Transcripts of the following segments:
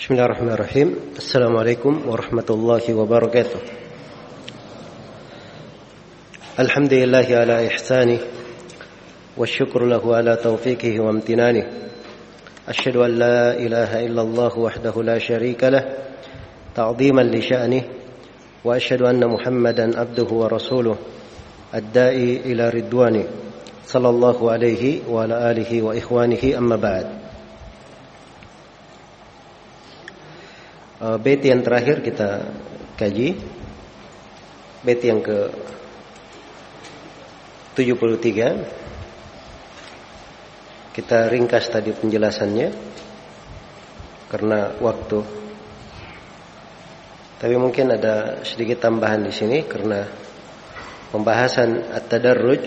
Bismillahirrahmanirrahim. Assalamualaikum warahmatullahi wabarakatuh. Alhamdulillahi ala ihsanih wa syukur lahu ala taufiqihi wa amtinanih. Asyhadu an la ilaha illallah wahdahu la syarika lah ta'dhiman li sya'nih wa asyhadu anna Muhammadan abduhu wa rasuluh ad-da'i ila ridwani sallallahu alaihi wa ala alihi wa ikhwanihi amma ba'd. Bait yang terakhir kita kaji, bait yang ke 73. Kita ringkas tadi penjelasannya karena waktu. Tapi mungkin ada sedikit tambahan di sini karena pembahasan at-tadarruj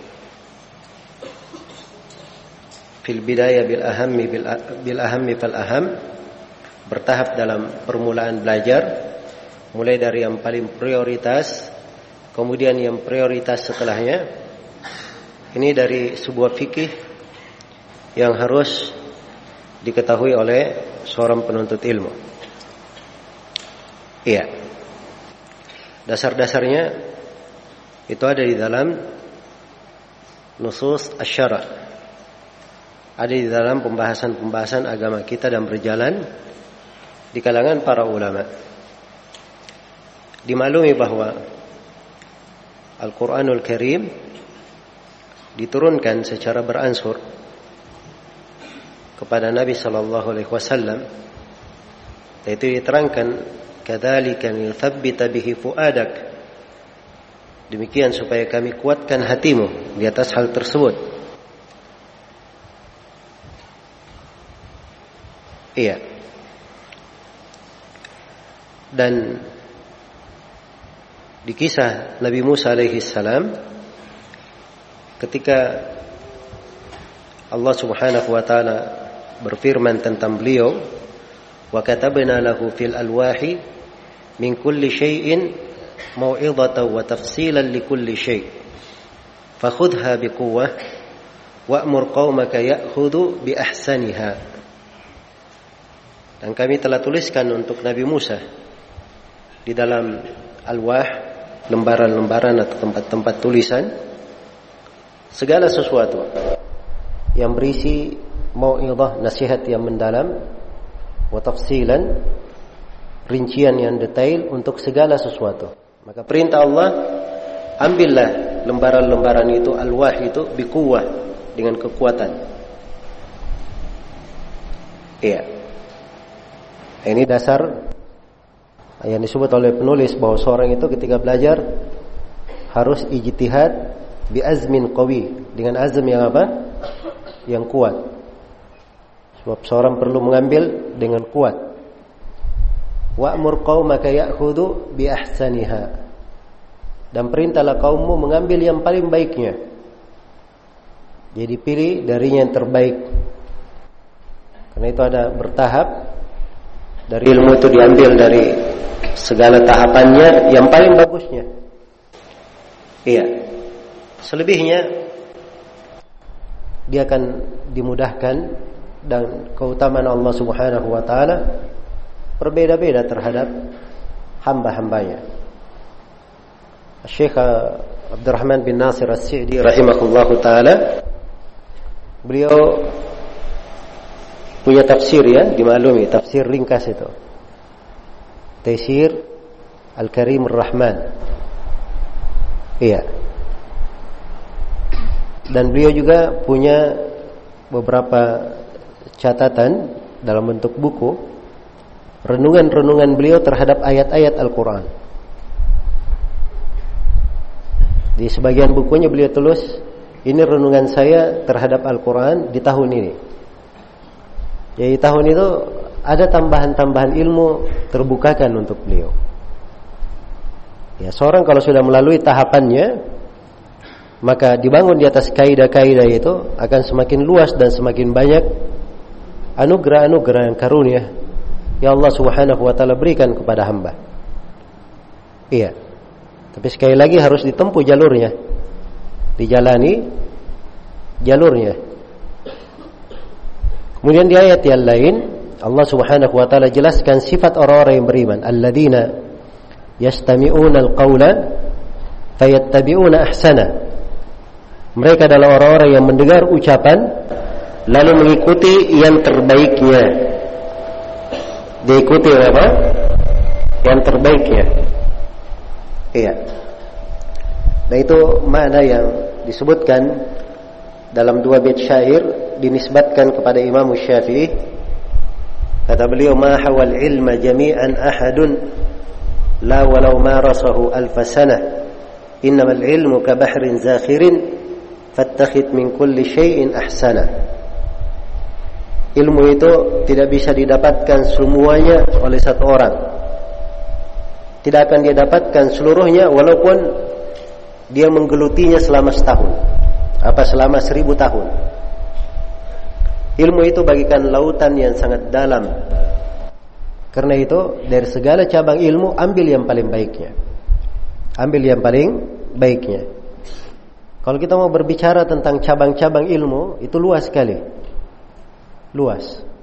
fil bidayah bil ahammi fal aham, bertahap dalam permulaan belajar, mulai dari yang paling prioritas, kemudian yang prioritas setelahnya. Ini dari sebuah fikih yang harus diketahui oleh seorang penuntut ilmu. Iya, dasar-dasarnya itu ada di dalam nusus asy-syara', ada di dalam pembahasan-pembahasan agama kita dan berjalan di kalangan para ulama. Dimaklumi bahwa Al-Quranul Karim diturunkan secara beransur kepada Nabi sallallahu alaihi wasallam, yaitu diterangkan kadzalika nutsabbita bihi fuadak, demikian supaya kami kuatkan hatimu di atas hal tersebut. Iya. Dan di kisah Nabi Musa alaihi salam, ketika Allah Subhanahu wa taala berfirman tentang beliau, wa katabna lahu fil alwahi min kulli syai'in mau'izatan wa tafsilan li kulli syai' fakhudha biquwwah wa'mur qaumaka ya'khudhu bi ahsaniha. Dan kami telah tuliskan untuk Nabi Musa di dalam alwah, lembaran-lembaran atau tempat-tempat tulisan, segala sesuatu yang berisi mau'izah, nasihat yang mendalam, wa tafsilan, rincian yang detail untuk segala sesuatu. Maka perintah Allah, ambillah lembaran-lembaran itu, alwah itu, biquwwah, dengan kekuatan. Iya. Ini dasar yang disebut oleh penulis bahwa seorang itu ketika belajar harus ijtihad bi azmin qawi, dengan azm yang apa? Yang kuat. Sebab seorang perlu mengambil dengan kuat. Wa'mur qaumaka ya'khudhu bi ahsaniha. Dan perintahlah kaummu mengambil yang paling baiknya. Jadi pilih darinya yang terbaik. Karena itu ada bertahap. Dari ilmu itu diambil dari segala tahapannya yang paling bagusnya. Iya. Selebihnya dia akan dimudahkan, dan keutamaan Allah Subhanahu wa taala berbeda-beda terhadap hamba-hambanya. Syekh Abdurrahman bin Nasir As-Sa'di rahimahullahu taala, beliau punya tafsir, ya, dimaklumi tafsir ringkas itu, Taisir Al-Karim Ar-Rahman. Iya. Dan beliau juga punya beberapa catatan dalam bentuk buku, renungan-renungan beliau terhadap ayat-ayat Al-Quran. Di sebagian bukunya beliau tulis, ini renungan saya terhadap Al-Quran di tahun ini. Jadi tahun itu ada tambahan-tambahan ilmu terbukakan untuk beliau. Ya, seorang kalau sudah melalui tahapannya, maka dibangun di atas kaidah-kaidah itu akan semakin luas dan semakin banyak anugerah-anugerah yang karunia yang Allah Subhanahu wa taala berikan kepada hamba. Iya. Tapi sekali lagi harus ditempuh jalurnya. Dijalani jalurnya. Kemudian di ayat yang lain Allah Subhanahu wa taala jelaskan sifat orang-orang yang beriman, alladzina yastami'una al-qaula fayattabi'una ahsana. Mereka adalah orang-orang yang mendengar ucapan lalu mengikuti yang terbaiknya. Diikuti apa? Yang terbaiknya. Iya. Nah itu makna yang disebutkan dalam dua bait syair dinisbatkan kepada Imam Syafi'i. Kata beliau, ma hawal ilma jami'an ahadun la walau marasahu alf sanah innamal ilmu ka bahrin zakhirin fattakhid min kulli syai'in ahsana. Ilmu itu tidak bisa didapatkan semuanya oleh satu orang. Tidak akan dia dapatkan seluruhnya walaupun dia menggelutinya selama setahun, selama 1000 tahun. Ilmu itu bagikan lautan yang sangat dalam. Karena itu dari segala cabang ilmu ambil yang paling baiknya. Ambil yang paling baiknya. Kalau kita mau berbicara tentang cabang-cabang ilmu, itu luas sekali. Luas.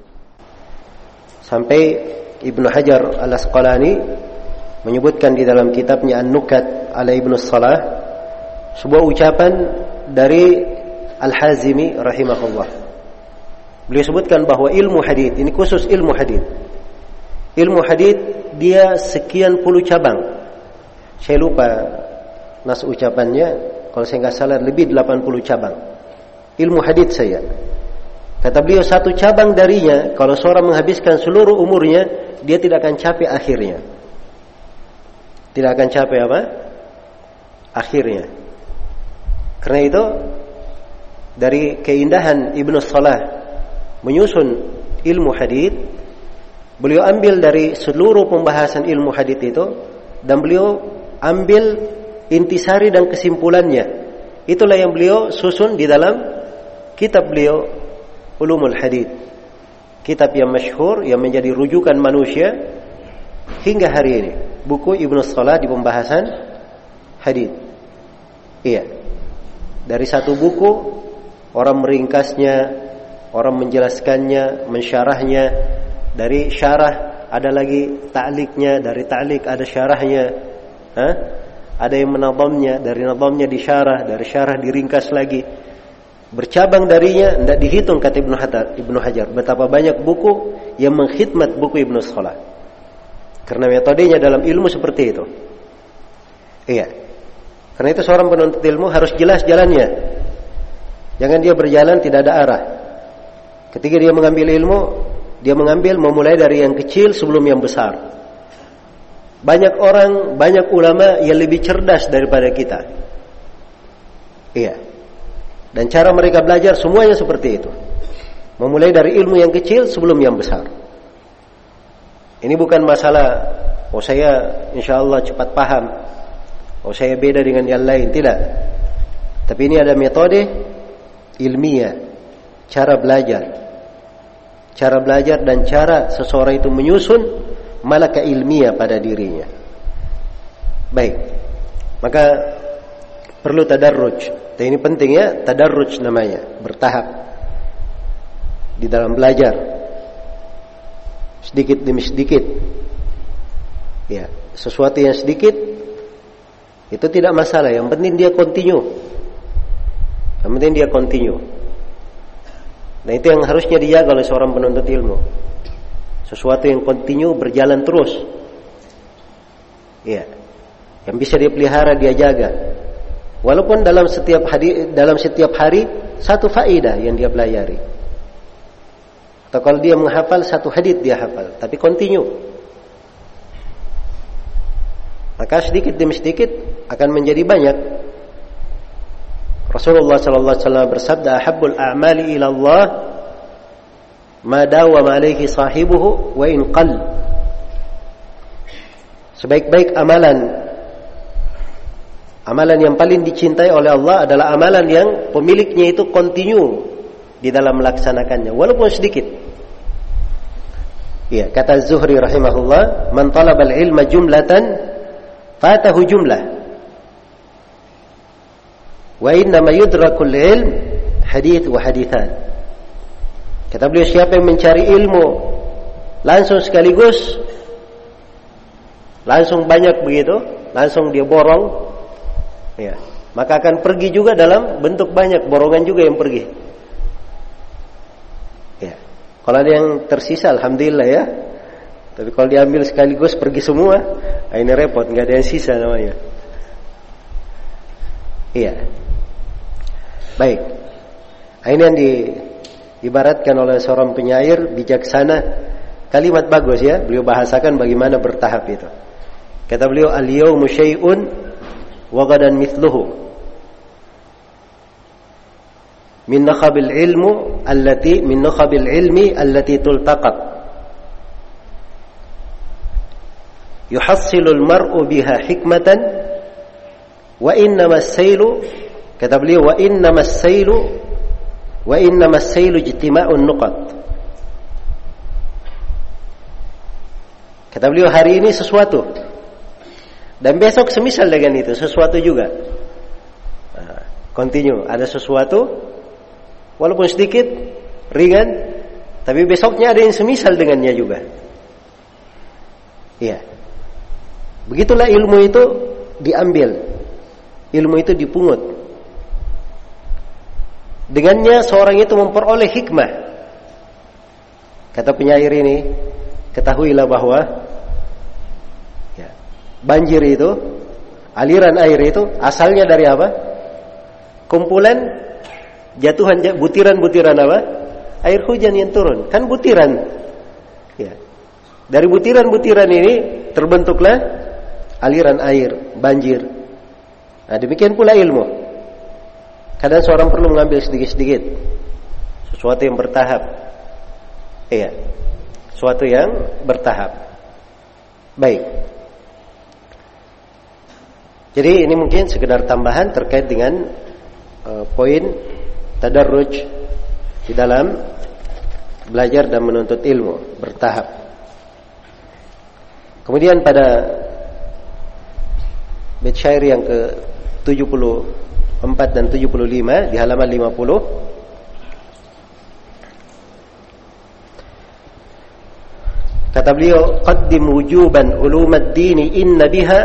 Sampai Ibnu Hajar Al-Asqalani menyebutkan di dalam kitabnya An-Nukat ala Ibnu Salah sebuah ucapan dari Al-Hazimi rahimahullah. Beliau sebutkan bahwa ilmu hadits, ini khusus ilmu hadits. Ilmu hadits dia sekian puluh cabang. Saya lupa nas ucapannya, kalau saya nggak salah lebih 80 cabang. Ilmu hadits saya. Kata beliau satu cabang darinya, kalau seorang menghabiskan seluruh umurnya, dia tidak akan capek akhirnya. Tidak akan capek apa? Akhirnya. Karena itu dari keindahan Ibnu Salah menyusun ilmu hadits, beliau ambil dari seluruh pembahasan ilmu hadits itu dan beliau ambil intisari dan kesimpulannya. Itulah yang beliau susun di dalam kitab beliau Ulumul Hadits. Kitab yang masyhur yang menjadi rujukan manusia hingga hari ini. Buku Ibnu Salah di pembahasan hadits. Iya. Dari satu buku orang meringkasnya, orang menjelaskannya, mensyarahnya. Dari syarah ada lagi ta'liknya, dari ta'lik ada syarahnya. Ada yang menadhamnya, dari nadhamnya disyarah, dari syarah diringkas lagi. Bercabang darinya tidak dihitung, kata Ibnu Hajar, betapa banyak buku yang mengkhidmat buku Ibnu Salah. Karena metodenya dalam ilmu seperti itu. Iya. Karena itu seorang penuntut ilmu harus jelas jalannya. Jangan dia berjalan tidak ada arah. Ketika dia mengambil ilmu, dia memulai dari yang kecil sebelum yang besar. Banyak orang, banyak ulama yang lebih cerdas daripada kita. Iya. Dan cara mereka belajar semuanya seperti itu. Memulai dari ilmu yang kecil sebelum yang besar. Ini bukan masalah, saya insyaAllah cepat paham, saya beda dengan yang lain. Tidak. Tapi ini ada metode ilmiah. Cara belajar. Cara belajar dan cara seseorang itu menyusun malaka ilmiah pada dirinya. Baik. Maka perlu tadarruj. Dan ini penting ya, tadarruj namanya, bertahap di dalam belajar, sedikit demi sedikit. Ya, sesuatu yang sedikit itu tidak masalah, yang penting dia continue. Yang penting dia continue. Nah itu yang harusnya dijaga oleh seorang penuntut ilmu. Sesuatu yang continue, berjalan terus. Ya, yang bisa dia pelihara, dia jaga. Walaupun dalam setiap hari satu faedah yang dia pelajari. Atau kalau dia menghafal satu hadits dia hafal, tapi continue. Maka sedikit demi sedikit akan menjadi banyak. Rasulullah sallallahu alaihi wasallam bersabda, "Ahabbul a'mali ila Allah ma dawama alaihi sahibuhu wa in qall." Sebaik-baik amalan yang paling dicintai oleh Allah adalah amalan yang pemiliknya itu continue di dalam melaksanakannya walaupun sedikit. Ya, kata Zuhri rahimahullah, "Man talabal ilma jumlatan fatahu jumlah. Wa inna ma yudrakul ilm hadits wa haditsan." Kata beliau, siapa yang mencari ilmu langsung sekaligus, langsung banyak begitu, langsung dia borong, ya, maka akan pergi juga dalam bentuk banyak, borongan juga yang pergi. Ya, kalau ada yang tersisa, alhamdulillah ya. Tapi kalau diambil sekaligus pergi semua, ini repot, nggak ada yang sisa namanya. Iya. Baik. Ini yang diibaratkan oleh seorang penyair bijaksana, kalimat bagus ya, beliau bahasakan bagaimana bertahap itu. Kata beliau, al-yawmu syai'un wa ghadan mithluhu min nakhabil ilmi allati tultaqat yuhassilul mar'u biha hikmatan wa innamas sailu, kata beliau, wa innamas sailu ijtima'un nuqat. Kata beliau, hari ini sesuatu dan besok semisal dengan itu sesuatu juga. Continue, ada sesuatu walaupun sedikit, ringan, tapi besoknya ada yang semisal dengannya juga. Iya. Begitulah ilmu itu diambil, ilmu itu dipungut. Dengannya seorang itu memperoleh hikmah. Kata penyair ini, ketahuilah bahwa ya, banjir itu, aliran air itu asalnya dari apa? Kumpulan jatuhan butiran-butiran apa? Air hujan yang turun. Kan butiran. Ya. Dari butiran-butiran ini terbentuklah aliran air, banjir. Nah, demikian pula ilmu. Kadang seorang perlu mengambil sedikit-sedikit, sesuatu yang bertahap. Iya. Sesuatu yang bertahap. Baik. Jadi ini mungkin sekedar tambahan terkait dengan poin tadarruj di dalam belajar dan menuntut ilmu bertahap. Kemudian pada bait syair yang ke-74 dan 75 di halaman 50, kata beliau, qaddim wujuban ulumad dini inna biha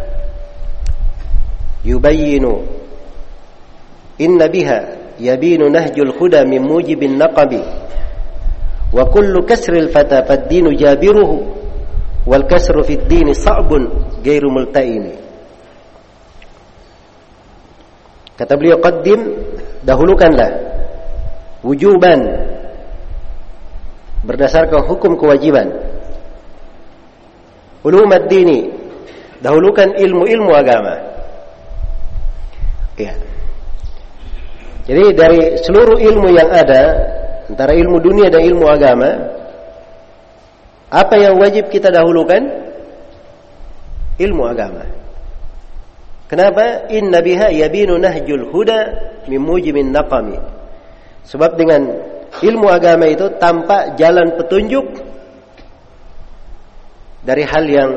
yubayyinu inna biha yabinu nahjul huda min mujibin naqabi wa kullu kasril fata fad-dinu jabiruhu wal kasru fid dini sa'bun ghairu multaimi. Kata beliau, qaddim, dahulukanlah, wujuban, berdasarkan hukum kewajiban, ulumad dini, dahulukan ilmu-ilmu agama. Ya. Jadi dari seluruh ilmu yang ada, antara ilmu dunia dan ilmu agama, apa yang wajib kita dahulukan? Ilmu agama. Kenapa? Inna biha yabinu nahjul huda min mujibin naqami. Sebab dengan ilmu agama itu tampak jalan petunjuk dari hal yang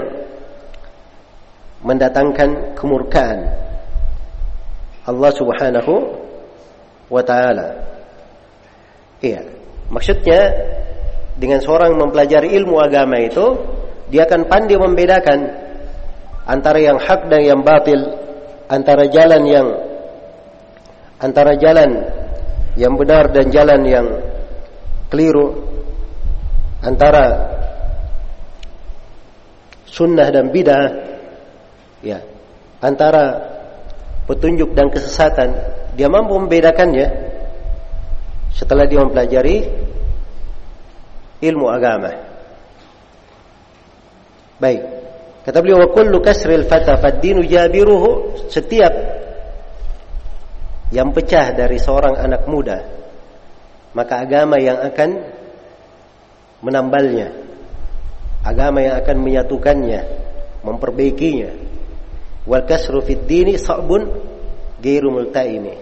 mendatangkan kemurkaan Allah Subhanahu wa ta'ala. Iya. Maksudnya dengan seorang mempelajari ilmu agama itu, dia akan pandai membedakan antara yang hak dan yang batil, antara jalan yang benar dan jalan yang keliru, antara sunnah dan bid'ah, ya, antara petunjuk dan kesesatan. Dia mampu membedakannya setelah dia mempelajari ilmu agama. Baik. Kata beliau, wa kullu kasril fata fad-dinu jabiruhu, setiap yang pecah dari seorang anak muda, maka agama yang akan menambalnya, agama yang akan menyatukannya, memperbaikinya. Wal kasru fid dini sa'bun ghairu multaimi.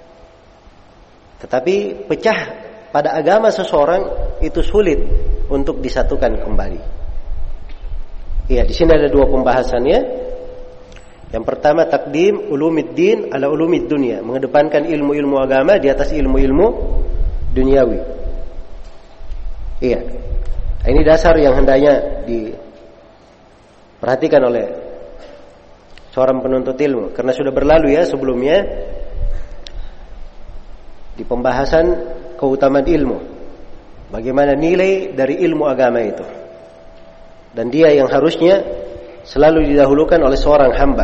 Tetapi pecah pada agama seseorang itu sulit untuk disatukan kembali. Iya, di sini ada dua pembahasannya. Yang pertama, takdim ulumiddin ala ulumid dunia, mengedepankan ilmu-ilmu agama di atas ilmu-ilmu duniawi. Iya. Ini dasar yang hendaknya diperhatikan oleh seorang penuntut ilmu, karena sudah berlalu ya sebelumnya di pembahasan keutamaan ilmu, bagaimana nilai dari ilmu agama itu, dan dia yang harusnya selalu didahulukan oleh seorang hamba.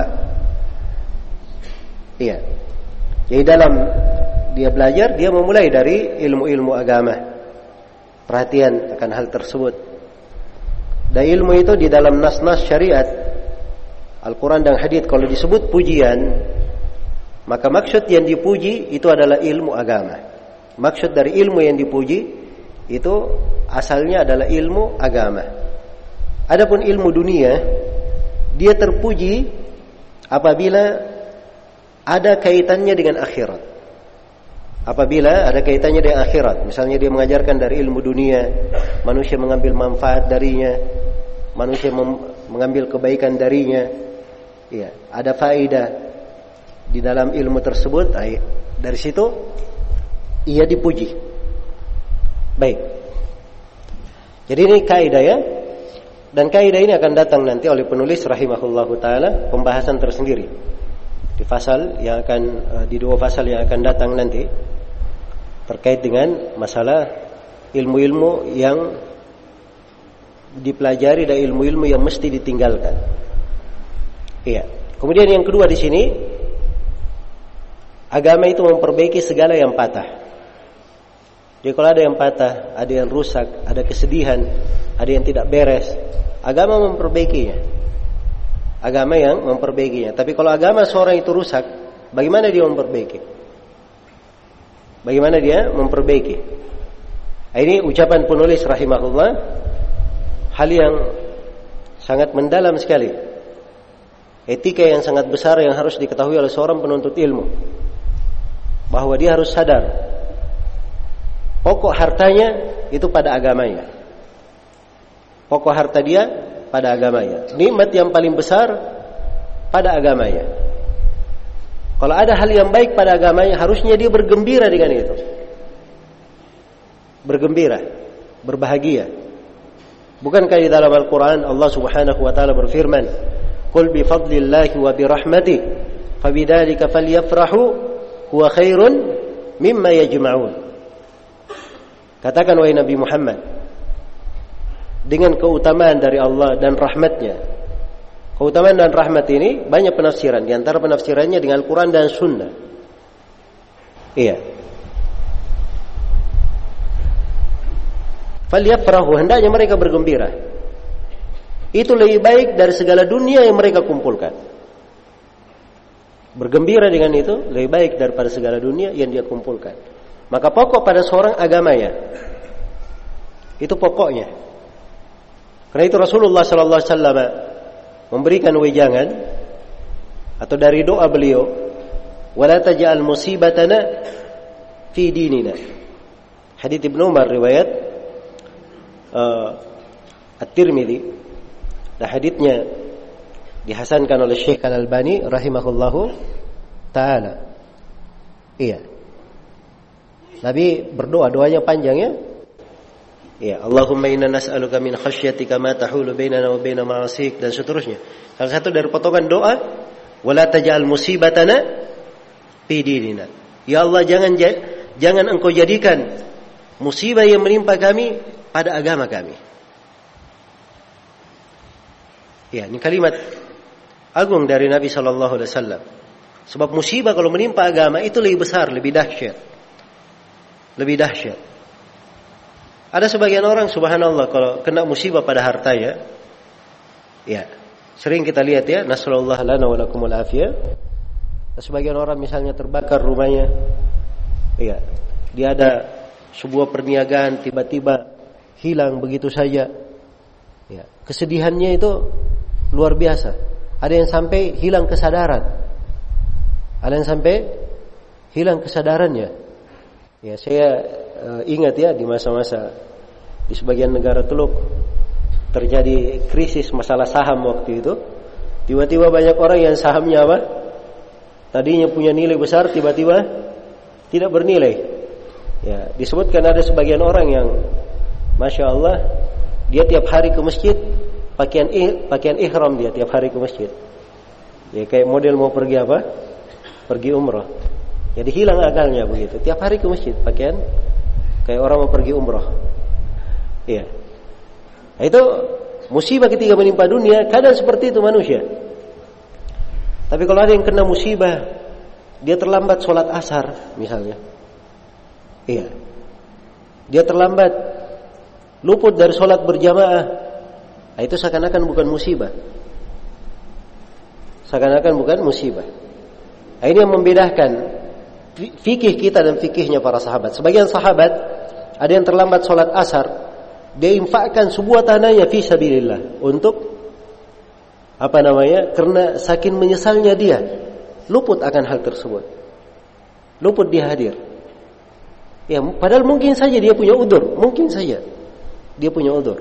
Iya. Jadi dalam dia belajar, dia memulai dari ilmu-ilmu agama, perhatian akan hal tersebut. Dan ilmu itu di dalam nas-nas syariat Al-Quran dan hadits, kalau disebut pujian, maka maksud yang dipuji itu adalah ilmu agama. Maksud dari ilmu yang dipuji itu asalnya adalah ilmu agama. Adapun ilmu dunia, dia terpuji apabila ada kaitannya dengan akhirat. Apabila ada kaitannya dengan akhirat, misalnya dia mengajarkan dari ilmu dunia, manusia mengambil manfaat darinya, manusia mengambil kebaikan darinya, ya, ada faedah di dalam ilmu tersebut, dari situ ia dipuji. Baik. Jadi ini kaidah ya. Dan kaidah ini akan datang nanti oleh penulis rahimahullahu taala, pembahasan tersendiri di fasal yang akan di 2 fasal yang akan datang nanti terkait dengan masalah ilmu-ilmu yang dipelajari dan ilmu-ilmu yang mesti ditinggalkan. Iya. Kemudian yang kedua di sini, agama itu memperbaiki segala yang patah. Jadi kalau ada yang patah, ada yang rusak, ada kesedihan, ada yang tidak beres, agama memperbaikinya. Agama yang memperbaikinya. Tapi kalau agama seorang itu rusak, bagaimana dia memperbaiki? Bagaimana dia memperbaiki? Ini ucapan penulis rahimahullah, hal yang sangat mendalam sekali. Etika yang sangat besar yang harus diketahui oleh seorang penuntut ilmu, bahwa dia harus sadar pokok hartanya itu pada agamanya. Pokok harta dia pada agamanya. Nikmat yang paling besar pada agamanya. Kalau ada hal yang baik pada agamanya, harusnya dia bergembira dengan itu. Bergembira, berbahagia. Bukankah di dalam Al-Quran Allah Subhanahu wa taala berfirman, "Qul bi fadlillahi wa bi rahmatihi, fabidzalika falyafrahu huwa khairun mimma yajma'un." Katakan wahai Nabi Muhammad, dengan keutamaan dari Allah dan rahmatnya. Keutamaan dan rahmat ini banyak penafsiran. Di antara penafsirannya dengan Al-Quran dan Sunnah. Iya. Falyafrahu, hendaknya mereka bergembira. Itu lebih baik dari segala dunia yang mereka kumpulkan. Bergembira dengan itu lebih baik daripada segala dunia yang dia kumpulkan. Maka pokok pada seorang agamanya, itu pokoknya. Karena itu Rasulullah sallallahu alaihi wasallam memberikan wejangan atau dari doa beliau, "Wala taj'al musibatana fi dinina." Hadits Ibnu Umar riwayat At-Tirmidzi, dan haditsnya dihasankan oleh Syekh Al-Albani rahimahullahu taala. Iya. Nabi berdoa, doanya panjang ya. Ya, Allahumma inna nas'aluka min khasyatika ma tahulu bainana wa baina ma'asik, dan seterusnya. Salah satu dari potongan doa, wala taj'al musibatana fi dinina. Ya Allah, jangan engkau jadikan musibah yang menimpa kami pada agama kami. Ya, ini kalimat agung dari Nabi sallallahu alaihi wasallam. Sebab musibah kalau menimpa agama itu lebih besar, lebih dahsyat. Lebih dahsyat. Ada sebagian orang subhanallah kalau kena musibah pada hartanya, ya, sering kita lihat ya, nasallallahu lana wa lakumul afiyah. Sebagian orang misalnya terbakar rumahnya, ya, dia ada sebuah perniagaan tiba-tiba hilang begitu saja. Ya, kesedihannya itu luar biasa. Ada yang sampai hilang kesadaran. Ada yang sampai hilang kesadarannya. Ya, saya ingat ya di masa-masa di sebagian negara Teluk terjadi krisis masalah saham waktu itu. Tiba-tiba banyak orang yang sahamnya apa? Tadinya punya nilai besar, tiba-tiba tidak bernilai. Ya, disebutkan ada sebagian orang yang Masya Allah Dia tiap hari ke masjid, pakaian ihram dia tiap hari ke masjid. Ya kayak model mau pergi apa? Pergi umrah. Jadi hilang akalnya begitu. Tiap hari ke masjid, pakaian kayak orang mau pergi umrah. Iya. Nah, itu musibah ketika menimpa dunia, kadang seperti itu manusia. Tapi kalau ada yang kena musibah, dia terlambat sholat asar misalnya. Iya. Dia terlambat, luput dari sholat berjamaah. Nah, itu seakan-akan bukan musibah. Seakan-akan bukan musibah. Nah, ini yang membedakan fikih kita dan fikihnya para sahabat. Sebagian sahabat ada yang terlambat sholat asar, dia infakkan sebuah tanahnya fi sabilillah untuk karena saking menyesalnya dia luput akan hal tersebut, luput dia hadir. Ya, padahal mungkin saja dia punya udzur, mungkin saja dia punya udzur.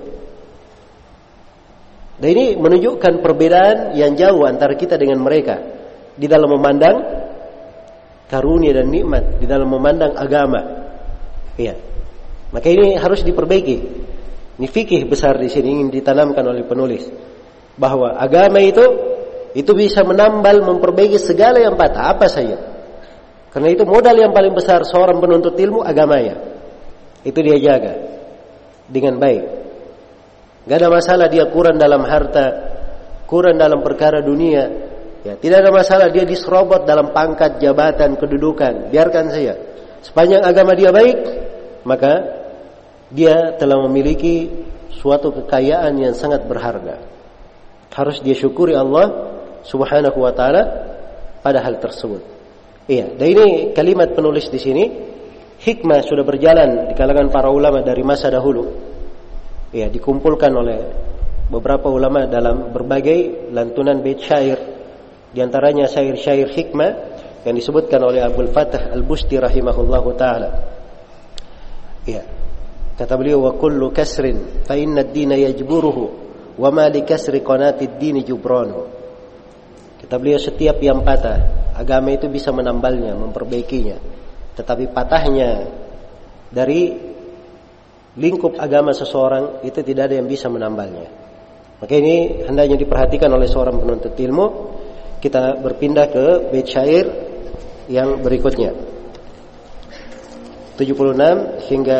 Dan ini menunjukkan perbedaan yang jauh antara kita dengan mereka di dalam memandang karunia dan nikmat, di dalam memandang agama. Iya. Maka ini harus diperbaiki. Ini fikih besar di sini ingin ditanamkan oleh penulis, bahwa agama itu bisa menambal, memperbaiki segala yang patah, apa saja. Karena itu modal yang paling besar seorang penuntut ilmu, agamanya. Itu dia jaga dengan baik. Gak ada masalah dia kurang dalam harta, kurang dalam perkara dunia. Ya, tidak ada masalah dia diserobot dalam pangkat, jabatan, kedudukan. Biarkan saja. Sepanjang agama dia baik, maka dia telah memiliki suatu kekayaan yang sangat berharga. Harus dia syukuri Allah Subhanahu wa taala pada hal tersebut. Iya, dan ini kalimat penulis di sini, hikmah sudah berjalan di kalangan para ulama dari masa dahulu. Iya, dikumpulkan oleh beberapa ulama dalam berbagai lantunan bait syair. Di antaranya syair-syair hikmah yang disebutkan oleh Abdul Fattah Al-Busti rahimahullahu taala. Iya. Kata beliau, wa kullu kasrin fa inna ad-dina yajburuhu wa ma li kasri qanati ad-dini jubranu. Kata beliau, setiap yang patah, agama itu bisa menambalnya, memperbaikinya. Tetapi patahnya dari lingkup agama seseorang itu tidak ada yang bisa menambalnya. Maka ini hendaknya diperhatikan oleh seorang penuntut ilmu. Kita berpindah ke bait syair yang berikutnya, 76 hingga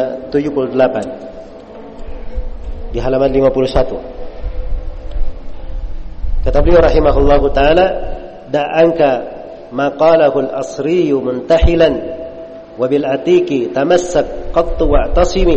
78 di halaman 51. Kata beliau rahimahullahu taala, da'anka ma qalahu al-asri muntahilan wa bil atiqi tamassak qattu wa'tasimi.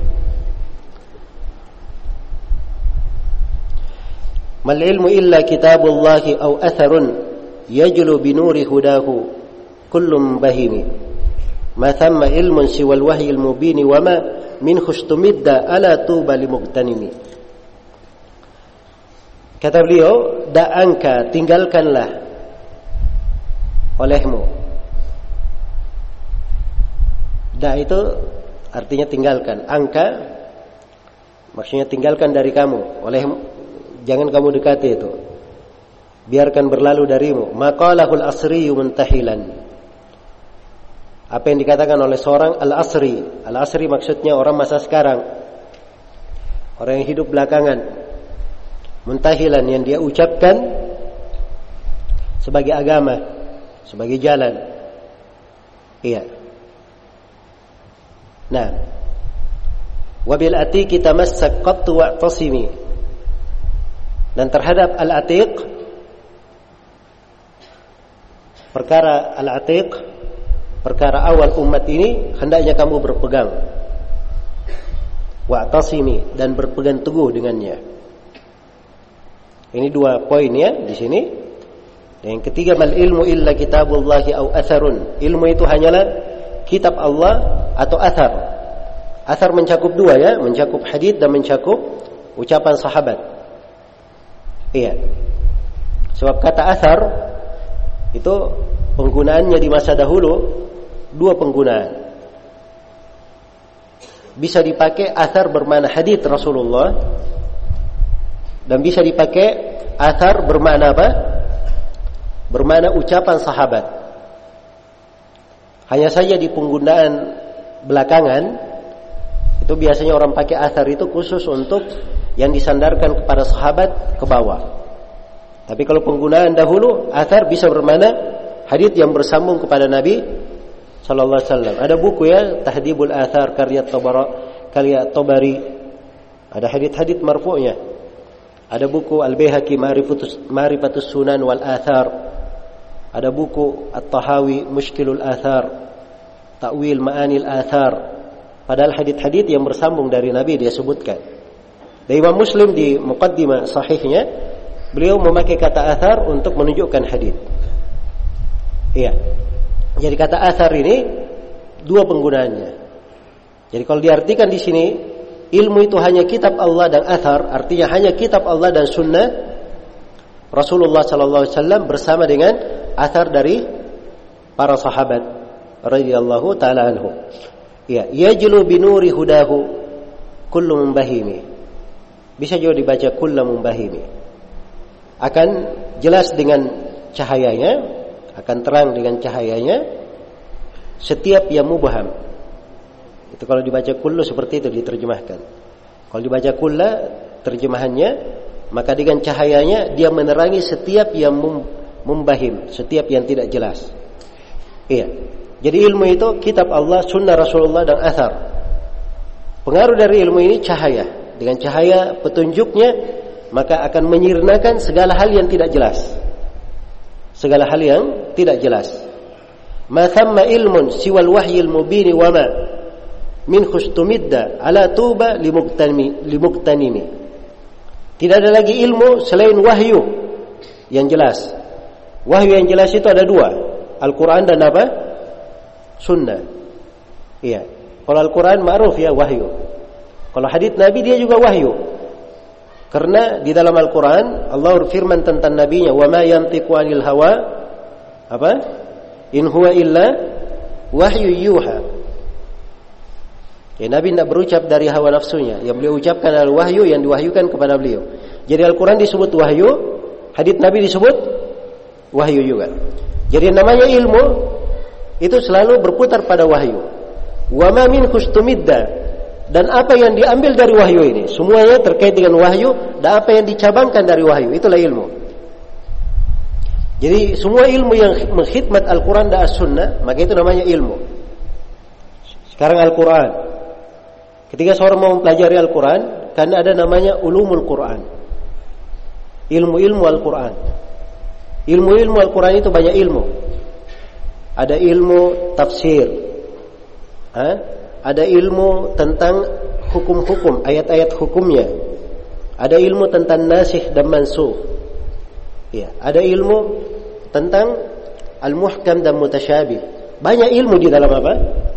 Mal ilmu illa kitabullahi aw atharun yajlu binuri hudahu kullum bahimi. Ma thamma ilmun siwal wahyil mubini wa ma min khustumidda ala tuba limugtanimi. Kata beliau, da'anka, tinggalkanlah olehmu. Da itu artinya tinggalkan. Angka maksudnya tinggalkan dari kamu. Olehmu, jangan kamu dekati itu. Biarkan berlalu darimu. Maqalahul asriyu muntahilan. Apa yang dikatakan oleh seorang al-asri. Al-asri maksudnya orang masa sekarang, orang yang hidup belakangan. Muntahilan, yang dia ucapkan sebagai agama, sebagai jalan. Iya. Nah, wabil atiqi tamassak qattu wa'tasimi. Dan terhadap al-atiq, perkara al-atiq, perkara awal umat ini, hendaknya kamu berpegang. Wa'tasimi, dan berpegang teguh dengannya. Ini dua poin ya di sini. Dan yang ketiga, mal ilmu illa kitabullahi au atharun. Ilmu itu hanyalah kitab Allah atau athar. Athar mencakup dua ya, mencakup hadits dan mencakup ucapan sahabat. Iya. Sebab kata athar itu penggunaannya di masa dahulu dua penggunaan. Bisa dipakai athar bermakna hadits Rasulullah, dan bisa dipakai athar bermakna apa? Bermakna ucapan sahabat. Hanya saja di penggunaan belakangan Itu biasanya orang pakai athar itu khusus untuk yang disandarkan kepada sahabat ke bawah. Tapi kalau penggunaan dahulu, athar bisa bermakna hadits yang bersambung kepada Nabi sallallahu alaihi wasallam. Ada buku ya, Tahdhibul Athar karya Tabari. Ada hadits marfu'nya. Ada buku Al-Baihaqi Ma'rifatus Sunan wal Athar. Ada buku At-Tahawi Mushkilul Athar, Ta'wil Ma'anil Athar. Padahal hadits-hadits yang bersambung dari Nabi dia sebutkan. Dan Imam Muslim di muqaddimah sahihnya, beliau memakai kata athar untuk menunjukkan hadits. Iya. Jadi kata athar ini dua penggunaannya. Jadi kalau diartikan di sini, ilmu itu hanya kitab Allah dan athar, artinya hanya kitab Allah dan sunnah Rasulullah sallallahu alaihi wasallam bersama dengan athar dari para sahabat radhiyallahu taala anhum. Ya, yajlu binuri hudahu kullu mumbahimi. Bisa juga dibaca kullu mumbahimi. Akan jelas dengan cahayanya, akan terang dengan cahayanya setiap yang mubham. Itu kalau dibaca kullu seperti itu diterjemahkan. Kalau dibaca kulla terjemahannya, maka dengan cahayanya dia menerangi setiap yang mumbahim, setiap yang tidak jelas. Iya. Jadi ilmu itu kitab Allah, sunnah Rasulullah dan athar. Pengaruh dari ilmu ini cahaya. Dengan cahaya petunjuknya maka akan menyirnakan segala hal yang tidak jelas. Segala hal yang tidak jelas. Ma thamma ilmun siwal wahyil mubini wa ma min khustumidda ala tuba limuktanimi. Tidak ada lagi ilmu selain wahyu yang jelas. Wahyu yang jelas itu ada dua, Al-Quran dan apa? Sunnah. Iya. Kalau Al-Quran ma'ruf ya wahyu. Kalau hadits Nabi dia juga wahyu. Karena di dalam Al-Quran Allah berfirman tentang Nabinya, wa ma yantiqu 'anil hawa apa? In huwa illa wahyu yuha. Ya, Nabi tidak berucap dari hawa nafsunya. Yang beliau ucapkan adalah wahyu yang diwahyukan kepada beliau. Jadi Al-Quran disebut wahyu, hadits Nabi disebut wahyu juga. Jadi namanya ilmu itu selalu berputar pada wahyu. Wa ma min khustumidda. Dan apa yang diambil dari wahyu ini, semuanya terkait dengan wahyu, dan apa yang dicabangkan dari wahyu, itulah ilmu. Jadi semua ilmu yang mengkhidmat Al-Quran dan As-Sunnah, maka itu namanya ilmu. Sekarang Al-Quran, ketika seorang mau mempelajari Al-Quran, karena ada namanya ulumul Quran, ilmu-ilmu Al-Quran. Ilmu-ilmu Al-Quran itu banyak ilmu. Ada ilmu tafsir, ada ilmu tentang hukum-hukum, ayat-ayat hukumnya. Ada ilmu tentang nasikh dan mansukh. Ya, ada ilmu tentang al-muhkam dan mutasyabih. Banyak ilmu di dalam apa?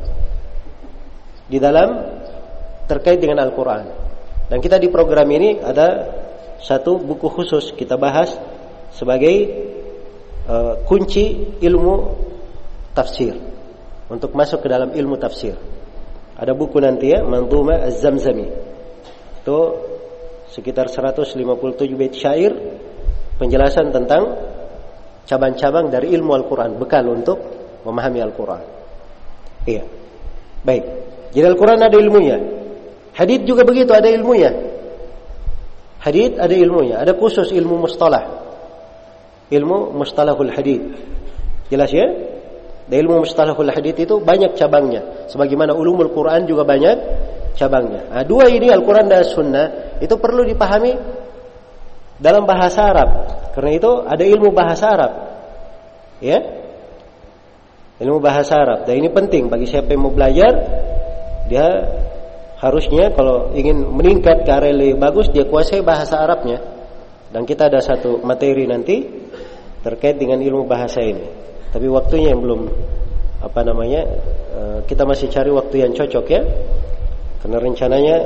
Di dalam terkait dengan Al-Quran. Dan kita di program ini ada satu buku khusus kita bahas sebagai kunci ilmu tafsir, untuk masuk ke dalam ilmu tafsir. Ada buku nanti ya, Manzuma Az-Zamzami. Itu sekitar 157 bait syair penjelasan tentang cabang-cabang dari ilmu Al-Quran, bekal untuk memahami Al-Quran. Iya. Baik. Jadi Al-Quran ada ilmunya. Hadits juga begitu, ada ilmunya. Hadits ada ilmunya, ada khusus ilmu mustalah. Ilmu mustalahul hadits. Jelas ya? Dan ilmu mustalahul hadits itu banyak cabangnya. Sebagaimana ulumul Quran juga banyak cabangnya. Nah, dua ini Al-Quran dan Sunnah itu perlu dipahami dalam bahasa Arab. Karena itu ada ilmu bahasa Arab. Ya? Ilmu bahasa Arab. Dan ini penting bagi siapa yang mau belajar. Dia harusnya kalau ingin meningkat ke arah yang lebih bagus, dia kuasai bahasa Arabnya. Dan kita ada satu materi nanti terkait dengan ilmu bahasa ini. Tapi waktunya yang belum kita masih cari waktu yang cocok ya. Karena rencananya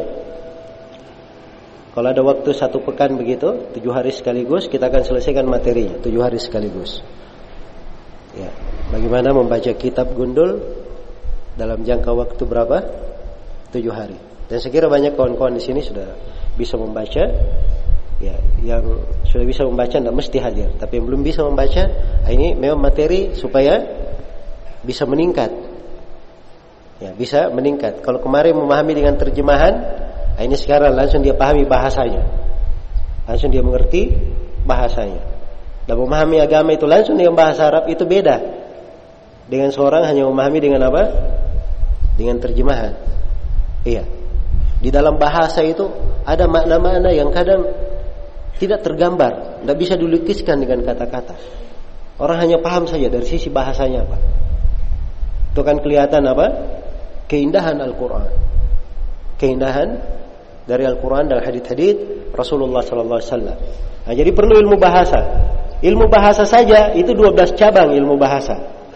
kalau ada waktu 1 pekan begitu, 7 hari sekaligus, kita akan selesaikan materinya 7 hari sekaligus. Ya, bagaimana membaca kitab Gundul dalam jangka waktu berapa? 7 hari. Dan saya kira banyak kawan-kawan di sini sudah bisa membaca. Ya, yang sudah bisa membaca tidak mesti hadir, tapi yang belum bisa membaca, ini memang materi supaya bisa meningkat. Ya, bisa meningkat. Kalau kemarin memahami dengan terjemahan, ini sekarang langsung dia pahami bahasanya. Langsung dia mengerti bahasanya. Dan memahami agama itu langsung dengan bahasa Arab itu beda dengan seorang hanya memahami dengan apa? Dengan terjemahan. Iya. Di dalam bahasa itu ada makna-makna yang kadang tidak tergambar, tidak bisa dilukiskan dengan kata-kata. Orang hanya paham saja dari sisi bahasanya apa. Itu kan kelihatan apa? Keindahan Al-Quran. Keindahan dari Al-Quran dan hadits-hadits Rasulullah sallallahu alaihi wasallam. Nah, jadi perlu ilmu bahasa. Ilmu bahasa saja itu 12 cabang ilmu bahasa.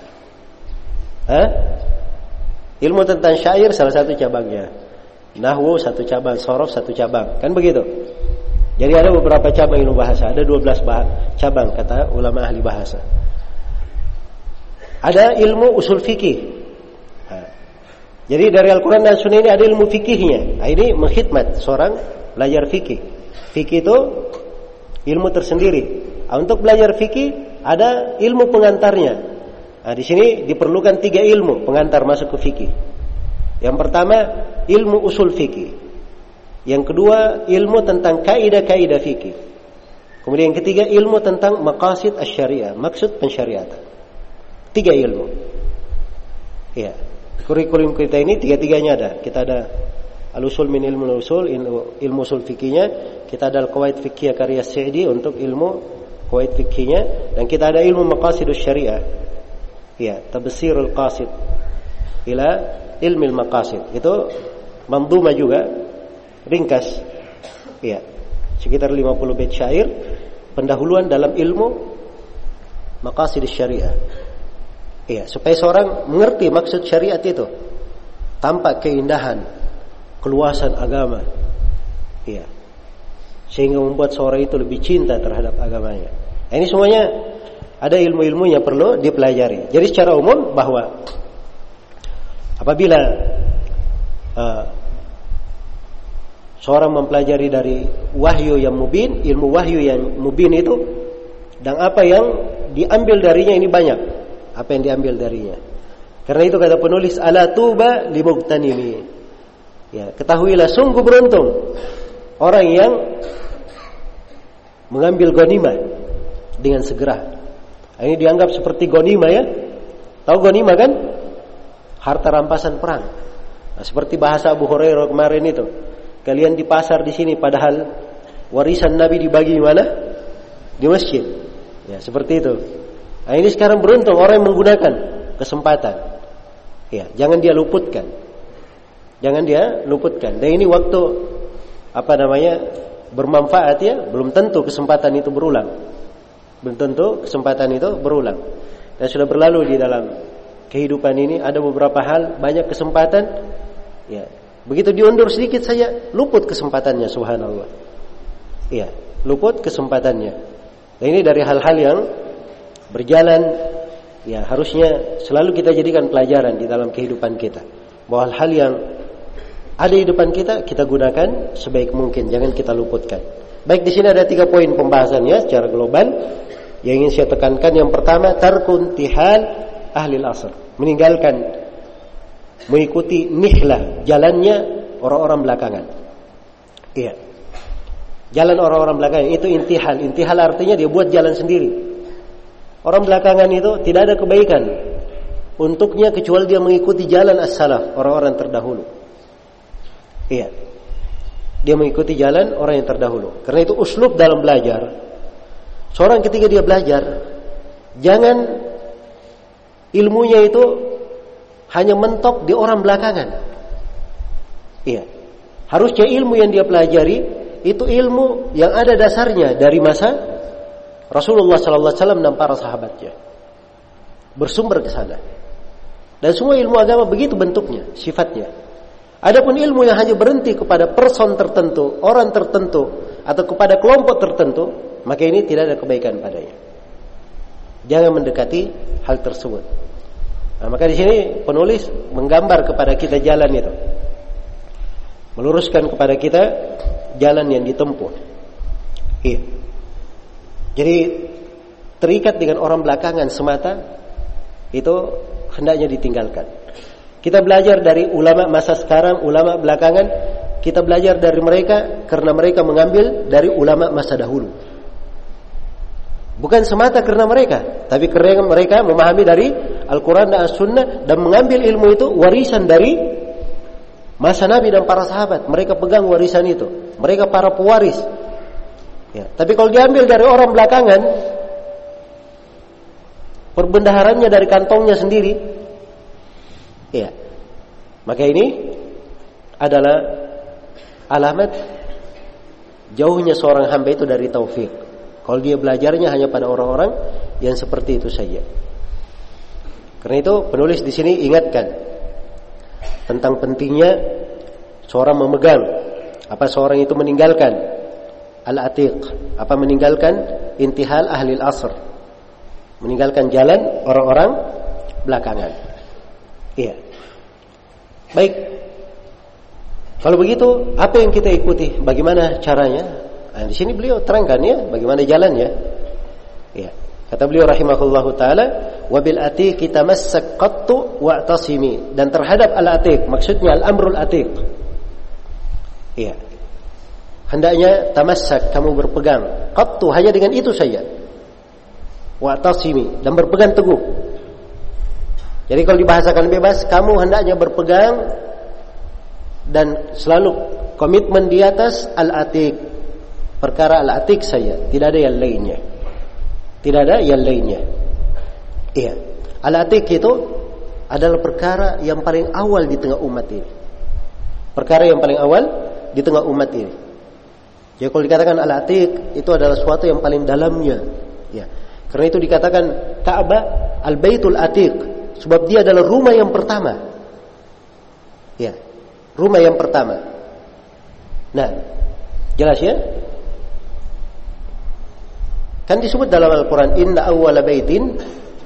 Ilmu tentang syair salah satu cabangnya. Nahwu satu cabang, sorof satu cabang. Kan begitu. Jadi ada beberapa cabang ilmu bahasa. Ada 12 cabang kata ulama ahli bahasa. Ada ilmu usul fikih. Jadi dari Al-Quran dan Sunnah ini ada ilmu fikihnya. Ini mengkhidmat seorang belajar fikih. Fikih itu ilmu tersendiri. Untuk belajar fikih ada ilmu pengantarnya. Nah, di sini diperlukan 3 ilmu pengantar masuk ke fikih. Yang pertama ilmu usul fikih. Yang kedua ilmu tentang kaidah-kaidah fikih. Kemudian yang ketiga ilmu tentang maqasid asy-syariah, maksud pensyariatan. 3 ilmu. Ya. Kurikulum kita ini 3-3-nya ada. Kita ada al-usul min ilmu usul, ilmu usul fikihnya. Kita ada al-qawaid fiqhiyah karya Sa'di untuk ilmu qawaid fikihnya, dan kita ada ilmu maqasidus syariah. Ya, tabsirul qasid ila ilmil maqasid. Itu mandhumah juga, ringkas. Ya. Sekitar 50 bait syair pendahuluan dalam ilmu maqasidus syariah. Iya, supaya seorang mengerti maksud syariat itu, tampak keindahan, keluasan agama. Iya. Sehingga membuat seorang itu lebih cinta terhadap agamanya. Nah, ini semuanya ada ilmu-ilmunya perlu dipelajari. Jadi secara umum bahwa apabila seorang mempelajari dari wahyu yang mubin, ilmu wahyu yang mubin itu, dan apa yang diambil darinya ini banyak. Apa yang diambil darinya. Karena itu kata penulis, ala tuba limugtanimi. Ya, ketahuilah sungguh beruntung orang yang mengambil ghanimah dengan segera. Ini dianggap seperti ghanimah ya. Tahu ghanimah kan? Harta rampasan perang. Nah, seperti bahasa Abu Hurairah kemarin itu. Kalian di pasar di sini padahal warisan Nabi dibagi di mana? Di masjid. Ya, seperti itu. Nah, ini sekarang beruntung orang yang menggunakan kesempatan. Ya, jangan dia luputkan. Jangan dia luputkan. Dan ini waktu bermanfaat ya, belum tentu kesempatan itu berulang. Belum tentu kesempatan itu berulang. Dan sudah berlalu di dalam kehidupan ini ada beberapa hal, banyak kesempatan. Ya, begitu diundur sedikit saja, luput kesempatannya, subhanallah. Ya, luput kesempatannya. Dan ini dari hal-hal yang berjalan, ya harusnya selalu kita jadikan pelajaran di dalam kehidupan kita. Bahwa hal-hal yang ada di depan kita, kita gunakan sebaik mungkin, jangan kita luputkan. Baik, di sini ada 3 poin pembahasannya secara global yang ingin saya tekankan. Yang pertama, tarkun tihal ahli al-asr, meninggalkan, mengikuti nihlah, jalannya orang-orang belakangan. Iya, jalan orang-orang belakangan itu intihal. Intihal artinya dia buat jalan sendiri. Orang belakangan itu tidak ada kebaikan untuknya kecuali dia mengikuti jalan as-salaf, orang-orang terdahulu. Iya. Dia mengikuti jalan orang yang terdahulu. Karena itu uslub dalam belajar. Seorang ketika dia belajar, jangan ilmunya itu hanya mentok di orang belakangan. Iya. Harusnya ilmu yang dia pelajari itu ilmu yang ada dasarnya dari masa Rasulullah sallallahu alaihi wasallam dan para sahabatnya. Bersumber ke sana. Dan semua ilmu agama begitu bentuknya, sifatnya. Adapun ilmu yang hanya berhenti kepada person tertentu, orang tertentu, atau kepada kelompok tertentu, maka ini tidak ada kebaikan padanya. Jangan mendekati hal tersebut. Nah, maka di sini penulis menggambar kepada kita jalan itu, meluruskan kepada kita jalan yang ditempuh. Iya. Jadi terikat dengan orang belakangan semata itu hendaknya ditinggalkan. Kita belajar dari ulama masa sekarang, ulama belakangan. Kita belajar dari mereka karena mereka mengambil dari ulama masa dahulu. Bukan semata karena mereka, tapi karena mereka memahami dari Al-Quran dan As-Sunnah dan mengambil ilmu itu warisan dari masa Nabi dan para sahabat. Mereka pegang warisan itu. Mereka para pewaris. Ya. Tapi kalau diambil dari orang belakangan, perbendaharannya dari kantongnya sendiri, ya, maka ini adalah alamat jauhnya seorang hamba itu dari taufik. Kalau dia belajarnya hanya pada orang-orang yang seperti itu saja. Karena itu penulis di sini ingatkan tentang pentingnya seorang memegang, seorang itu meninggalkan al-atiq, meninggalkan intihal ahli al-asr, meninggalkan jalan orang-orang belakangan. Iya. Baik. Kalau begitu, apa yang kita ikuti? Bagaimana caranya? Nah, di sini beliau terangkan ya, bagaimana jalannya. Iya. Kata beliau rahimahullahu taala, "Wa bil atiq tamassak qattu wa'tasimi." Dan terhadap al-atiq, maksudnya al-amrul atiq. Iya. Hendaknya tamassak, kamu berpegang. Qattu, hanya dengan itu saja. Wa'tasimi, dan berpegang teguh. Jadi kalau dibahasakan bebas, kamu hendaknya berpegang dan selalu komitmen di atas al-atiq, perkara al-atiq saja, tidak ada yang lainnya. Tidak ada yang lainnya. Iya. Al-atiq itu adalah perkara yang paling awal di tengah umat ini. Perkara yang paling awal di tengah umat ini. Jadi kalau dikatakan al-atiq itu adalah sesuatu yang paling dalamnya. Ya. Karena itu dikatakan Ka'bah al-Baitul Atiq, sebab dia adalah rumah yang pertama. Ya. Rumah yang pertama. Nah, jelas ya? Kan disebut dalam Al-Quran, inna awwala baitin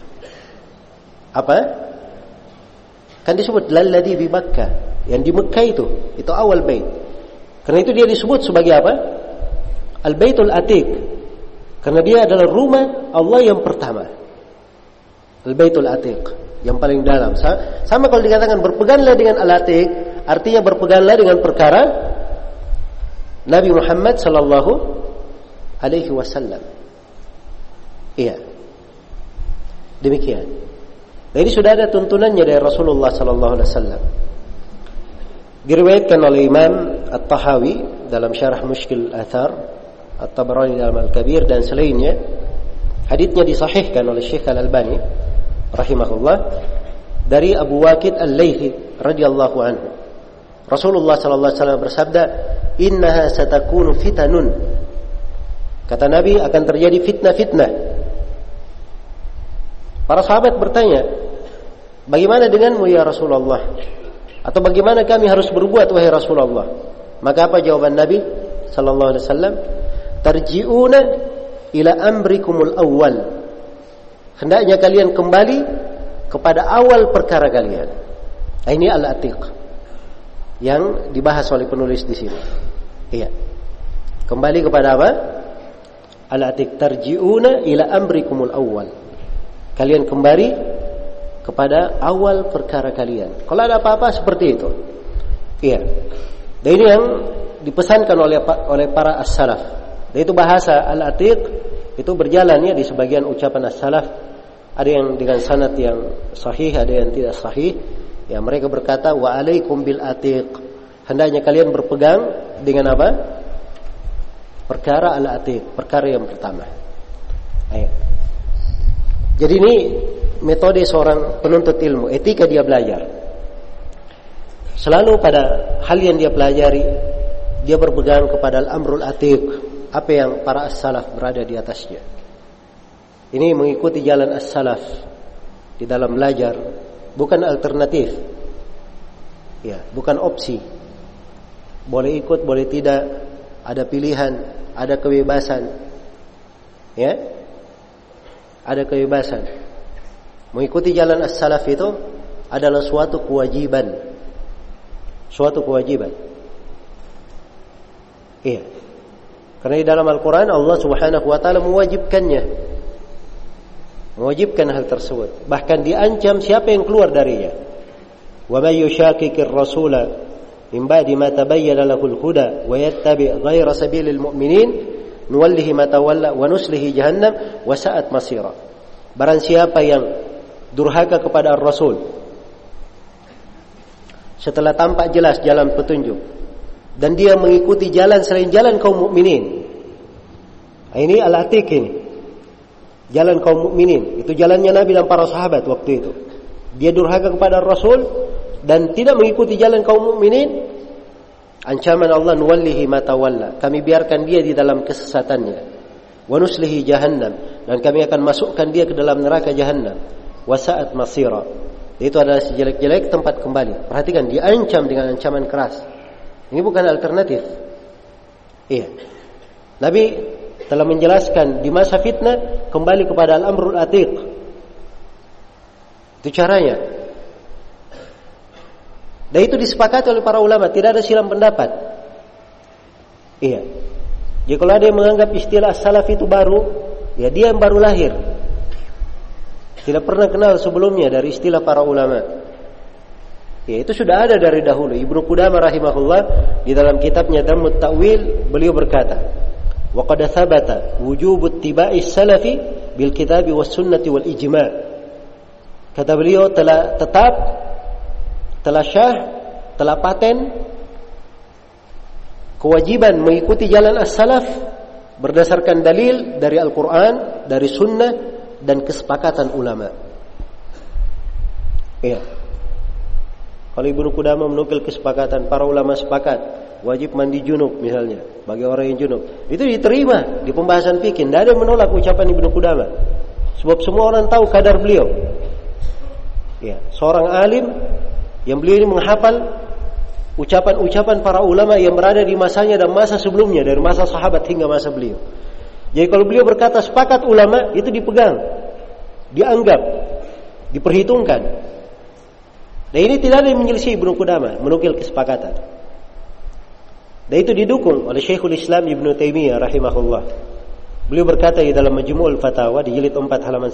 kan disebut lalladhi bi Makkah, yang di Mekah itu awal bait. Karena itu dia disebut sebagai apa? Al-Baitul Atiq, karena dia adalah rumah Allah yang pertama. Al-Baitul Atiq, yang paling dalam. Sama kalau dikatakan berpeganglah dengan Al-Atiq, artinya berpeganglah dengan perkara Nabi Muhammad sallallahu alaihi wasallam. Iya. Demikian. Nah, ini sudah ada tuntunannya dari Rasulullah sallallahu alaihi wasallam. Diriwayatkan oleh Imam At-Tahawi dalam Syarah Mushkil Athar, At-Tabarani dalam Al-Kabir dan selainnya. Haditsnya disahihkan oleh Syekh Al-Albani rahimahullah dari Abu Waqid Al-Laythi radhiyallahu anhu. Rasulullah sallallahu alaihi wasallam bersabda, "Innaha satakunu fitanun." Kata Nabi, akan terjadi fitnah-fitnah. Para sahabat bertanya, bagaimana denganmu ya Rasulullah? Atau bagaimana kami harus berbuat wahai Rasulullah? Maka apa jawaban Nabi sallallahu alaihi wasallam? Tarji'una ila amrikumul awwal. Hendaknya kalian kembali kepada awal perkara kalian. Nah, ini al-atiq yang dibahas oleh penulis di sini. Iya. Kembali kepada apa? Al-atiq, tarji'una ila amrikumul awwal. Kalian kembali kepada awal perkara kalian. Kalau ada apa-apa seperti itu. Iya. Dan ini yang dipesankan oleh para as-salaf. Dan itu bahasa al-atiq itu berjalan ya di sebagian ucapan as-salaf. Ada yang dengan sanad yang sahih, ada yang tidak sahih. Ya, mereka berkata, wa alaikum bil atiq. Hendaknya kalian berpegang dengan apa? Perkara al-atiq, perkara yang pertama. Ayo. Jadi ini metode seorang penuntut ilmu, etika dia belajar. Selalu pada hal yang dia pelajari, dia berpegang kepada al-amrul atiq, apa yang para as-salaf berada di atasnya. Ini mengikuti jalan as-salaf di dalam belajar, bukan alternatif. Ya, bukan opsi. Boleh ikut, boleh tidak, ada pilihan, ada kebebasan. Ya? Ada kebebasan. Mengikuti jalan as-salaf itu adalah suatu kewajiban. Suatu kewajiban. Iya. Karena di dalam Al-Quran Allah Subhanahu wa ta'ala mewajibkannya. Mewajibkan hal tersebut. Bahkan diancam siapa yang keluar darinya. "Wa may yushaqiqir rasula min ba'di ma tabayyana lahul huda wa yattabi' ghayra sabilil mu'minin nuwallihi ma tawalla wa nuslihi jahannam wa sa'at masira." Barang siapa yang durhaka kepada Rasul setelah tampak jelas jalan petunjuk dan dia mengikuti jalan selain jalan kaum mukminin. Ini al-atiq ini. Jalan kaum mukminin, itu jalannya Nabi dan para sahabat waktu itu. Dia durhaka kepada Rasul dan tidak mengikuti jalan kaum mukminin. Ancaman Allah, nuwallihi ma tawalla. Kami biarkan dia di dalam kesesatannya. Wa nuslihi jahannam, dan kami akan masukkan dia ke dalam neraka jahannam. Wa sa'at masira. Itu adalah sejelek-jelek tempat kembali. Perhatikan, diancam dengan ancaman keras. Ini bukan alternatif. Iya. Nabi telah menjelaskan di masa fitnah kembali kepada al-amrul atiq. Itu caranya. Dan itu disepakati oleh para ulama, tidak ada silang pendapat. Iya. Jadi kalau ada yang menganggap istilah salaf itu baru, ya dia yang baru lahir. Tidak pernah kenal sebelumnya dari istilah para ulama. Ya, itu sudah ada dari dahulu. Ibnu Qudamah rahimahullah di dalam kitabnya Dhammut Ta'wil, beliau berkata, "Wa qad thabata wujub ittiba'i salafi bil kitabi was sunnati wal ijma'." Kata beliau telah tetap, telah syah, telah paten kewajiban mengikuti jalan as-salaf berdasarkan dalil dari Al-Quran, dari sunnah dan kesepakatan ulama. Iya. Kalau Ibnu Qudamah menukil kesepakatan para ulama sepakat wajib mandi junub misalnya bagi orang yang junub, itu diterima di pembahasan fikih. Tidak ada yang menolak ucapan Ibnu Qudamah, sebab semua orang tahu kadar beliau. Ya, seorang alim yang beliau ini menghafal ucapan-ucapan para ulama yang berada di masanya dan masa sebelumnya, dari masa sahabat hingga masa beliau. Jadi kalau beliau berkata sepakat ulama, itu dipegang, dianggap, diperhitungkan. Dan ini tidak ada yang menyelisih Ibnu Qudamah menukil kesepakatan. Dan itu didukung oleh Syekhul Islam Ibnu Taimiyah rahimahullah. Beliau berkata di dalam Majmu'ul Fatawa di jilid 4 halaman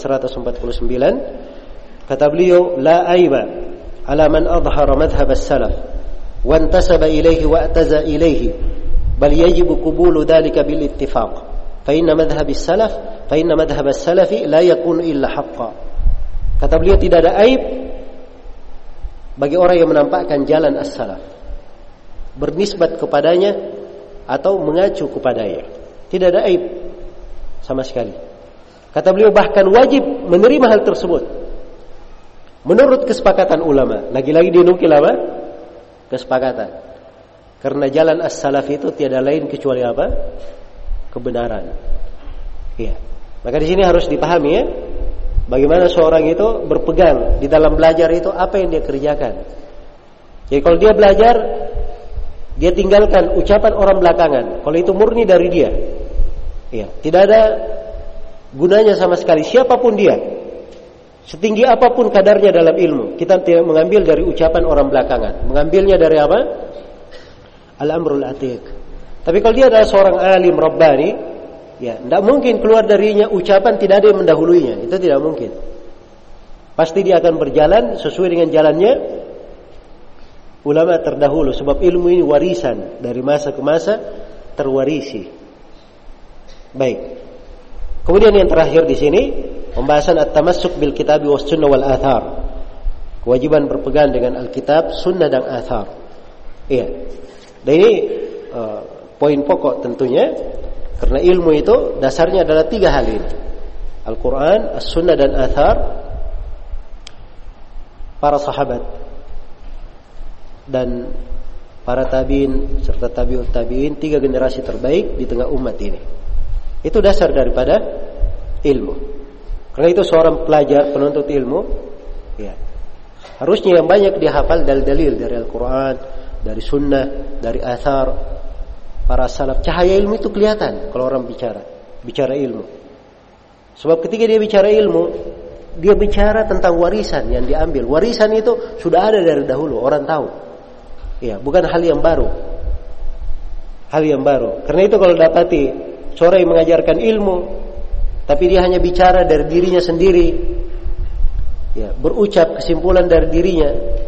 149, kata beliau, "La aiba ala man adhara madhhab as-salaf wa intasaba ilayhi wa i'taza ilayhi, bal yajibu qubulu dhalika bil ittifaq. Fa inna madhhab as-salafi la yakunu illa haqqan." Kata beliau, tidak ada aib bagi orang yang menampakkan jalan as-salaf, bernisbat kepadanya atau mengacu kepadanya. Tidak ada aib sama sekali. Kata beliau, bahkan wajib menerima hal tersebut menurut kesepakatan ulama. Lagi-lagi dinukil apa? Kesepakatan. Karena jalan as-salaf itu tiada lain kecuali apa? Kebenaran. Iya. Maka di sini harus dipahami ya, bagaimana seorang itu berpegang di dalam belajar itu apa yang dia kerjakan. Jadi kalau dia belajar, dia tinggalkan ucapan orang belakangan. Kalau itu murni dari dia, ya, tidak ada gunanya sama sekali. Siapapun dia, setinggi apapun kadarnya dalam ilmu, kita tidak mengambil dari ucapan orang belakangan. Mengambilnya dari apa? Al-amrul atiq. Tapi kalau dia adalah seorang alim rabbani, ya, tidak mungkin keluar darinya ucapan tidak ada yang mendahuluinya. Itu tidak mungkin. Pasti dia akan berjalan sesuai dengan jalannya ulama terdahulu. Sebab ilmu ini warisan dari masa ke masa, terwarisi. Baik. Kemudian yang terakhir di sini pembahasan at-tamassuk bil kitabi was sunnah wal athar. Kewajiban berpegang dengan Alkitab, sunnah dan athar. Iya. Dan ini poin pokok tentunya. Karena ilmu itu dasarnya adalah 3 hal ini: Al-Quran, As-Sunnah dan Athar para sahabat dan para tabi'in serta tabi'ut tabi'in, 3 generasi terbaik di tengah umat ini. Itu dasar daripada ilmu. Karena itu seorang pelajar, penuntut ilmu, ya, harusnya yang banyak dia hafal dalil-dalil dari Al-Quran, dari Sunnah, dari Athar para salaf. Cahaya ilmu itu kelihatan kalau orang bicara ilmu. Sebab ketika dia bicara ilmu, dia bicara tentang warisan yang diambil. Warisan itu sudah ada dari dahulu, orang tahu. Ya, bukan hal yang baru. Hal yang baru. Karena itu kalau dapati seorang yang mengajarkan ilmu, tapi dia hanya bicara dari dirinya sendiri, ya, berucap kesimpulan dari dirinya,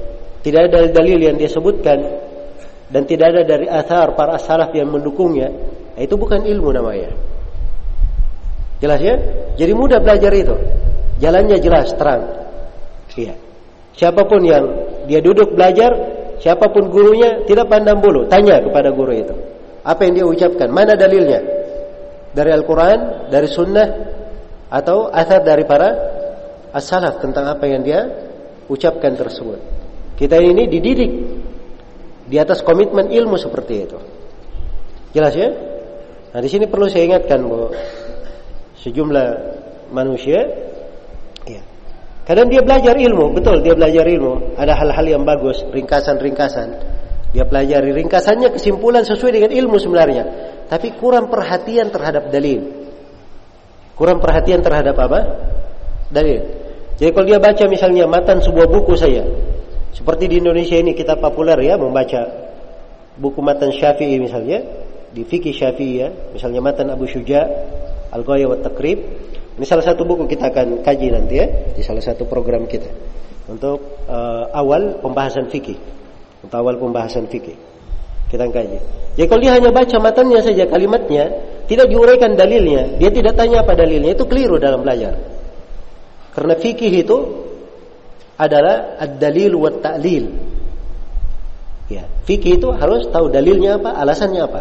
tidak ada dalil yang dia sebutkan, dan tidak ada dari athar para salaf yang mendukungnya, itu bukan ilmu namanya. Jelas ya? Jadi mudah belajar itu. Jalannya jelas, terang. Iya. Siapapun yang dia duduk belajar, siapapun gurunya, tidak pandang bulu, tanya kepada guru itu. Apa yang dia ucapkan? Mana dalilnya? Dari Al-Quran, dari Sunnah, atau athar dari para as-salaf tentang apa yang dia ucapkan tersebut. Kita ini dididik di atas komitmen ilmu seperti itu. Jelas ya? Nah, di sini perlu saya ingatkan bahwa sejumlah manusia, ya, kadang dia belajar ilmu, betul dia belajar ilmu, ada hal-hal yang bagus, ringkasan-ringkasan, dia pelajari ringkasannya, kesimpulan sesuai dengan ilmu sebenarnya, tapi kurang perhatian terhadap dalil, kurang perhatian terhadap apa? Dalil. Jadi kalau dia baca misalnya matan sebuah buku saja, seperti di Indonesia ini kita populer ya membaca buku matan Syafi'i misalnya, di fikih Syafi'i ya, misalnya matan Abu Syuja, Al-Ghayah wa Taqrib. Ini salah satu buku kita akan kaji nanti ya, di salah satu program kita untuk awal pembahasan fikih. Untuk awal pembahasan fikih kita akan kaji. Jadi kalau dia hanya baca matannya saja, kalimatnya, tidak diuraikan dalilnya, dia tidak tanya apa dalilnya, itu keliru dalam belajar. Karena fikih itu adalah ad-dalil wa ta'lil. Ya, fikih itu harus tahu dalilnya apa, alasannya apa.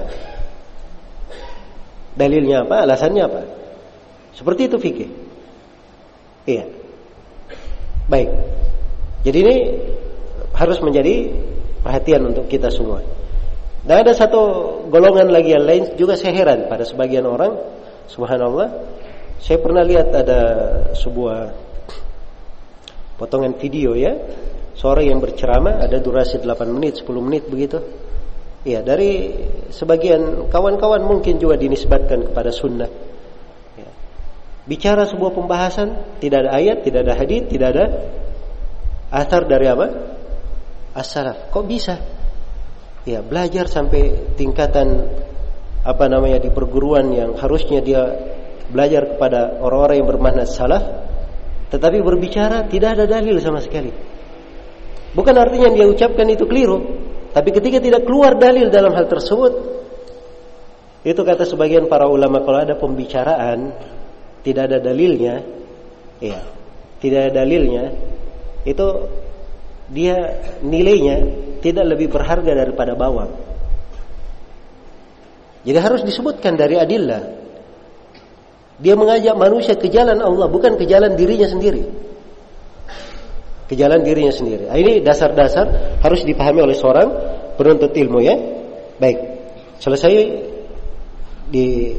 Dalilnya apa, alasannya apa. Seperti itu fikih. Iya. Baik. Jadi ini harus menjadi perhatian untuk kita semua. Dan ada satu golongan lagi yang lain juga saya heran pada sebagian orang. Subhanallah. Saya pernah lihat ada sebuah potongan video ya, seorang yang berceramah, ada durasi 8 menit, 10 menit begitu. Ya, dari sebagian kawan-kawan mungkin juga dinisbatkan kepada sunnah. Ya. Bicara sebuah pembahasan, tidak ada ayat, tidak ada hadits, tidak ada athar dari apa? As-salaf. Kok bisa? Ya, belajar sampai tingkatan apa namanya di perguruan yang harusnya dia belajar kepada orang-orang yang bermanhaj salaf, tetapi berbicara tidak ada dalil sama sekali. Bukan artinya yang dia ucapkan itu keliru, tapi ketika tidak keluar dalil dalam hal tersebut, itu kata sebagian para ulama, kalau ada pembicaraan tidak ada dalilnya, ya, tidak ada dalilnya, itu dia nilainya tidak lebih berharga daripada bawang. Jadi harus disebutkan dari adillah. Dia mengajak manusia ke jalan Allah, bukan ke jalan dirinya sendiri. Ke jalan dirinya sendiri. Ini dasar-dasar harus dipahami oleh seorang penuntut ilmu ya. Baik. Selesai di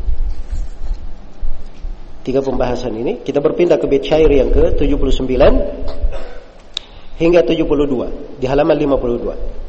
3 pembahasan ini, kita berpindah ke bait syair yang ke-79 hingga 72 di halaman 52.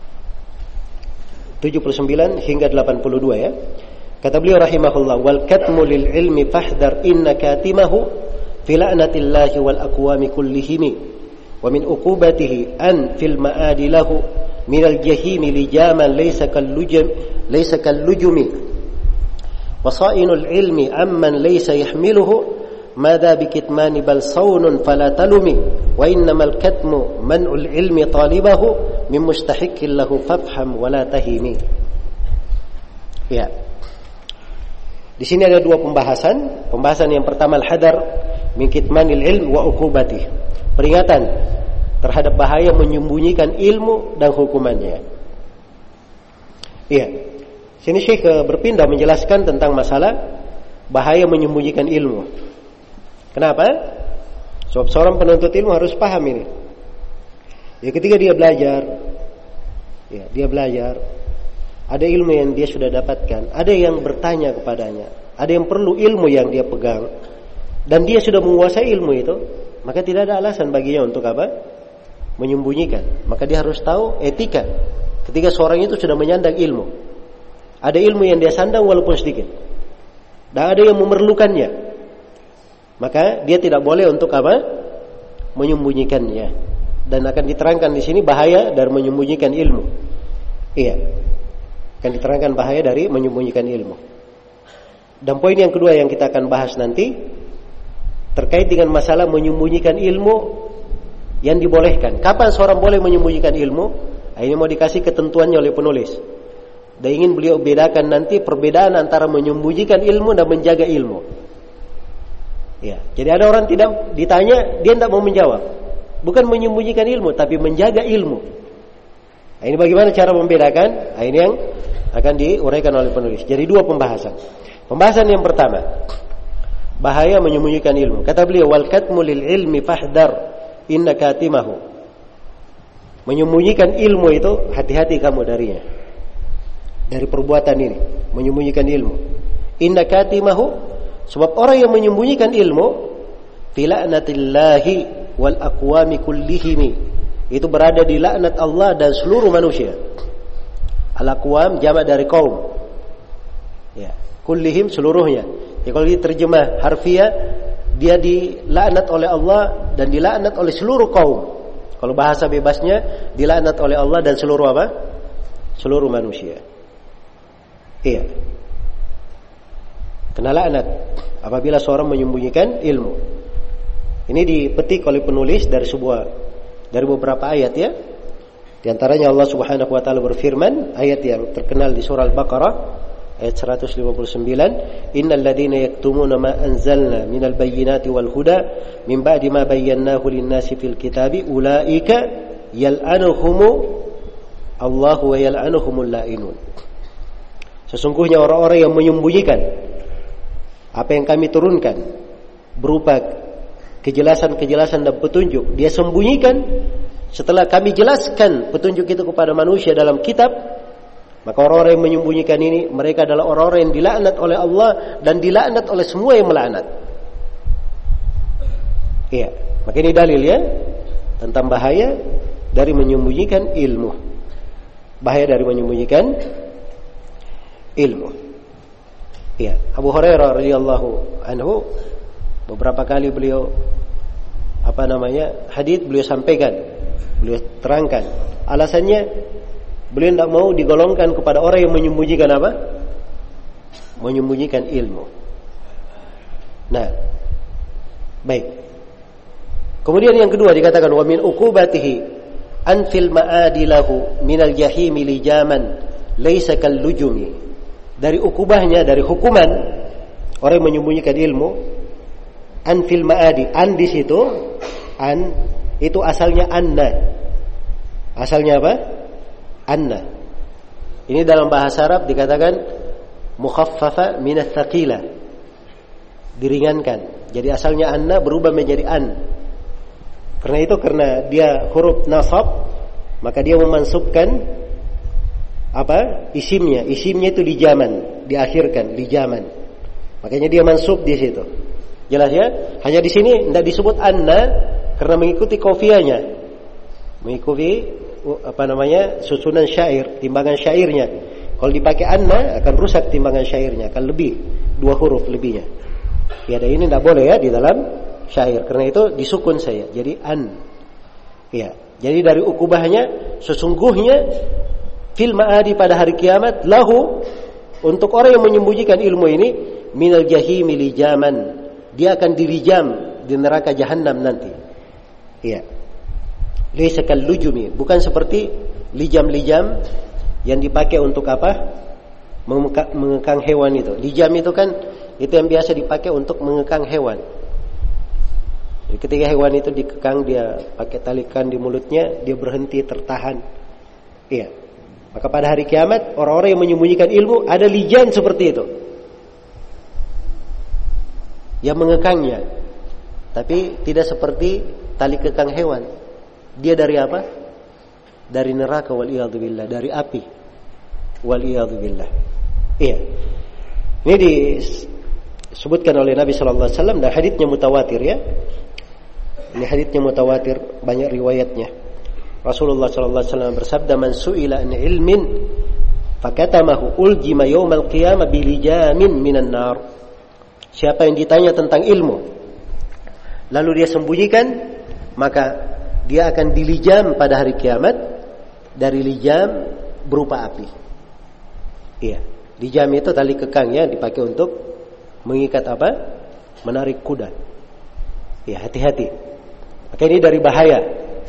79 hingga 82 ya. Kata beliau rahimahullah, wal katmu lil ilmi fahdar inna katimahu fi la'natillahi wal aqwami kullihim wa min uqubatihi an fil ma'adi lahu min al jahimi lijaman laysa kal lujumi wa sa'inul ilmi amman laysa yahmiluhu madha bikitmani bal sawnun fala talumi wa innamal katmu man'ul ilmi talibahu min mustahiqqin lahu fafham wala tahimi. Ya. Di sini ada 2 pembahasan. Pembahasan yang pertama al-hadar min kitmanil ilm wa uqubati. Peringatan terhadap bahaya menyembunyikan ilmu dan hukumannya. Iya. Sini Syekh berpindah menjelaskan tentang masalah bahaya menyembunyikan ilmu. Kenapa? Sebab seorang penuntut ilmu harus paham ini. Ya, ketika dia belajar, ya, dia belajar, ada ilmu yang dia sudah dapatkan, ada yang bertanya kepadanya, ada yang perlu ilmu yang dia pegang, dan dia sudah menguasai ilmu itu, maka tidak ada alasan baginya untuk apa? Menyembunyikan. Maka dia harus tahu etika ketika seorang itu sudah menyandang ilmu. Ada ilmu yang dia sandang walaupun sedikit, dan ada yang memerlukannya, maka dia tidak boleh untuk apa? Menyembunyikannya. Dan akan diterangkan di sini bahaya dari menyembunyikan ilmu. Iya. Akan diterangkan bahaya dari menyembunyikan ilmu. Dan poin yang kedua yang kita akan bahas nanti terkait dengan masalah menyembunyikan ilmu yang dibolehkan. Kapan seorang boleh menyembunyikan ilmu? Ini mau dikasih ketentuannya oleh penulis. Dan ingin beliau bedakan nanti perbedaan antara menyembunyikan ilmu dan menjaga ilmu. Ya, jadi ada orang tidak ditanya, dia tidak mau menjawab. Bukan menyembunyikan ilmu, tapi menjaga ilmu. Nah, ini bagaimana cara membedakan? Nah, ini yang akan diuraikan oleh penulis. Jadi dua pembahasan. Pembahasan yang pertama, bahaya menyembunyikan ilmu. Kata beliau, wal katmu lil ilmi fahdar inna katimahu. Menyembunyikan ilmu itu hati-hati kamu darinya. Dari perbuatan ini, menyembunyikan ilmu. Inna katimahu, sebab orang yang menyembunyikan ilmu fi la'natillahi wal aqwami kullihimi, itu berada di laknat Allah dan seluruh manusia. Al-aqwam jamak dari kaum. Ya, kullihim seluruhnya. Ya, kalau diterjemah harfiah, dia dilaknat oleh Allah dan dilaknat oleh seluruh kaum. Kalau bahasa bebasnya, dilaknat oleh Allah dan seluruh apa? Seluruh manusia. Iya. Kena laknat apabila seorang menyembunyikan ilmu. Ini dipetik oleh penulis dari beberapa ayat ya. Di antaranya Allah Subhanahu wa taala berfirman, ayat yang terkenal di surah Al-Baqarah ayat 159, innal ladzina yaktumuna ma anzalna minal bayyinati wal huda min ba'di ma bayyanahu lin-nasi fil kitabi ulaika yal'anuhumu Allahu wa yal'anuhumul la'inun. Sesungguhnya orang-orang yang menyembunyikan apa yang kami turunkan berupa kejelasan-kejelasan dan petunjuk, dia sembunyikan setelah kami jelaskan petunjuk itu kepada manusia dalam kitab. Maka orang-orang yang menyembunyikan ini, mereka adalah orang-orang yang dilaknat oleh Allah dan dilaknat oleh semua yang melaknat. Iya, maka ini dalil ya tentang bahaya dari menyembunyikan ilmu. Bahaya dari menyembunyikan ilmu. Iya, Abu Hurairah radhiyallahu anhu beberapa kali beliau hadits beliau sampaikan, beliau terangkan. Alasannya beliau tidak mau digolongkan kepada orang yang menyembunyikan apa? Menyembunyikan ilmu. Nah, baik. Kemudian yang kedua dikatakan wa min uqubatihi an fil ma'adi lahu minal jahimi lijaman laisa kal lujumi. Dari ukubahnya, dari hukuman orang yang menyembunyikan ilmu, an fil ma'adi, an di situ, an itu asalnya anna. Asalnya apa? Anna. Ini dalam bahasa Arab dikatakan mukhaffafa min ats-tsaqila. Diringankan. Jadi asalnya anna berubah menjadi an. Karena dia huruf nasab, maka dia memansubkan apa? Isimnya. Isimnya itu di zaman, diakhirkan di zaman. Makanya dia mansub di situ. Jelas ya? Hanya di sini tidak disebut anna karena mengikuti qafiyahnya. Mengikuti susunan syair, timbangan syairnya. Kalau dipakai anna akan rusak timbangan syairnya, akan lebih 2 huruf lebihnya. Ya, dan ini tidak boleh ya di dalam syair. Karena itu disukun saya. Jadi an. Ya, jadi dari ukubahnya sesungguhnya fil ma'adi pada hari kiamat lahu untuk orang yang menyembunyikan ilmu ini minal jahimi lijaman. Dia akan dilijam di neraka jahanam nanti. Iya. Laisa kal lujumi, bukan seperti lijam-lijam yang dipakai untuk apa? Mengekang hewan itu. Lijam itu kan itu yang biasa dipakai untuk mengekang hewan. Jadi ketika hewan itu dikekang, dia pakai talikan di mulutnya, dia berhenti tertahan. Iya. Maka pada hari kiamat orang-orang yang menyembunyikan ilmu ada lijam seperti itu. Yang mengekangnya. Tapi tidak seperti tali kekang hewan. Dia dari apa? Dari neraka waliyadzubillah, dari api. Waliyadzubillah. Iya. Ini disebutkan oleh Nabi sallallahu alaihi wasallam dan haditsnya mutawatir ya. Ini haditsnya mutawatir, banyak riwayatnya. Rasulullah sallallahu alaihi wasallam bersabda, "Man su'ila an ilmin fakatamahu uljima yaumal qiyamah bilijamin minan nar." Siapa yang ditanya tentang ilmu lalu dia sembunyikan, maka dia akan dilijam pada hari kiamat dari lijam berupa api. Iya, lijam itu tali kekang ya, dipakai untuk mengikat apa? Menarik kuda. Ya, hati-hati. Maka ini dari bahaya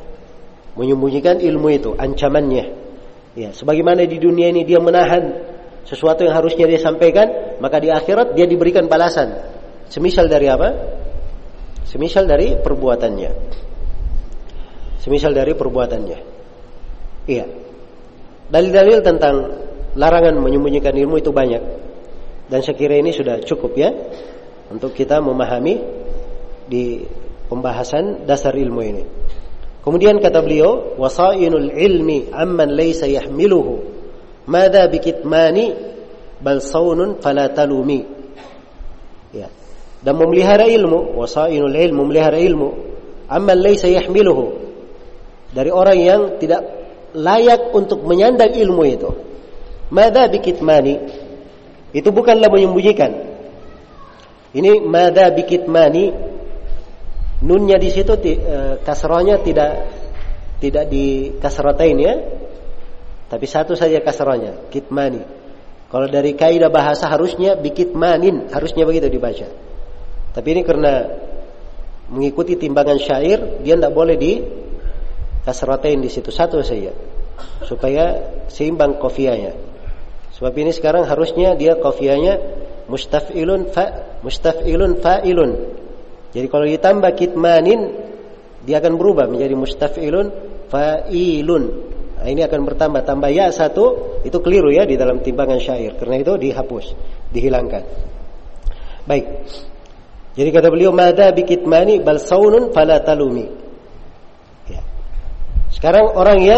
menyembunyikan ilmu itu, ancamannya. Ya, sebagaimana di dunia ini dia menahan sesuatu yang harusnya dia sampaikan, maka di akhirat dia diberikan balasan. Semisal dari apa? Semisal dari perbuatannya. Semisal dari perbuatannya. Iya. Dalil-dalil tentang larangan menyembunyikan ilmu itu banyak. Dan saya kira ini sudah cukup ya untuk kita memahami di pembahasan dasar ilmu ini. Kemudian kata beliau, wasainul ilmi amman laysa yahmiluhu madza bikitmani bal saunun fala talumi. Ya. Dan memelihara ilmu, wasainul ilmu, memelihara ilmu amman laysa yahmiluhu, dari orang yang tidak layak untuk menyandang ilmu itu. Madza bikitmani, itu bukanlah menyembunyikan. Ini madza bikitmani, nunnya di situ kasrahnya tidak di kasratain ya, tapi satu saja kasrahnya, kitmani. Kalau dari kaidah bahasa harusnya bikitmanin, harusnya begitu dibaca. Tapi ini karena mengikuti timbangan syair, dia tidak boleh di kasratain di situ, satu saja, supaya seimbang qafiyahnya. Sebab ini sekarang harusnya dia qafiyahnya mustaf'ilun fa'ilun. Jadi kalau ditambah kitmanin, dia akan berubah menjadi mustaf'ilun fa'ilun. Nah, ini akan bertambah, tambah ya satu, itu keliru ya di dalam timbangan syair. Karena itu dihapus, dihilangkan. Baik. Jadi kata beliau, madza bikitmani bal saunun fala talumi. Ya. Sekarang orang yang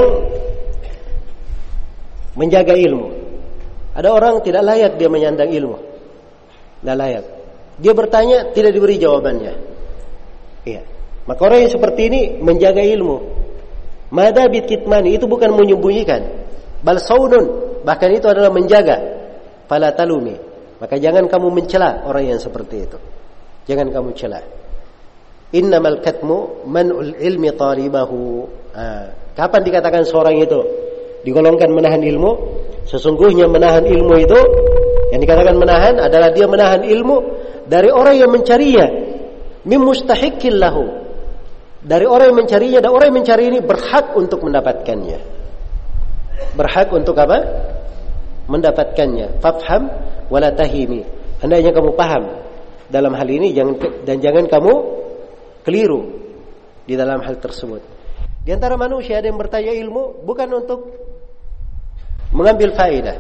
menjaga ilmu. Ada orang tidak layak dia menyandang ilmu. Tidak layak. Dia bertanya, tidak diberi jawabannya. Iya. Maka orang yang seperti ini menjaga ilmu. Madza bikitmani, itu bukan menyembunyikan. Bal saunun, bahkan itu adalah menjaga. Fala talumi. Maka jangan kamu mencela orang yang seperti itu. Jangan kamu cela. Innamal katmu man'ul ilmi talibahu. Kapan dikatakan seorang itu digolongkan menahan ilmu? Sesungguhnya menahan ilmu itu, yang dikatakan menahan adalah dia menahan ilmu dari orang yang mencarinya, mim mustahiqqil lahu, dari orang yang mencarinya, dan orang yang mencari ini berhak untuk mendapatkannya. Berhak untuk apa? Mendapatkannya. Fafham wala tahimi. Hendaknya kamu paham dalam hal ini, jangan kamu keliru di dalam hal tersebut. Di antara manusia ada yang bertanya ilmu bukan untuk mengambil faedah.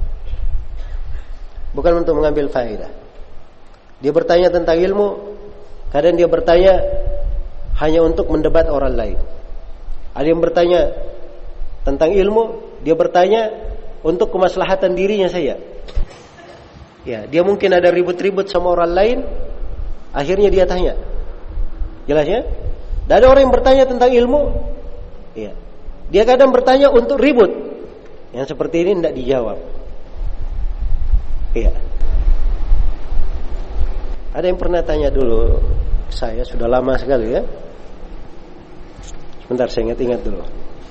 Bukan untuk mengambil faedah. Dia bertanya tentang ilmu, kadang dia bertanya hanya untuk mendebat orang lain. Ada yang bertanya tentang ilmu, dia bertanya untuk kemaslahatan dirinya saja. Ya, dia mungkin ada ribut-ribut sama orang lain, akhirnya dia tanya. Jelas ya? Dan ada orang yang bertanya tentang ilmu, ya, dia kadang bertanya untuk ribut. Yang seperti ini tidak dijawab. Iya. Ada yang pernah tanya dulu, saya sudah lama sekali ya. Sebentar saya ingat-ingat dulu.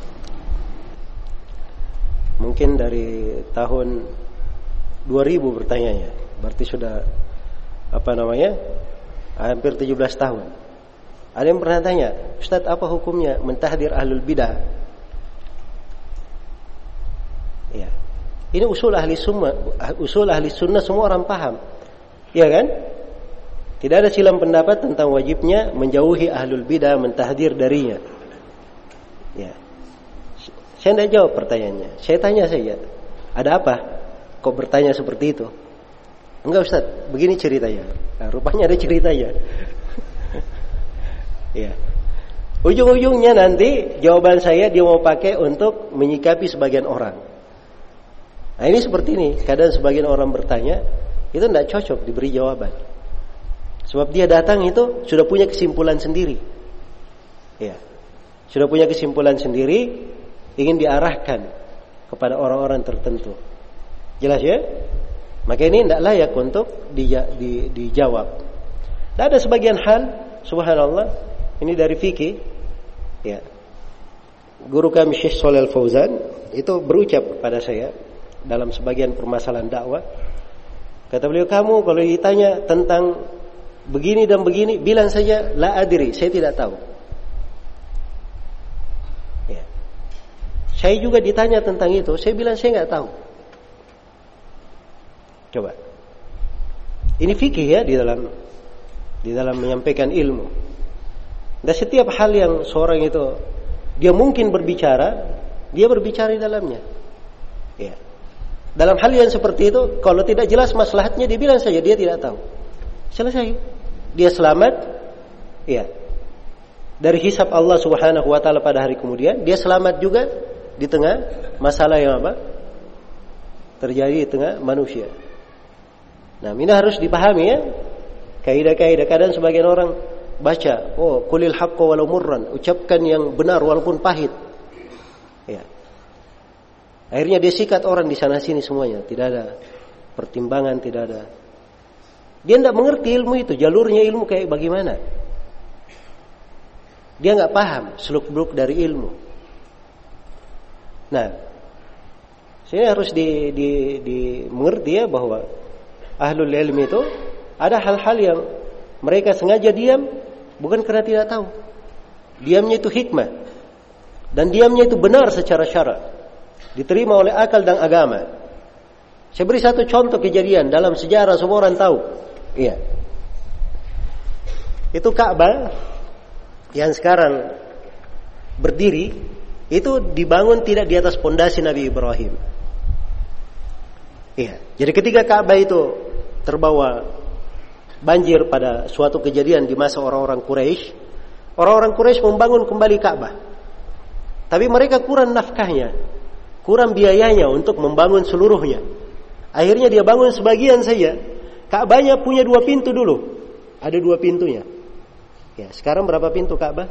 Mungkin dari tahun 2000 bertanyanya. Berarti sudah hampir 17 tahun. Ada yang pernah tanya, Ustaz, apa hukumnya mentahdir ahlul bidah? Ya. Ini usul ahli sunnah semua orang paham. Ya kan? Tidak ada silang pendapat tentang wajibnya menjauhi ahlul bidah, mentahdir darinya. Ya. Saya tidak jawab pertanyaannya. Saya tanya saja, ada apa? Kok bertanya seperti itu? Enggak Ustaz, begini ceritanya. Nah, rupanya ada ceritanya. Ya. Ujung-ujungnya nanti jawaban saya dia mau pakai untuk menyikapi sebagian orang. Nah ini seperti ini. Kadang sebagian orang bertanya, itu tidak cocok diberi jawaban. Sebab dia datang itu sudah punya kesimpulan sendiri. Ya. Sudah punya kesimpulan sendiri, ingin diarahkan kepada orang-orang tertentu. Jelas ya? Maka ini tidak layak untuk dijawab. Dan ada sebagian hal, subhanallah, ini dari fikih, ya. Guru kami Syekh Shalih Al-Fauzan itu berucap kepada saya dalam sebagian permasalahan dakwah. Kata beliau, kamu kalau ditanya tentang begini dan begini, bilang saja la adri, saya tidak tahu. Ya. Saya juga ditanya tentang itu, saya bilang saya nggak tahu. Coba. Ini fikih ya di dalam menyampaikan ilmu. Dan setiap hal yang seorang itu dia mungkin berbicara, dia berbicara di dalamnya. Ya. Dalam hal yang seperti itu, kalau tidak jelas maslahatnya, dia bilang saja dia tidak tahu. Selesai. Dia selamat, ya. Dari hisab Allah Subhanahu wa taala pada hari kemudian, dia selamat juga di tengah masalah yang terjadi di tengah manusia. Nah, ini harus dipahami ya. Kaidah-kaidah. Kadang sebagian orang baca, qulil haqqo walau murran, ucapkan yang benar walaupun pahit. Ya. Akhirnya dia sikat orang di sana sini semuanya, tidak ada pertimbangan, tidak ada. Dia tidak mengerti ilmu itu, jalurnya ilmu kayak bagaimana. Dia nggak paham seluk-beluk dari ilmu. Nah, sini harus dimengerti ya bahwa ahlul ilmi itu ada hal-hal yang mereka sengaja diam bukan karena tidak tahu. Diamnya itu hikmah dan diamnya itu benar secara syara, diterima oleh akal dan agama. Saya beri satu contoh kejadian dalam sejarah semua orang tahu. Iya. Itu Ka'bah yang sekarang berdiri itu dibangun tidak di atas pondasi Nabi Ibrahim. Iya. Jadi ketika Ka'bah itu terbawa banjir pada suatu kejadian di masa orang-orang Quraisy membangun kembali Ka'bah. Tapi mereka kurang nafkahnya, kurang biayanya untuk membangun seluruhnya. Akhirnya dia bangun sebagian saja. Ka'bahnya punya 2 pintu dulu. Ada 2 pintunya. Ya, sekarang berapa pintu Ka'bah?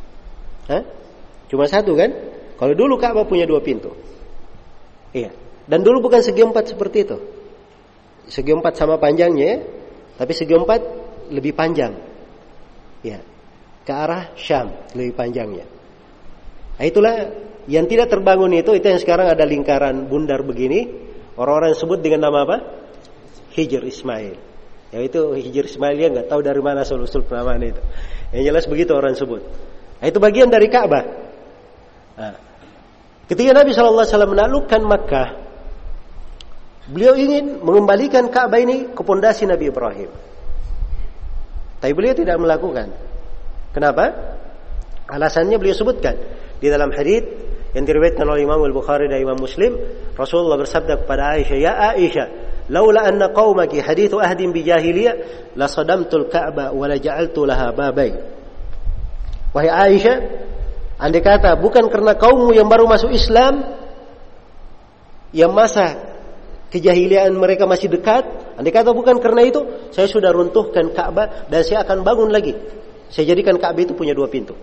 Cuma 1 kan? Kalau dulu Ka'bah punya 2 pintu. Iya. Dan dulu bukan segi 4 seperti itu. Segi 4 sama panjangnya, tapi segi 4 lebih panjang. Ya. Ke arah Syam lebih panjangnya. Nah, itulah yang tidak terbangun itu yang sekarang ada lingkaran bundar begini. Orang-orang sebut dengan nama apa? Hijr Ismail. Ya itu Hijr Ismail, dia nggak tahu dari mana usul penamaan itu. Yang jelas begitu orang sebut. Nah, itu bagian dari Ka'bah. Nah, ketika Nabi SAW menaklukkan Makkah, beliau ingin mengembalikan Ka'bah ini ke pondasi Nabi Ibrahim. Tapi beliau tidak melakukan. Kenapa? Alasannya beliau sebutkan di dalam hadits yang diriwayatkan oleh Imam Al-Bukhari dan Imam Muslim. Rasulullah bersabda kepada Aisyah, "Ya Aisyah, laula anna qaumaki hadithu ahdin bi jahiliyah la sadamtul Ka'bah wa la ja'altu laha babain." Wahai Aisyah, andai kata bukan karena kaummu yang baru masuk Islam, yang masa kejahiliaan mereka masih dekat, andai kata bukan karena itu, saya sudah runtuhkan Ka'bah dan saya akan bangun lagi. Saya jadikan Ka'bah itu punya 2 pintu.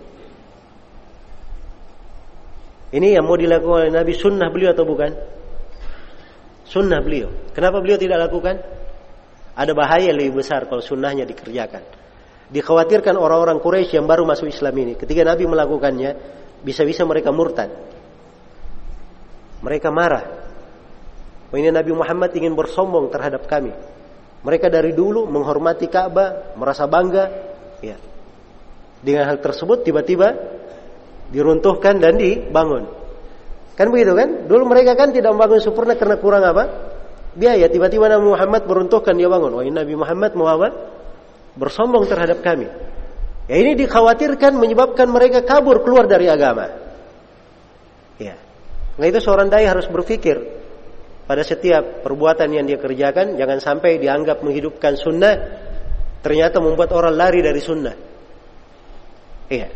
Ini yang mau dilakukan oleh Nabi, sunnah beliau atau bukan? Sunnah beliau. Kenapa beliau tidak lakukan? Ada bahaya lebih besar kalau sunnahnya dikerjakan. Dikhawatirkan orang-orang Quraisy yang baru masuk Islam ini, ketika Nabi melakukannya, bisa-bisa mereka murtad. Mereka marah. Ini Nabi Muhammad ingin bersombong terhadap kami. Mereka dari dulu menghormati Ka'bah, merasa bangga. Ya. Dengan hal tersebut tiba-tiba diruntuhkan dan dibangun. Kan begitu kan? Dulu mereka kan tidak membangun sempurna karena kurang apa? Biaya. Tiba-tiba Nabi Muhammad meruntuhkan, dia bangun. Ini Nabi Muhammad mau apa? Bersombong terhadap kami. Ya, ini dikhawatirkan menyebabkan mereka kabur keluar dari agama. Ya. Nah, itu seorang dai harus berpikir pada setiap perbuatan yang dia kerjakan, jangan sampai dianggap menghidupkan sunnah, ternyata membuat orang lari dari sunnah. Iya.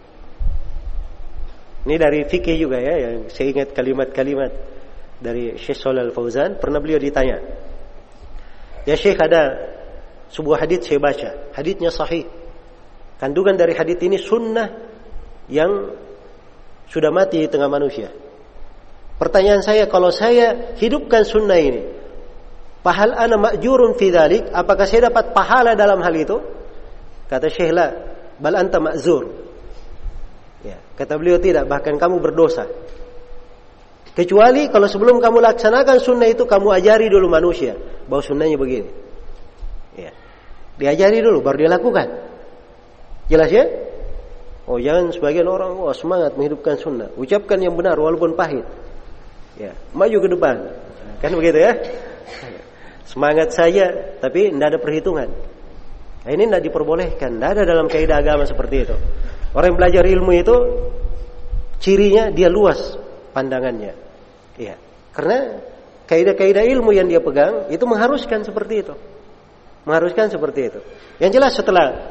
Ini dari fikih juga ya, yang saya ingat kalimat-kalimat dari Syekh Shalih Al-Fauzan. Pernah beliau ditanya, "Ya Syekh, ada sebuah hadits saya baca, haditsnya sahih. Kandungan dari hadits ini sunnah yang sudah mati di tengah manusia. Pertanyaan saya, kalau saya hidupkan sunnah ini, fahal ana ma'jurun fi dzalik? Apakah saya dapat pahala dalam hal itu?" Kata Syekh, "La, bal anta ma'zur." Ya, kata beliau, tidak, bahkan kamu berdosa. Kecuali kalau sebelum kamu laksanakan sunnah itu, kamu ajari dulu manusia bahwa sunnahnya begini. Ya. Diajari dulu baru dia lakukan. Jelas ya? Oh, jangan sebagian orang semangat menghidupkan sunnah. Ucapkan yang benar walaupun pahit. Ya, maju ke depan. Kan begitu ya? Semangat saja tapi tidak ada perhitungan. Nah, ini tidak diperbolehkan. Tidak ada dalam kaidah agama seperti itu. Orang yang belajar ilmu itu cirinya dia luas pandangannya. Ya, karena kaidah-kaidah ilmu yang dia pegang itu mengharuskan seperti itu. Mengharuskan seperti itu. Yang jelas setelah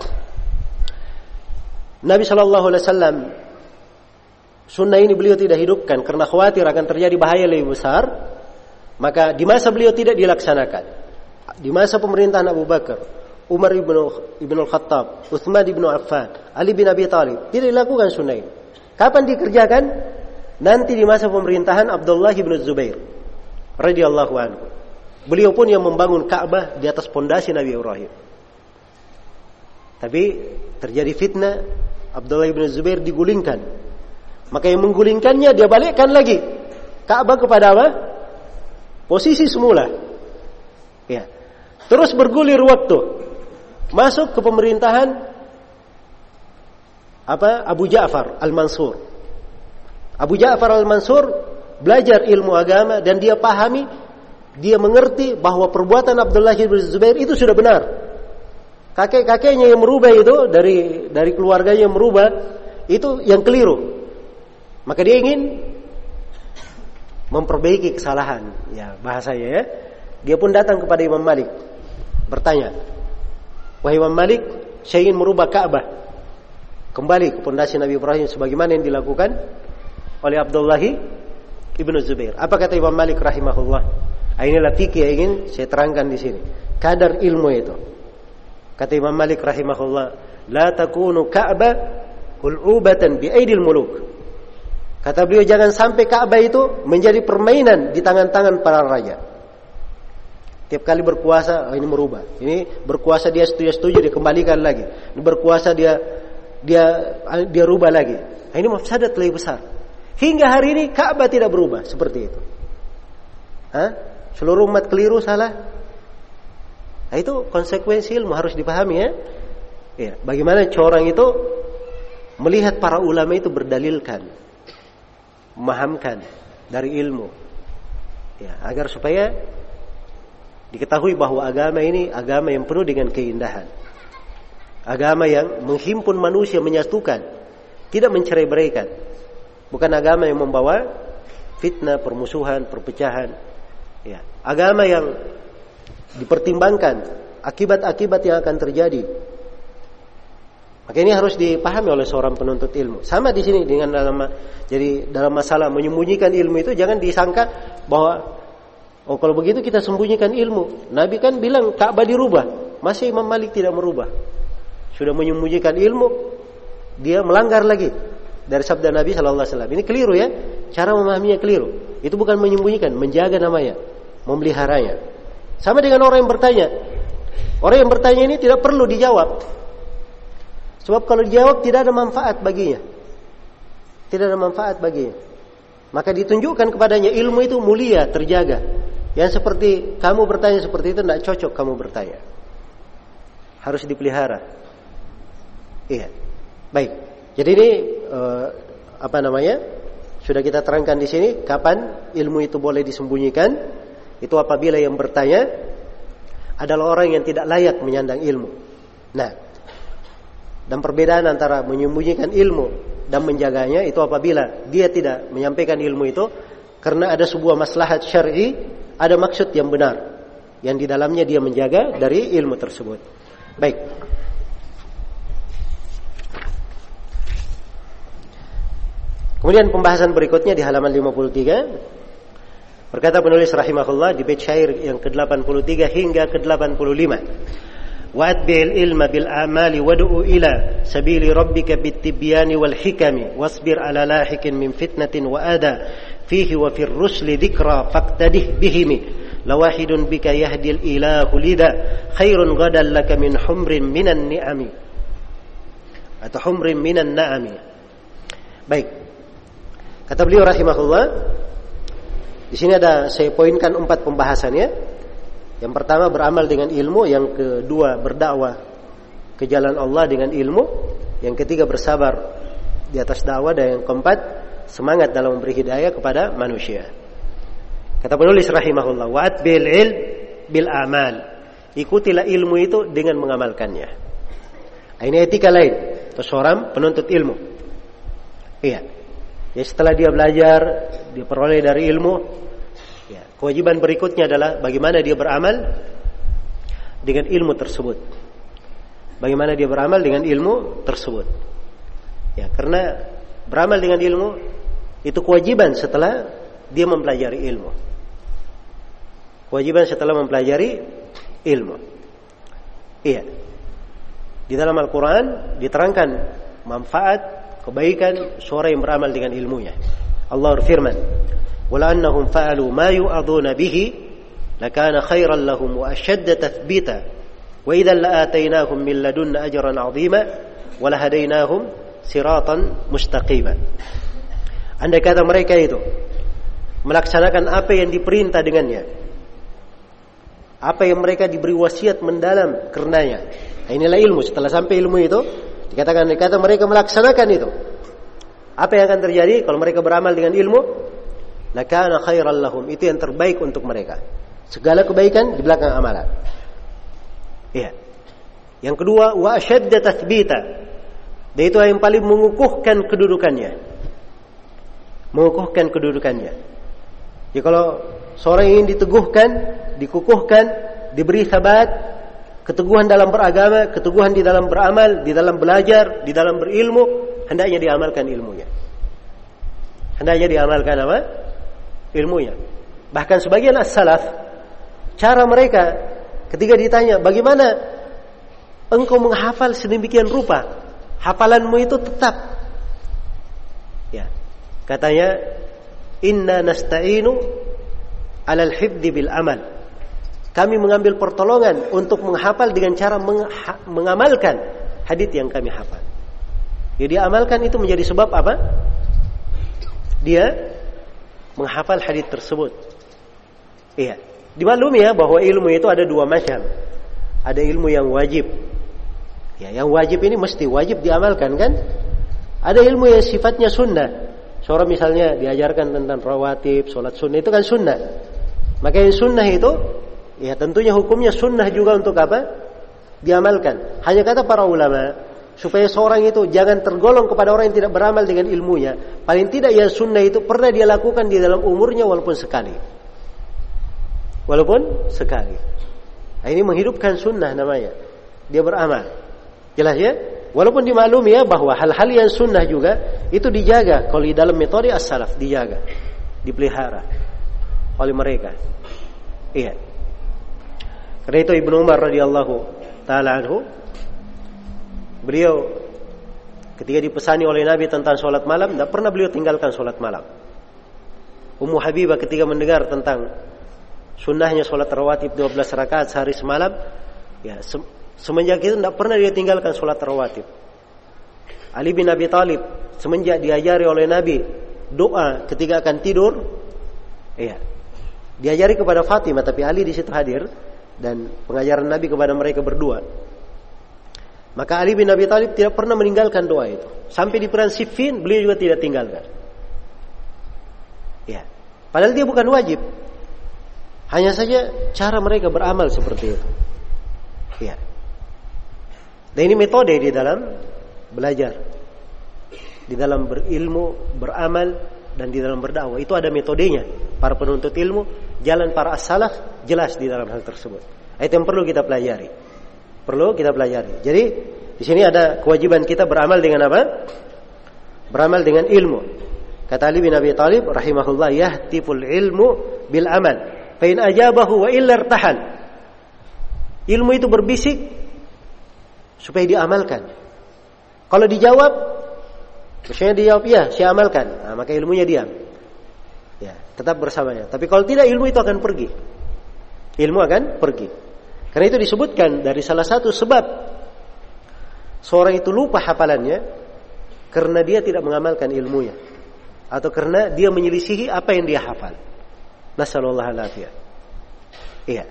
Nabi SAW sunnah ini beliau tidak hidupkan karena khawatir akan terjadi bahaya lebih besar, maka di masa beliau tidak dilaksanakan. Di masa pemerintahan Abu Bakar, Umar ibn al-Khattab, Utsman ibn Affan, Ali bin Abi Thalib tidak dilakukan sunnah ini. Kapan dikerjakan? Nanti di masa pemerintahan Abdullah ibn Zubair radhiyallahu anhu. Beliau pun yang membangun Ka'bah di atas pondasi Nabi Ibrahim. Tapi terjadi fitnah, Abdullah ibn Zubair digulingkan. Maka yang menggulingkannya dia balikkan lagi Ka'bah kepada apa? Posisi semula. Ya. Terus bergulir waktu. Masuk ke pemerintahan Abu Ja'far Al-Mansur. Abu Ja'far Al-Mansur belajar ilmu agama dan dia pahami, dia mengerti bahwa perbuatan Abdullah bin Zubair itu sudah benar. Kakek-kakeknya yang merubah itu dari keluarganya yang merubah itu yang keliru. Maka dia ingin memperbaiki kesalahan. Ya, bahasanya ya. Dia pun datang kepada Imam Malik bertanya, "Wahai Imam Malik, saya ingin merubah Ka'bah kembali ke pondasi Nabi Ibrahim sebagaimana yang dilakukan oleh Abdullah ibn Zubair." Apa kata Imam Malik rahimahullah? Inilah fikih yang ingin saya terangkan di sini. Kadar ilmu itu. Kata Imam Malik rahimahullah, "La takunu Ka'bah hul'ubatan bi aidil muluk." Kata beliau, jangan sampai Ka'bah itu menjadi permainan di tangan-tangan para raja. Tiap kali berkuasa, ini merubah. Ini berkuasa dia setuju dia kembalikan lagi. Ini berkuasa dia rubah lagi. Ini mafsadat lebih besar. Hingga hari ini Ka'bah tidak berubah seperti itu. Seluruh umat keliru, salah. Nah, itu konsekuensi ilmu harus dipahami ya. Ya, bagaimana seorang itu melihat para ulama itu berdalilkan, memahamkan dari ilmu. Ya, agar supaya diketahui bahwa agama ini agama yang penuh dengan keindahan. Agama yang menghimpun manusia, menyatukan, tidak mencerai-beraikan. Bukan agama yang membawa fitnah, permusuhan, perpecahan. Ya, agama yang dipertimbangkan akibat-akibat yang akan terjadi. Maka ini harus dipahami oleh seorang penuntut ilmu. Sama di sini dengan dalam masalah menyembunyikan ilmu itu jangan disangka bahwa kalau begitu kita sembunyikan ilmu. Nabi kan bilang Ka'bah dirubah, masih Imam Malik tidak merubah. Sudah menyembunyikan ilmu, dia melanggar lagi dari sabda Nabi sallallahu alaihi wasallam. Ini keliru ya. Cara memahaminya keliru. Itu bukan menyembunyikan, menjaga namanya, memeliharanya. Sama dengan orang yang bertanya. Orang yang bertanya ini tidak perlu dijawab. Sebab kalau dijawab tidak ada manfaat baginya. Tidak ada manfaat baginya. Maka ditunjukkan kepadanya ilmu itu mulia, terjaga. Yang seperti kamu bertanya seperti itu tidak cocok kamu bertanya. Harus dipelihara. Iya. Baik. Jadi ini sudah kita terangkan di sini kapan ilmu itu boleh disembunyikan. Itu apabila yang bertanya adalah orang yang tidak layak menyandang ilmu. Nah, dan perbedaan antara menyembunyikan ilmu dan menjaganya itu apabila dia tidak menyampaikan ilmu itu karena ada sebuah maslahat syar'i, ada maksud yang benar yang di dalamnya dia menjaga dari ilmu tersebut. Baik. Kemudian pembahasan berikutnya di halaman 53. Berkata penulis rahimahullah di bait syair yang ke-83 hingga ke-85. Wa'atbil ilma bil a'mali wad'u ila sabili rabbika bit-tibyani wal hikami wasbir ala lahikin min fitnatin wa ada fihi wa fir rusli dhikra faqtadih bihimi lawahidun bika yahdil ilahu lida khairun gadan laka min humrin minan ni'ami atau humrin minan na'ami. Baik. Kata beliau rahimahullah, di sini saya poinkan 4 pembahasannya. Yang pertama beramal dengan ilmu, yang kedua berdakwah ke jalan Allah dengan ilmu, yang ketiga bersabar di atas dakwah, dan yang keempat semangat dalam memberi hidayah kepada manusia. Kata penulis rahimahullah, wa'at bil ilm bil amal, ikutilah ilmu itu dengan mengamalkannya. Ini etika lain untuk seorang penuntut ilmu. Iya. Ya, setelah dia belajar, dia peroleh dari ilmu, ya, kewajiban berikutnya adalah bagaimana dia beramal dengan ilmu tersebut. Bagaimana dia beramal dengan ilmu tersebut. Ya, karena beramal dengan ilmu itu kewajiban setelah dia mempelajari ilmu. Kewajiban setelah mempelajari ilmu. Iya. Di dalam Al-Quran diterangkan manfaat, kebaikan seorang yang beramal dengan ilmunya. Allah berfirman, "Wala annahum fa'alu ma yu'aduna bihi lakana khairan lahum wa ashadda tathbita wa idzan la'atainahum min ladunna ajran 'azima wa lahadainahum siratan mustaqima." Andai kata mereka itu melaksanakan apa yang diperintah dengannya, apa yang mereka diberi wasiat mendalam karenanya. Inilah ilmu. Setelah sampai ilmu itu, dikatakan mereka melaksanakan itu. Apa yang akan terjadi kalau mereka beramal dengan ilmu? Lakana khairan lahum, itu yang terbaik untuk mereka. Segala kebaikan di belakang amalan. Iya. Yang kedua, wa ashadda tathbita. Dan itu yang paling mengukuhkan kedudukannya. Mengukuhkan kedudukannya. Jadi kalau seorang ingin diteguhkan, dikukuhkan, diberi sabat, keteguhan dalam beragama, keteguhan di dalam beramal, di dalam belajar, di dalam berilmu, hendaknya diamalkan ilmunya. Hendaknya diamalkan apa? Ilmunya. Bahkan sebagian as-salaf, cara mereka ketika ditanya, bagaimana engkau menghafal sedemikian rupa? Hafalanmu itu tetap. Ya. Katanya, inna nasta'inu alal hifdzi bil amal. Kami mengambil pertolongan untuk menghafal dengan cara mengamalkan hadits yang kami hafal. Jadi amalkan itu menjadi sebab apa? Dia menghafal hadits tersebut. Iya. Dimaklumi ya bahwa ilmu itu ada dua macam. Ada ilmu yang wajib. Ya, yang wajib ini mesti wajib diamalkan kan? Ada ilmu yang sifatnya sunnah. Seorang misalnya diajarkan tentang rawatib, sholat sunnah, itu kan sunnah. Maka yang sunnah itu, ya tentunya hukumnya sunnah juga untuk apa? Diamalkan. Hanya kata para ulama, supaya seorang itu jangan tergolong kepada orang yang tidak beramal dengan ilmunya. Paling tidak yang sunnah itu pernah dia lakukan di dalam umurnya walaupun sekali. Walaupun sekali. Nah, ini menghidupkan sunnah namanya. Dia beramal. Jelas ya? Walaupun dimaklumi ya bahwa hal-hal yang sunnah juga itu dijaga. Kalau di dalam metode as-salaf dijaga, dipelihara oleh mereka. Iya. Karena itu Ibnu Umar radhiyallahu taala anhu, beliau ketika dipesani oleh Nabi tentang sholat malam, tidak pernah beliau tinggalkan sholat malam. Ummu Habibah ketika mendengar tentang sunnahnya sholat rawatib 12 rakaat sehari semalam, ya semenjak itu tidak pernah dia tinggalkan sholat rawatib. Ali bin Abi Thalib semenjak diajari oleh Nabi doa ketika akan tidur, iya, diajari kepada Fatimah, tapi Ali di situ hadir. Dan pengajaran Nabi kepada mereka berdua. Maka Ali bin Abi Thalib tidak pernah meninggalkan doa itu. Sampai di perang Siffin beliau juga tidak tinggalkan. Ya. Padahal dia bukan wajib. Hanya saja cara mereka beramal seperti itu. Ya. Dan ini metode di dalam belajar, di dalam berilmu, beramal, dan di dalam berdakwah. Itu ada metodenya. Para penuntut ilmu, jalan para as-salaf jelas di dalam hal tersebut. Itu yang perlu kita pelajari. Perlu kita pelajari. Jadi di sini ada kewajiban kita beramal dengan apa? Beramal dengan ilmu. Kata Ali bin Abi Thalib rahimahullah, yahtiful ilmu bil amal. Fa in ajabahu wa illa irtahan. Ilmu itu berbisik supaya diamalkan. Kalau dijawab, misalnya dijawab ya, saya amalkan. Nah, maka ilmunya diam. Ya, tetap bersamanya. Tapi kalau tidak, ilmu itu akan pergi. Ilmu akan pergi. Karena itu disebutkan dari salah satu sebab seorang itu lupa hafalannya karena dia tidak mengamalkan ilmunya, atau karena dia menyelisihi apa yang dia hafal. Nasallallahu alaihi. Iya.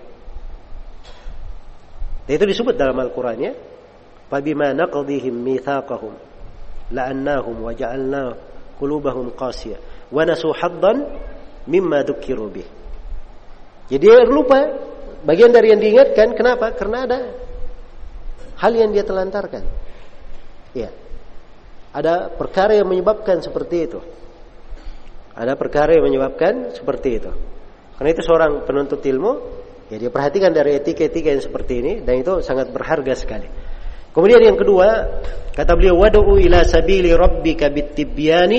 Dan itu disebut dalam Al-Qur'an ya. Fabima naqdihim mitsaqahum la'annahum wa ja'alna qulubahum qasiyah wa nasu haddan mimma dzukiru bih. Jadi dia lupa bagian dari yang diingatkan. Kenapa? Karena ada hal yang dia telantarkan. Ya. Ada perkara yang menyebabkan seperti itu. Ada perkara yang menyebabkan seperti itu. Karena itu seorang penuntut ilmu, ya dia perhatikan dari etika-etika yang seperti ini, dan itu sangat berharga sekali. Kemudian yang kedua, kata beliau, wad'u ila sabili rabbika bit-tibyani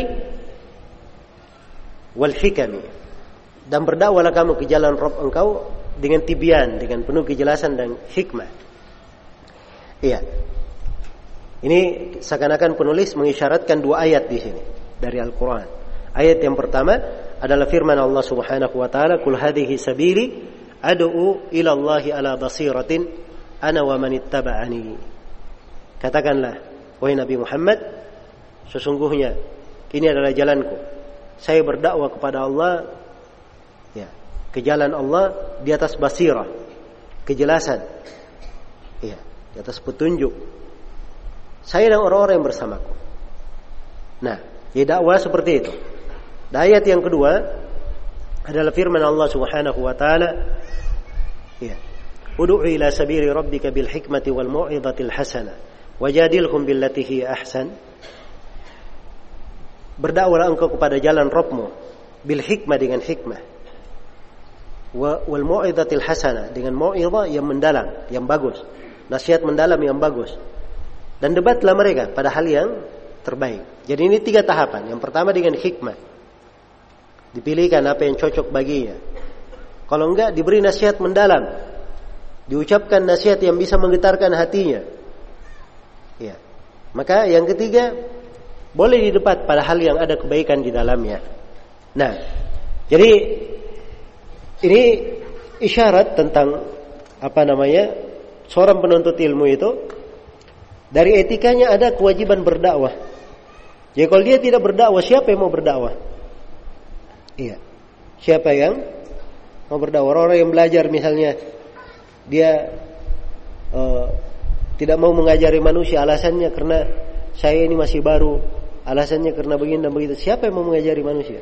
wal hikami. Dan berdakwalah kamu ke jalan Rabb engkau dengan tibyan, dengan penuh kejelasan dan hikmah. Iya. Ini seakan-akan penulis mengisyaratkan dua ayat di sini dari Al-Quran. Ayat yang pertama adalah firman Allah Subhanahu wa taala, "Qul hadhihi sabili ad'u ila Allahi ala basiratin ana wa man ittaba'ani." Katakanlah, wahai Nabi Muhammad, sesungguhnya ini adalah jalanku. Saya berdakwah kepada Allah, ya, ke jalan Allah di atas basirah, kejelasan, ya, di atas petunjuk. Saya dan orang-orang yang bersamaku. Nah, ya dakwah seperti itu. Dan ayat yang kedua adalah firman Allah Subhanahu wa taala, ya, ud'u ila sabili rabbika bil hikmati wal mau'izatil hasanah wajadilhum billati hiya ahsan. Berdakwahlah engkau kepada jalan Rabbmu bil hikmah, dengan hikmah, wal mau'izatil hasanah, dengan mau'izah yang mendalam, yang bagus, nasihat mendalam yang bagus. Dan debatlah mereka pada hal yang terbaik. Jadi ini 3 tahapan. Yang pertama dengan hikmah, dipilihkan apa yang cocok baginya. Kalau enggak, diberi nasihat mendalam, diucapkan nasihat yang bisa menggetarkan hatinya. Ya. Maka yang ketiga, boleh didebat pada hal yang ada kebaikan di dalamnya. Nah, jadi ini isyarat tentang seorang penuntut ilmu itu, dari etikanya ada kewajiban berdakwah. Jadi kalau dia tidak berdakwah, siapa yang mau berdakwah? Iya. Siapa yang mau berdakwah? Orang yang belajar misalnya, dia tidak mau mengajari manusia, alasannya karena saya ini masih baru, alasannya karena begini dan begitu. Siapa yang mau mengajari manusia?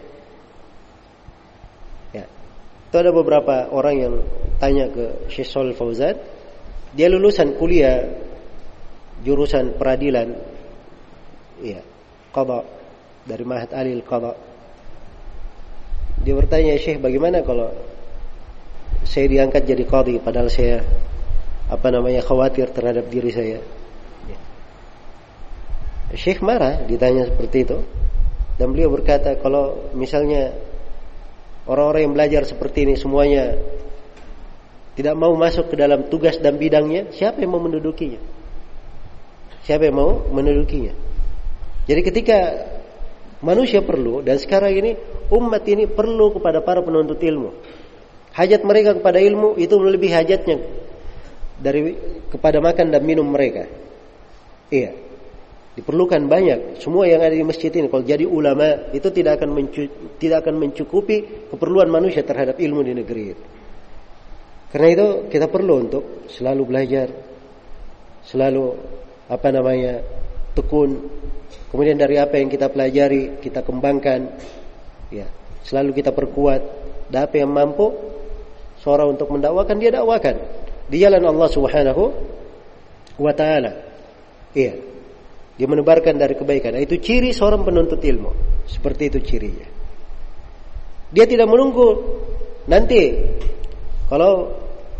Ya. Itu ada beberapa orang yang tanya ke Syekh Shalih Fauzan. Dia lulusan kuliah jurusan peradilan, ya, qadha, dari Ma'had Ali al-Qadha. Dia bertanya, Syekh, bagaimana kalau saya diangkat jadi qadhi padahal saya khawatir terhadap diri saya. Ya. Syekh marah ditanya seperti itu, dan beliau berkata, kalau misalnya orang-orang yang belajar seperti ini semuanya tidak mau masuk ke dalam tugas dan bidangnya, siapa yang mau mendudukinya? Siapa yang mau mendudukinya? Jadi ketika manusia perlu, dan sekarang ini umat ini perlu kepada para penuntut ilmu. Hajat mereka kepada ilmu itu melebihi hajatnya kepada makan dan minum mereka. Iya. Diperlukan banyak. Semua yang ada di masjid ini kalau jadi ulama itu tidak akan mencukupi keperluan manusia terhadap ilmu di negeri itu. Karena itu kita perlu untuk selalu belajar, selalu tekun. Kemudian dari apa yang kita pelajari kita kembangkan, ya, selalu kita perkuat. Dan apa yang mampu seorang untuk mendakwakan, dia dakwakan di jalan Allah Subhanahu wa taala. Iya. Dia menebarkan dari kebaikan. Itu ciri seorang penuntut ilmu. Seperti itu cirinya. Dia tidak menunggu nanti kalau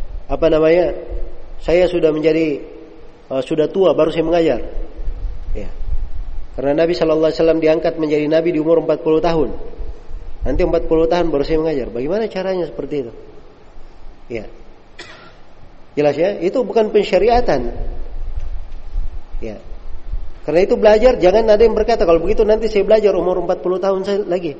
saya sudah sudah tua baru saya mengajar. Ya. Karena Nabi sallallahu alaihi wasallam diangkat menjadi nabi di umur 40 tahun. Nanti 40 tahun baru saya mengajar. Bagaimana caranya seperti itu? Ya. Jelas ya, itu bukan pensyariatan. Ya. Karena itu belajar, jangan ada yang berkata kalau begitu nanti saya belajar umur 40 tahun lagi.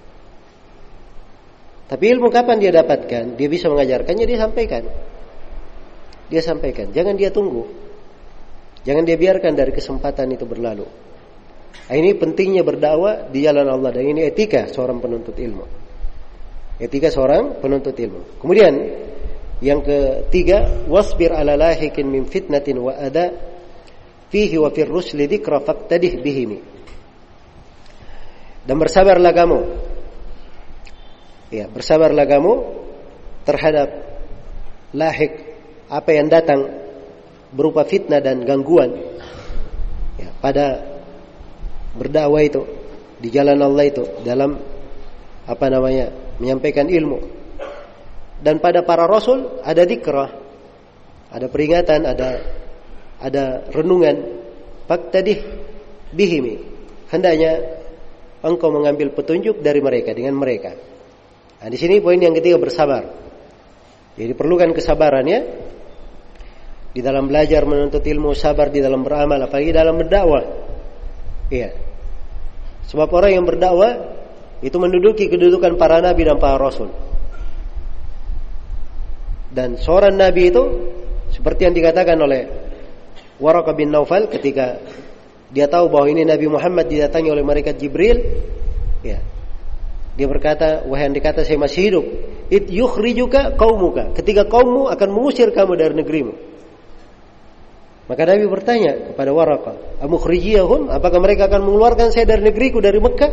Tapi ilmu kapan dia dapatkan? Dia bisa mengajarkannya, dia sampaikan. Dia sampaikan, jangan dia tunggu. Jangan dia biarkan dari kesempatan itu berlalu. Ini pentingnya berdakwah di jalan Allah, dan ini etika seorang penuntut ilmu. Etika seorang penuntut ilmu. Kemudian yang ketiga, wasbir ala lahikin min fitnatin wa ada fihi wa fir rusli dzikra faqtadih bihimi. Dan bersabarlah kamu. Ya, bersabarlah kamu terhadap lahik apa yang datang berupa fitnah dan gangguan ya, pada berdakwah itu di jalan Allah itu dalam menyampaikan ilmu. Dan pada para rasul ada dzikrah, ada peringatan, ada renungan. Faktadih bihimi, hendaknya engkau mengambil petunjuk dari mereka dengan mereka. Nah, di sini poin yang ketiga, bersabar. Jadi perlukan kesabarannya di dalam belajar menuntut ilmu, sabar di dalam beramal, apalagi dalam berdakwah. Iya. Sebab orang yang berdakwah itu menduduki kedudukan para nabi dan para rasul. Dan seorang nabi itu seperti yang dikatakan oleh Waraqah bin Naufal ketika dia tahu bahwa ini Nabi Muhammad didatangi oleh malaikat Jibril, ya. Dia berkata, wahai yang dikata saya masih hidup, it yukhrijuka qaumuka, ketika kaummu akan mengusir kamu dari negerimu. Maka Nabi bertanya kepada Waraqah, amukhrijiyahum, apakah mereka akan mengeluarkan saya dari negeriku, dari Mekah?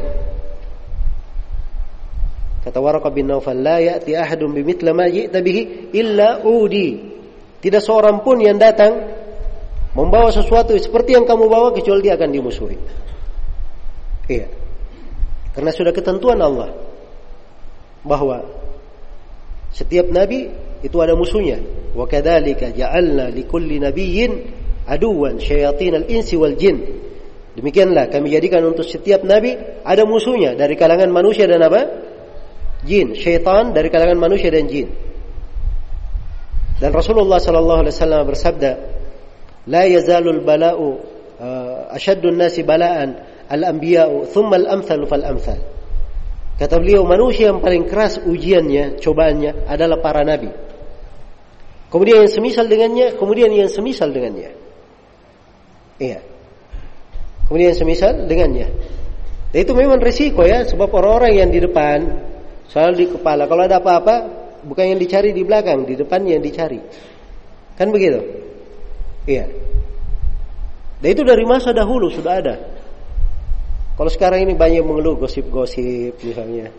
Kata Waraqah bin Naufal, la ya'ti ahadun bimithla ma ji'ta bihi illa udi. Tidak seorang pun yang datang membawa sesuatu seperti yang kamu bawa kecuali dia akan dimusuhi. Iya. Karena sudah ketentuan Allah bahwa setiap nabi itu ada musuhnya. Wa kadzalika ja'alna likulli nabiyyin aduwan syayatinal insi wal jin. Demikianlah kami jadikan untuk setiap nabi ada musuhnya dari kalangan manusia dan apa? Jin, syaitan dari kalangan manusia dan jin. Dan Rasulullah sallallahu alaihi wasallam bersabda, la yazalul bala'u ashaddun nasi bala'an al-anbiya'u thumma al-amthal fal-amthal. Kata beliau, manusia yang paling keras ujiannya, cobaannya adalah para nabi. Kemudian yang semisal dengannya, kemudian yang semisal dengannya. Iya. Kemudian yang semisal dengannya. Dan itu memang risiko ya, sebab orang-orang yang di depan selalu di kepala. Kalau ada apa-apa, bukan yang dicari di belakang, di depannya yang dicari. Kan begitu? Iya. Dan itu dari masa dahulu sudah ada. Kalau sekarang ini banyak mengeluh gosip-gosip misalnya.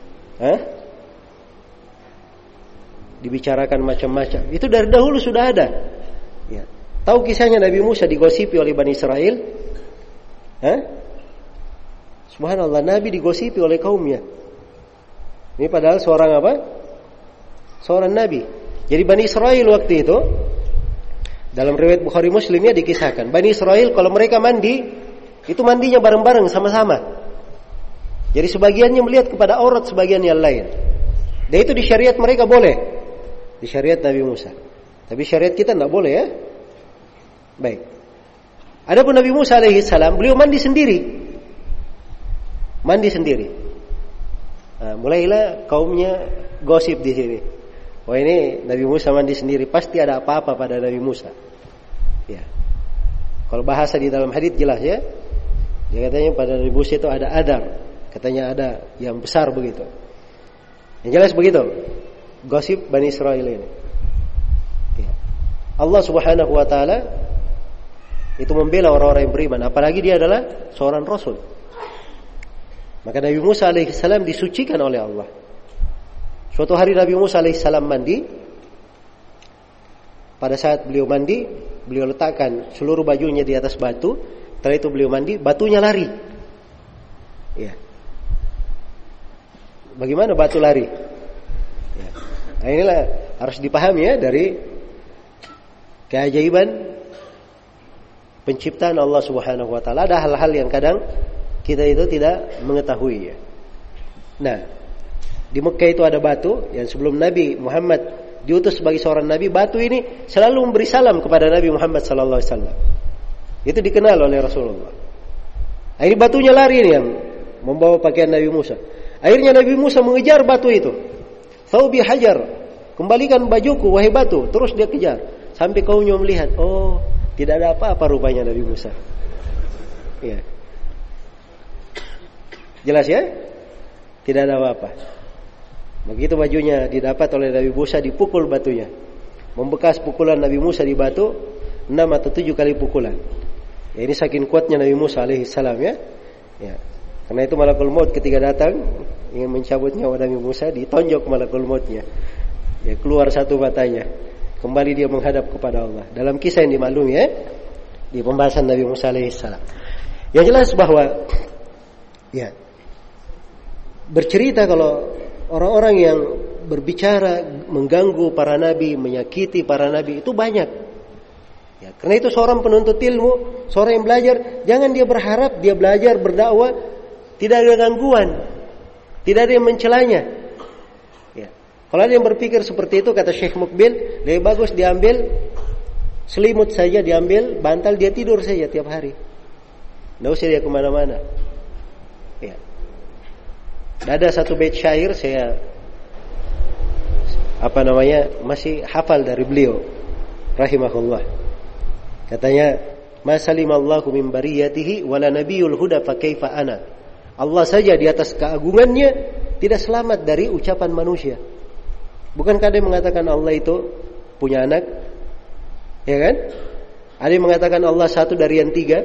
Dibicarakan macam-macam. Itu dari dahulu sudah ada. Ya. Tahu kisahnya Nabi Musa digosipi oleh Bani Israel? Subhanallah, Nabi digosipi oleh kaumnya. Ini padahal seorang apa? Seorang Nabi. Jadi Bani Israel waktu itu, dalam riwayat Bukhari Muslimnya dikisahkan, Bani Israel kalau mereka mandi, itu mandinya bareng-bareng sama-sama. Jadi sebagiannya melihat kepada aurat sebagian yang lain. Dan itu di syariat mereka boleh. Di syariat Nabi Musa. Tapi syariat kita tidak boleh ya. Baik. Adapun Nabi Musa alaihi salam, beliau mandi sendiri. Mandi sendiri. Nah, mulailah kaumnya gosip di sini. Wah, ini Nabi Musa mandi sendiri, pasti ada apa-apa pada Nabi Musa. Ya. Kalau bahasa di dalam hadits jelas ya. Dia katanya pada Nabi Musa itu ada adar. Katanya ada yang besar begitu. Yang jelas begitu. Gosip Bani Israel ini. Ya. Allah Subhanahu wa taala itu membela orang-orang yang beriman, apalagi dia adalah seorang rasul. Maka Nabi Musa alaihi salam disucikan oleh Allah. Suatu hari Nabi Musa alaihi salam mandi. Pada saat beliau mandi, beliau letakkan seluruh bajunya di atas batu. Setelah itu beliau mandi, batunya lari. Ya. Bagaimana batu lari? Ya. Nah, inilah harus dipahami ya dari keajaiban penciptaan Allah Subhanahu wa taala. Ada hal-hal yang kadang kita itu tidak mengetahui ya. Nah, di Mekah itu ada batu yang sebelum Nabi Muhammad diutus sebagai seorang nabi, batu ini selalu memberi salam kepada Nabi Muhammad sallallahu alaihi wasallam. Itu dikenal oleh Rasulullah. Akhirnya batunya lari ini yang membawa pakaian Nabi Musa. Akhirnya Nabi Musa mengejar batu itu. Thawbi hajar, kembalikan bajuku wahai batu. Terus dia kejar sampai kaumnya melihat, oh, tidak ada apa-apa rupanya Nabi Musa. Ya. Jelas ya? Tidak ada apa-apa. Begitu bajunya didapat oleh Nabi Musa, dipukul batunya. Membekas pukulan Nabi Musa di batu 6 atau 7 kali pukulan. Ya, ini saking kuatnya Nabi Musa alaihi salam ya. Ya. Karena itu malakul maut ketika datang ingin mencabut nyawa Nabi Musa, ditonjok malakul mautnya. Ya, keluar satu matanya. Kembali dia menghadap kepada Allah. Dalam kisah yang dimaklumi ya, di pembahasan Nabi Musa alaihissalam. Yang jelas bahwa ya, bercerita kalau orang-orang yang berbicara mengganggu para nabi, menyakiti para nabi itu banyak. Ya, karena itu seorang penuntut ilmu, seorang yang belajar, jangan dia berharap dia belajar berdakwah tidak ada gangguan, tidak ada yang mencelanya. Ya. Kalau ada yang berpikir seperti itu, kata Syekh Mukbil, lebih bagus diambil selimut saja, diambil bantal, dia tidur saja tiap hari. Tidak usah dia kemana-mana. Ya. Ada satu bait syair saya masih hafal dari beliau rahimahullah. Katanya, "Ma salimallahu min bariyatihi wala nabiyul huda fa kaifa ana." Allah saja di atas keagungannya tidak selamat dari ucapan manusia. Bukankah ada yang mengatakan Allah itu punya anak? Ya kan? Ada yang mengatakan Allah satu dari yang tiga?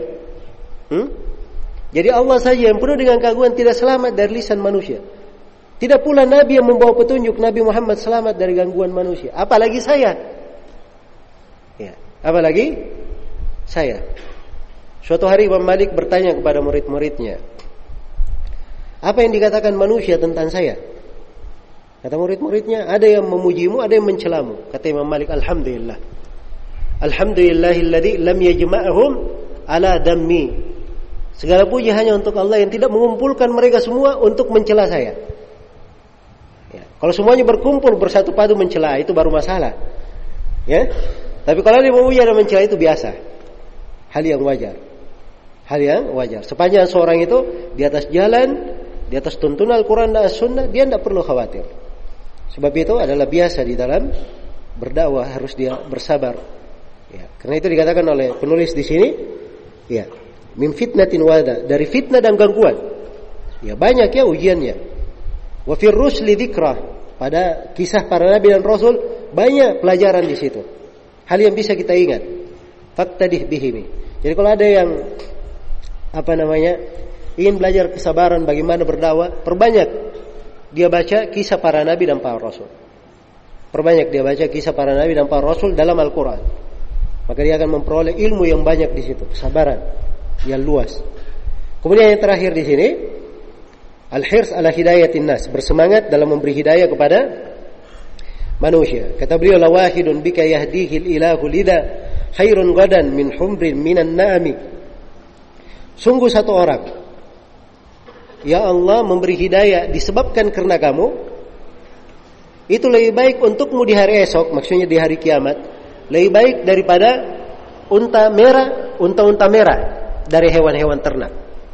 Jadi Allah saja yang penuh dengan keagungan tidak selamat dari lisan manusia. Tidak pula Nabi yang membawa petunjuk, Nabi Muhammad selamat dari gangguan manusia. Apalagi saya. Ya, apalagi saya. Suatu hari Imam Malik bertanya kepada murid-muridnya, apa yang dikatakan manusia tentang saya? Kata murid-muridnya, ada yang memujimu, ada yang mencelamu. Kata Imam Malik, alhamdulillah. Alhamdulillahilladzi lam yajma'hum ala dammi. Segala puji hanya untuk Allah yang tidak mengumpulkan mereka semua untuk mencela saya. Ya. Kalau semuanya berkumpul bersatu padu mencela, itu baru masalah. Ya. Tapi kalau dia memuji dan mencela itu biasa. Hal yang wajar. Hal yang wajar. Sepanjang seorang itu di atas jalan, di atas tuntunan Al-Quran dan As-Sunnah, dia tidak perlu khawatir. Sebab itu adalah biasa di dalam berdakwah, harus dia bersabar. Ya. Karena itu dikatakan oleh penulis di sini, ya, min fitnatin wada, dari fitnah dan gangguan. Ya, banyak ya ujiannya. Wa fir rusli dzikra, pada kisah para nabi dan rasul banyak pelajaran di situ. Hal yang bisa kita ingat. Faktadih bihimi. Jadi kalau ada yang ingin belajar kesabaran bagaimana berdakwah, perbanyak dia baca kisah para nabi dan para rasul. Perbanyak dia baca kisah para nabi dan para rasul dalam Al-Quran. Maka dia akan memperoleh ilmu yang banyak di situ, kesabaran yang luas. Kemudian yang terakhir di sini, al-hirs ala hidayatin nas, bersemangat dalam memberi hidayah kepada manusia. Kata beliau, lawahidun bika yahdihil ilahu lidha khairun gadan min humrin minan na'ami. Sungguh satu orang, ya Allah memberi hidayah disebabkan karena kamu, itu lebih baik untukmu di hari esok, maksudnya di hari kiamat, lebih baik daripada unta merah dari hewan-hewan ternak.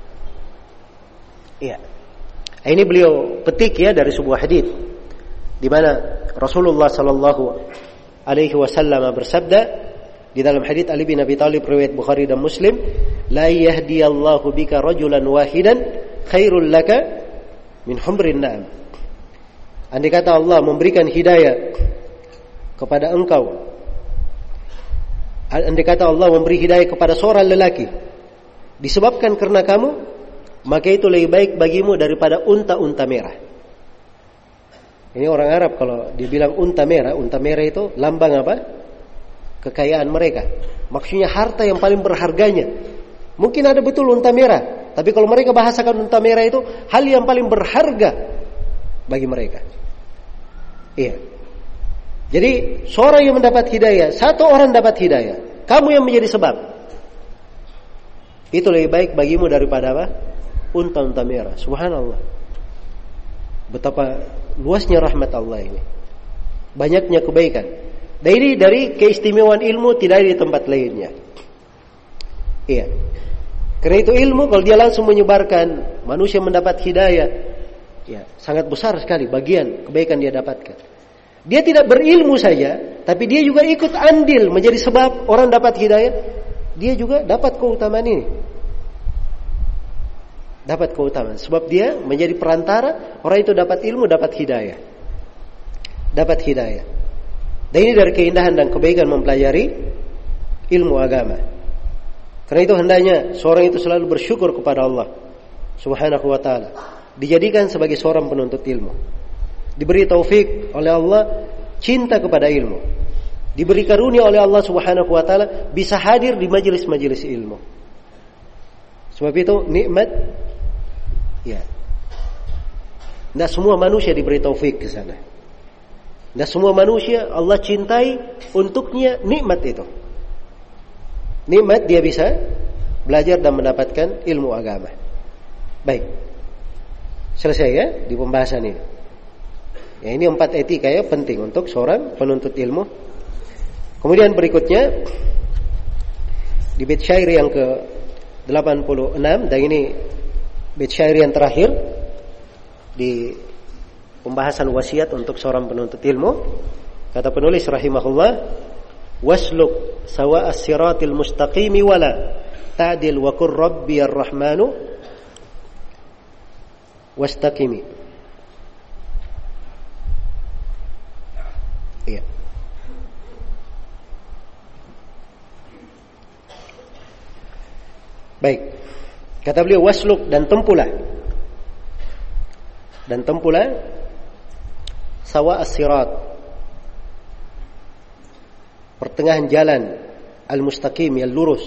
Iya. Ini beliau petik ya dari sebuah hadis di mana Rasulullah sallallahu alaihi wasallam bersabda di dalam hadis Ali bin Abi Thalib riwayat Bukhari dan Muslim, la yahdiyallahu bika rajulan wahidan khairul laka min humrin na'am. Andai kata Allah memberikan hidayah kepada engkau, andai kata Allah memberi hidayah kepada seorang lelaki disebabkan karena kamu, maka itu lebih baik bagimu daripada unta-unta merah. Ini orang Arab kalau dibilang unta merah itu lambang apa? Kekayaan mereka. Maksudnya harta yang paling berharganya. Mungkin ada betul unta merah, tapi kalau mereka bahasakan unta merah itu hal yang paling berharga bagi mereka. Iya. Jadi seorang yang mendapat hidayah, satu orang dapat hidayah, kamu yang menjadi sebab, itu lebih baik bagimu daripada apa? Unta-unta merah. Subhanallah. Betapa luasnya rahmat Allah ini. Banyaknya kebaikan. Dan ini dari keistimewaan ilmu tidak ada di tempat lainnya. Iya. Karena itu ilmu kalau dia langsung menyebarkan, manusia mendapat hidayah, ya, sangat besar sekali bagian kebaikan dia dapatkan. Dia tidak berilmu saja, tapi dia juga ikut andil menjadi sebab orang dapat hidayah. Dia juga dapat keutamaan ini. Dapat keutamaan. Sebab dia menjadi perantara, orang itu dapat ilmu, dapat hidayah. Dapat hidayah. Dan ini dari keindahan dan kebaikan mempelajari ilmu agama. Karena itu hendaknya seorang itu selalu bersyukur kepada Allah Subhanahu wa ta'ala, dijadikan sebagai seorang penuntut ilmu, diberi taufik oleh Allah cinta kepada ilmu, diberi karunia oleh Allah Subhanahu wa ta'ala bisa hadir di majelis-majelis ilmu. Sebab itu nikmat, ya. Tidak semua manusia diberi taufik ke sana. Tidak semua manusia Allah cintai untuknya nikmat itu. Nikmat dia bisa belajar dan mendapatkan ilmu agama. Baik, selesai ya di pembahasan ini. Ya, ini 4 etika ya penting untuk seorang penuntut ilmu. Kemudian berikutnya di bait syair yang ke-86, dan ini bait syair yang terakhir di pembahasan wasiat untuk seorang penuntut ilmu. Kata penulis rahimahullah, wasluk sawa as-siratil mustaqimi wala ta'dil wa qur rabbi ar-rahmanu wastaqimi. Iya. Baik. Kata beliau, wasluk, dan tempulah sawa as-sirat, pertengahan jalan, al-mustaqim, yang lurus.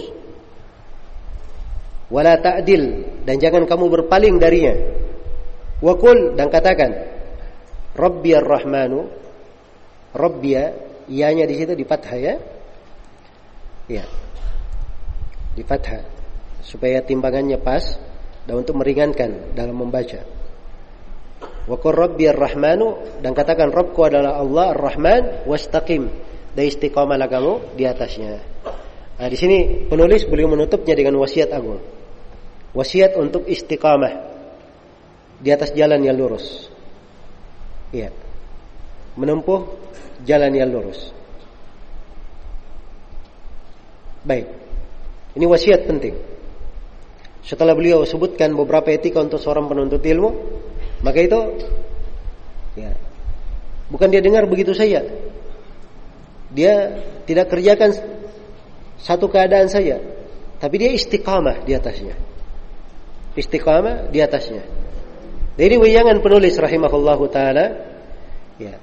Wala ta'dil, dan jangan kamu berpaling darinya. Wa qul, dan katakan, Rabbi ar-Rahmanu, Rabbiya, ianya di situ di fathah ya. Ya. Di fathah supaya timbangannya pas dan untuk meringankan dalam membaca. Wa qur Rabbi ar-Rahmanu, dan katakan Rabbku adalah Allah ar-Rahman, wastaqim, dan istiqamalah kamu di atasnya. Nah, di sini penulis beliau menutupnya dengan wasiat agung. Wasiat untuk istiqamah di atas jalan yang lurus. Iya. Menempuh jalan yang lurus. Baik. Ini wasiat penting. Setelah beliau sebutkan beberapa etika untuk seorang penuntut ilmu, maka itu ya, bukan dia dengar begitu saja. Dia tidak kerjakan satu keadaan saja, tapi dia istiqamah di atasnya. Istiqamah di atasnya. Jadi wejangan penulis rahimahullahu taala ya,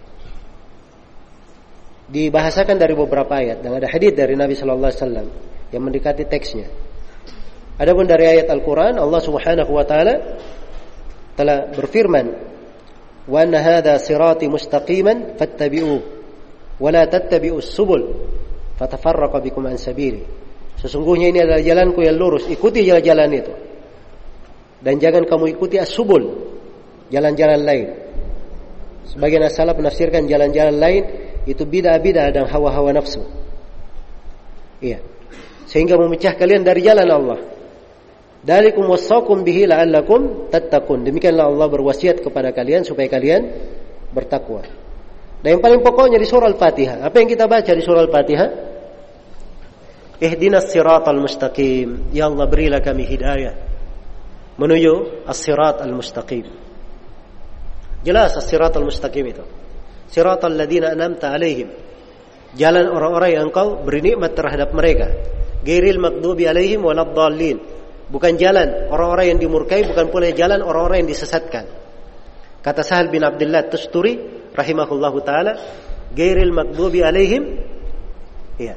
dibahasakan dari beberapa ayat, dan ada hadis dari Nabi sallallahu alaihi wasallam yang mendekati teksnya. Adapun dari ayat Al-Qur'an, Allah Subhanahu wa taala telah berfirman, "Wa anna hadza sirati mustaqiman fattabi'uhu wa la tattabi'us subul fatafarraqa bikum an sabili." Sesungguhnya ini adalah jalanku yang lurus, ikuti jalan-jalan itu. Dan jangan kamu ikuti as-subul, jalan-jalan lain. Sebagian as-salaf menafsirkan jalan-jalan lain itu bid'ah-bid'ah dan hawa-hawa nafsu. Iya. Sehingga memecah kalian dari jalan Allah. Dalikum wasaqum bihi la'allakum tattaqun. Demikianlah Allah berwasiat kepada kalian supaya kalian bertakwa. Dan yang paling pokoknya di surah Al-Fatihah, apa yang kita baca di surah Al-Fatihah? Ihdinas siratal mustaqim. Ya Allah, berilah kami hidayah menuju as-sirat al-mustaqim. Jelas as-sirat al-mustaqim itu siratal ladzina an'amta alaihim, jalan orang-orang yang engkau beri nikmat terhadap mereka. Ghairil maghdubi alaihim waladdallin, bukan jalan orang-orang yang dimurkai, bukan pula jalan orang-orang yang disesatkan. Kata Sahal bin Abdullah Tusturi rahimahullahu taala, ghairil maghdubi alaihim, ya,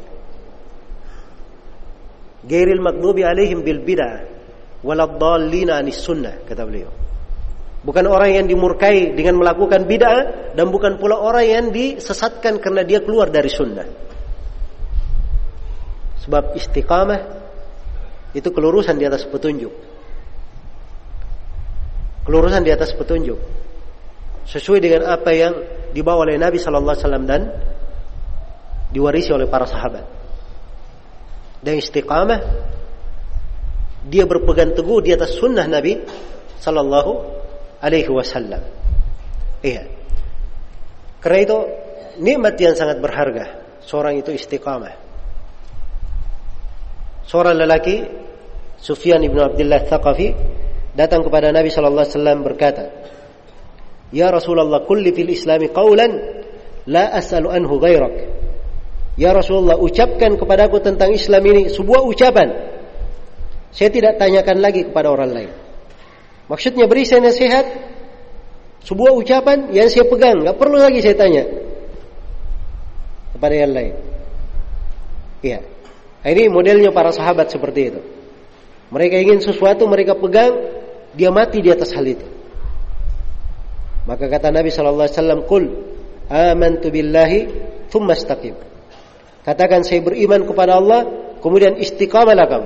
ghairil maghdubi alaihim bil bid'ah waladdallin anis sunnah, kata beliau. Bukan orang yang dimurkai dengan melakukan bid'ah, dan bukan pula orang yang disesatkan karena dia keluar dari sunnah. Sebab istiqamah itu kelurusan di atas petunjuk. Kelurusan di atas petunjuk sesuai dengan apa yang dibawa oleh Nabi sallallahu alaihi wasallam dan diwarisi oleh para sahabat. Dan istiqamah dia berpegang teguh di atas sunnah Nabi sallallahu alaihi wasallam. Iya. Karena itu nikmat yang sangat berharga seorang itu istiqamah. Seorang lelaki, Sufyan ibn Abdullah Thaqafi, datang kepada Nabi sallallahu alaihi wasallam berkata, "Ya Rasulullah, kulli fil Islami qawlan la as'alu anhu ghairak." Ya Rasulullah, ucapkan kepadaku tentang Islam ini sebuah ucapan, saya tidak tanyakan lagi kepada orang lain. Maksudnya beri saya nasihat, sebuah ucapan yang saya pegang, nggak perlu lagi saya tanya kepada yang lain. Iya. Ini modelnya para sahabat seperti itu. Mereka ingin sesuatu, mereka pegang, dia mati di atas hal itu. Maka kata Nabi sallallahu alaihi wasallam, "Qul amantu billahi tsumma istaqim." Katakan saya beriman kepada Allah, kemudian istiqamalah kamu.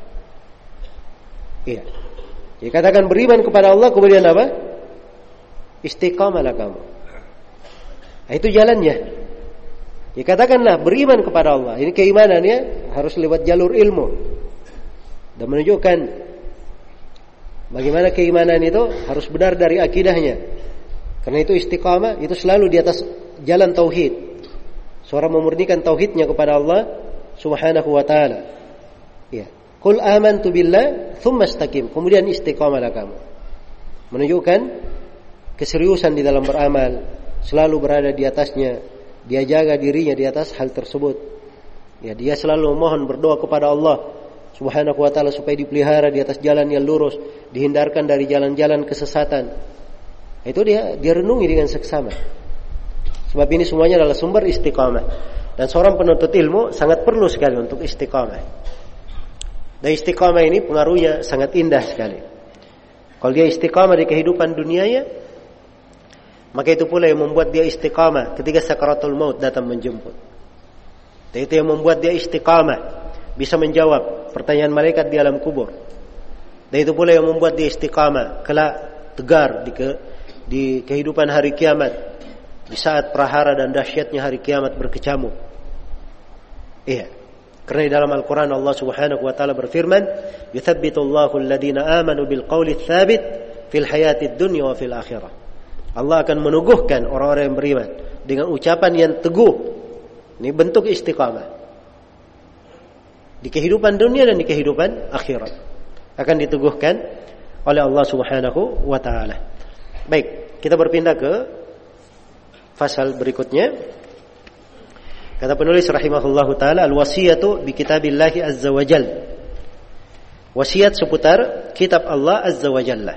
Iya. Jadi katakan beriman kepada Allah, kemudian apa? Istiqamalah kamu. Nah, itu jalannya. Ya, katakanlah beriman kepada Allah. Ini keimanannya harus lewat jalur ilmu dan menunjukkan bagaimana keimanan itu harus benar dari akidahnya. Karena itu istiqamah itu selalu di atas jalan tauhid. Seorang memurnikan tauhidnya kepada Allah Subhanahu wa taala. Ya. Qul amantu billah tsumma istaqim. Kemudian istiqamalah kamu. Menunjukkan keseriusan di dalam beramal, selalu berada di atasnya, dia jaga dirinya di atas hal tersebut. Ya, dia selalu memohon berdoa kepada Allah Subhanahu wa taala supaya dipelihara di atas jalan yang lurus, dihindarkan dari jalan-jalan kesesatan. Itu dia renungi dengan seksama. Sebab ini semuanya adalah sumber istiqamah. Dan seorang penuntut ilmu sangat perlu sekali untuk istiqamah. Dan istiqamah ini pengaruhnya sangat indah sekali. Kalau dia istiqamah di kehidupan dunianya, maka itu pula yang membuat dia istiqamah ketika sakaratul maut datang menjemput. Dan itu yang membuat dia istiqamah, bisa menjawab pertanyaan malaikat di alam kubur. Dan itu pula yang membuat dia istiqamah, kelak tegar di kehidupan hari kiamat, di saat prahara dan dahsyatnya hari kiamat berkecamuk. Iya. Karena di dalam Al-Quran Allah Subhanahu wa taala berfirman, "Yuthabbitullahu alladhina amanu bil qawli tsabit fil hayatid dunya wa fil akhirah." Allah akan meneguhkan orang-orang yang beriman dengan ucapan yang teguh. Ini bentuk istiqamah di kehidupan dunia dan di kehidupan akhirat. Akan diteguhkan oleh Allah Subhanahu wa taala. Baik, kita berpindah ke fasal berikutnya. Kata penulis rahimahullahu taala, al-wasiyatu bi kitabillahi azza wa jalla. Wasiat seputar kitab Allah azza wa jalla.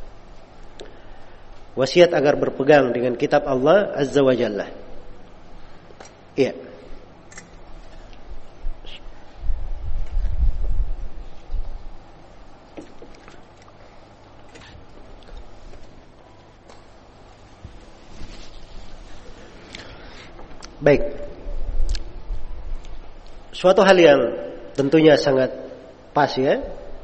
Wasiat agar berpegang dengan kitab Allah azza wa jalla. Iya. Baik. Suatu hal yang tentunya sangat pas ya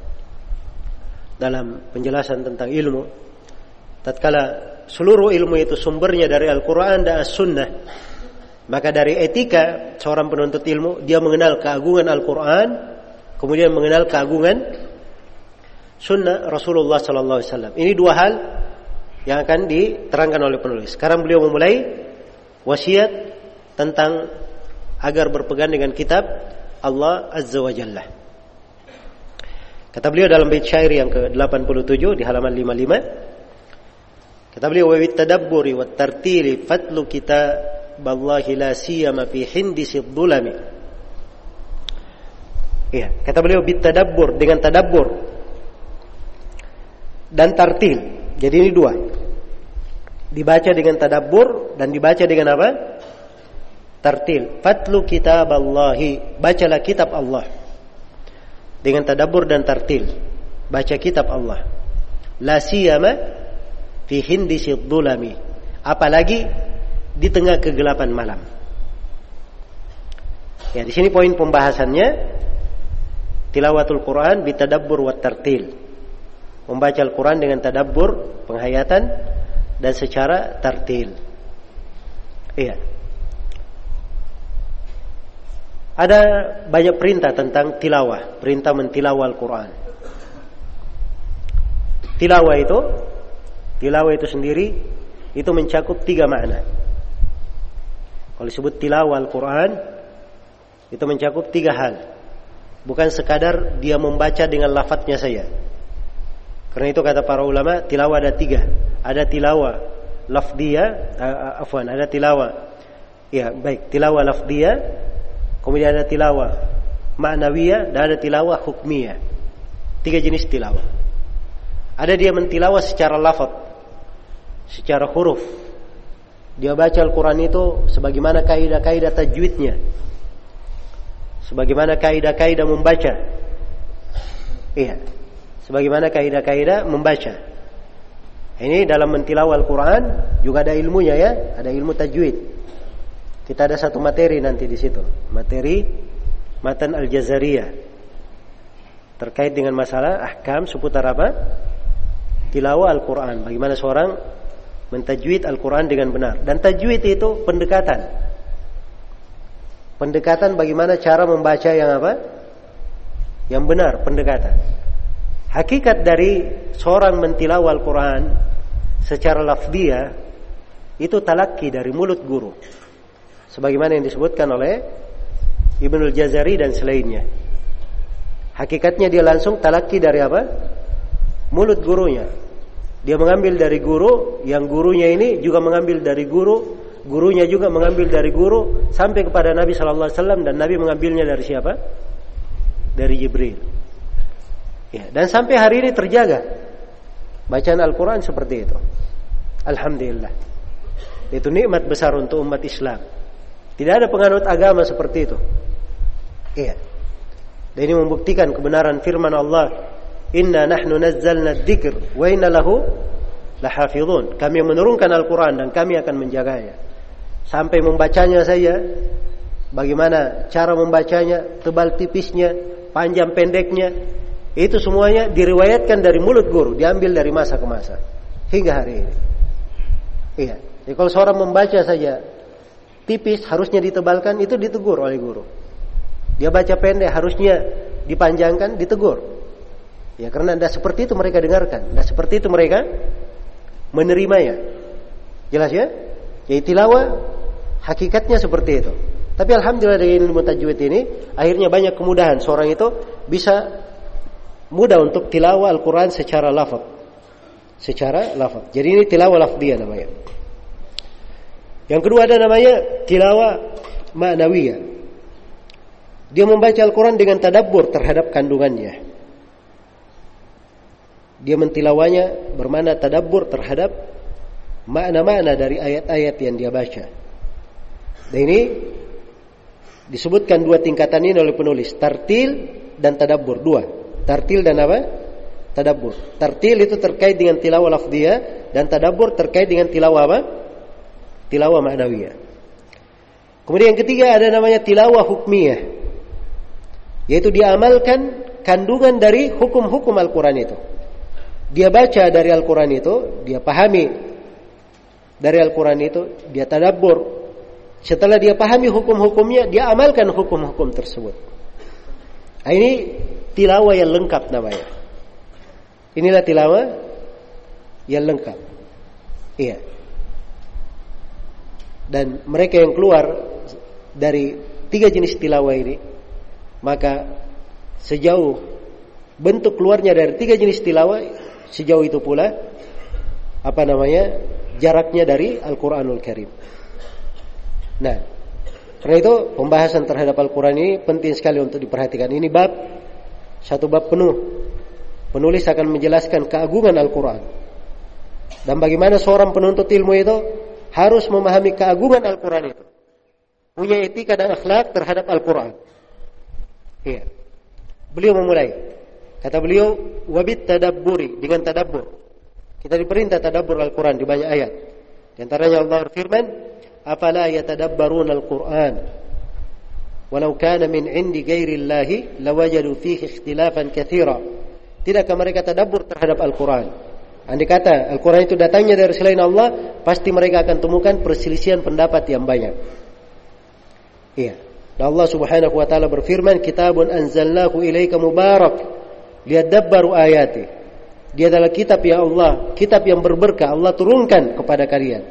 dalam penjelasan tentang ilmu. Tatkala seluruh ilmu itu sumbernya dari Al-Quran dan As-Sunnah, maka dari etika seorang penuntut ilmu, dia mengenal keagungan Al-Quran, kemudian mengenal keagungan Sunnah Rasulullah Sallallahu Alaihi Wasallam. Ini dua hal yang akan diterangkan oleh penulis. Sekarang beliau memulai wasiat tentang agar berpegang dengan kitab Allah Azza wa Jalla. Kata beliau dalam bait syair yang ke-87 di halaman 55. Kata beliau, "Wa bitadabburi wat tartili fatlu kitaballahi la siyama fi hindisi dhulami." Iya, kata beliau bitadabbur, dengan tadabbur dan tartil. Jadi ini dua. Dibaca dengan tadabbur dan dibaca dengan apa? Tartil. Fatlu kitaballahi, bacalah kitab Allah. Dengan tadabbur dan tartil, baca kitab Allah. La siyama fi hindisi dhulami, apalagi di tengah kegelapan malam. Ya, di sini poin pembahasannya, tilawatul Quran bitadabbur wat tartil. Membaca Al-Quran dengan tadabbur, penghayatan, dan secara tartil. Iya. Ada banyak perintah tentang tilawah, perintah mentilawah Al-Quran. Tilawah itu sendiri itu mencakup 3 makna. Kalau disebut tilawah Al-Quran, itu mencakup 3 hal. Bukan sekadar dia membaca dengan lafadznya saja. Karena itu kata para ulama, tilawah ada 3. Ada tilawah lafdiyah, ada tilawah, ya baik, tilawah lafdiyah. Kemudian ada tilawah ma'nawiyah dan ada tilawah hukmiyah. 3 jenis tilawah. Ada dia mentilawah secara lafaz, secara huruf. Dia baca Al-Quran itu sebagaimana kaidah-kaidah tajwidnya, sebagaimana kaidah-kaidah membaca. Iya, sebagaimana kaidah-kaidah membaca. Ini dalam mentilawah Al-Quran juga ada ilmunya ya, ada ilmu tajwid. Kita ada satu materi nanti di situ, materi Matan Al-Jazariyah, terkait dengan masalah ahkam seputar apa? Tilawah Al-Quran. Bagaimana seorang mentajwid Al-Quran dengan benar. Dan tajwid itu pendekatan. Pendekatan bagaimana cara membaca yang apa? Yang benar, pendekatan. Hakikat dari seorang mentilawah Al-Quran secara lafziyah itu talaki dari mulut guru. Sebagaimana yang disebutkan oleh Ibnul Jazari dan selainnya. Hakikatnya dia langsung talaki dari apa? Mulut gurunya. Dia mengambil dari guru, yang gurunya ini juga mengambil dari guru, gurunya juga mengambil dari guru, sampai kepada Nabi SAW, dan Nabi mengambilnya dari siapa? Dari Jibril. Ya, dan sampai hari ini terjaga bacaan Al-Quran seperti itu. Alhamdulillah. Itu nikmat besar untuk umat Islam. Tidak ada penganut agama seperti itu. Iya. Dan ini membuktikan kebenaran firman Allah, Inna nahnu nazzalna dzikr wa inna lahu lahafizun. Kami menurunkan Al-Quran dan kami akan menjaganya. Sampai membacanya saja, bagaimana cara membacanya, tebal tipisnya, panjang pendeknya, itu semuanya diriwayatkan dari mulut guru, diambil dari masa ke masa hingga hari ini. Iya. Jadi kalau seorang membaca saja tipis, harusnya ditebalkan, itu ditegur oleh guru. Dia baca pendek, harusnya dipanjangkan, ditegur. Ya, karena tidak seperti itu mereka dengarkan, tidak seperti itu mereka menerimanya. Jelas ya? Jadi tilawah hakikatnya seperti itu. Tapi alhamdulillah dengan ilmu tajwid ini, akhirnya banyak kemudahan seorang itu bisa mudah untuk tilawah Al-Quran secara lafaz. Secara lafaz. Jadi ini tilawah lafziyah namanya. Yang kedua ada namanya tilawah ma'nawiyah. Dia membaca Al-Quran dengan tadabbur terhadap kandungannya. Dia mentilawanya bermakna tadabbur terhadap makna-makna dari ayat-ayat yang dia baca. Dan ini disebutkan dua tingkatan ini oleh penulis, tartil dan tadabbur, dua. Tartil dan apa? Tadabbur. Tartil itu terkait dengan tilawah lafziyah dan tadabbur terkait dengan tilawah apa? Tilawah ma'nawiyah. Kemudian yang ketiga ada namanya tilawah hukmiyah, yaitu dia amalkan kandungan dari hukum-hukum Al-Quran itu. Dia baca dari Al-Quran itu, dia pahami dari Al-Quran itu, dia tadabbur. Setelah dia pahami hukum-hukumnya, dia amalkan hukum-hukum tersebut. Nah, ini tilawah yang lengkap namanya. Inilah tilawah yang lengkap. Iya. Dan mereka yang keluar dari tiga jenis tilawah ini, maka sejauh bentuk keluarnya dari tiga jenis tilawah, sejauh itu pula apa namanya jaraknya dari Al-Quranul Karim. Nah, karena itu pembahasan terhadap Al-Quran ini penting sekali untuk diperhatikan. Ini bab, satu bab penuh. Penulis akan menjelaskan keagungan Al-Quran dan bagaimana seorang penuntut ilmu itu harus memahami keagungan Al-Quran itu, punya etika dan akhlak terhadap Al-Quran. Iya. Beliau memulai, kata beliau, wabit tadabburi, dengan tadabbur. Kita diperintah tadabbur Al-Quran di banyak ayat. Di antaranya Allah berfirman, afala yatadabbaruna Al-Quran walau kana min indi ghairillahi lawajadu fihi ikhtilafan katsira. Tidakkah mereka tadabbur terhadap Al-Quran? Andai kata Al-Quran itu datangnya dari selain Allah, pasti mereka akan temukan perselisihan pendapat yang banyak. Iya. Dan Allah Subhanahu wa taala berfirman, kitabun anzalnahu ilaika mubarak liyadabbaru ayati. Dia adalah kitab ya Allah, kitab yang berberkah, Allah turunkan kepada kalian.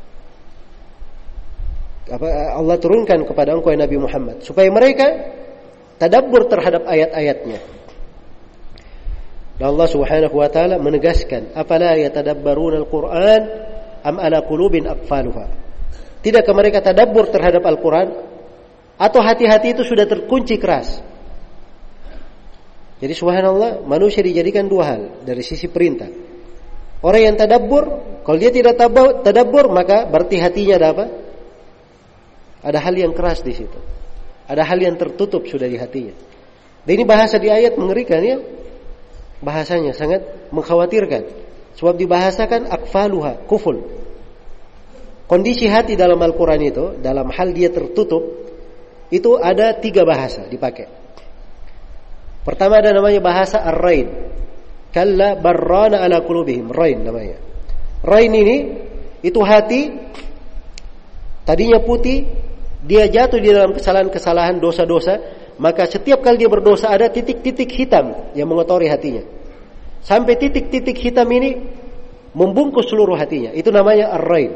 Allah turunkan kepada engkau Nabi Muhammad supaya mereka tadabbur terhadap ayat-ayatnya. Dan Allah Subhanahu wa taala menegaskan, afala yatadabbaruna al-Qur'an am ala qulubin aqfaluha. Tidakkah mereka tadabbur terhadap Al-Quran, atau hati-hati itu sudah terkunci keras? Jadi subhanallah, manusia dijadikan dua hal dari sisi perintah. Orang yang tadabbur, kalau dia tidak tadabbur, maka berarti hatinya ada apa? Ada hal yang keras di situ. Ada hal yang tertutup sudah di hatinya. Dan ini bahasa di ayat mengerikan ya. Bahasanya sangat mengkhawatirkan. Sebab dibahasakan akfaluha, kuful. Kondisi hati dalam Al-Quran itu, dalam hal dia tertutup, itu ada 3 bahasa dipakai. Pertama ada namanya bahasa ar-rain. Kalla barrana ala qulubihim, rain namanya. Rain ini itu hati tadinya putih, dia jatuh di dalam kesalahan-kesalahan, dosa-dosa, maka setiap kali dia berdosa ada titik-titik hitam yang mengotori hatinya. Sampai titik-titik hitam ini membungkus seluruh hatinya. Itu namanya ar-rain.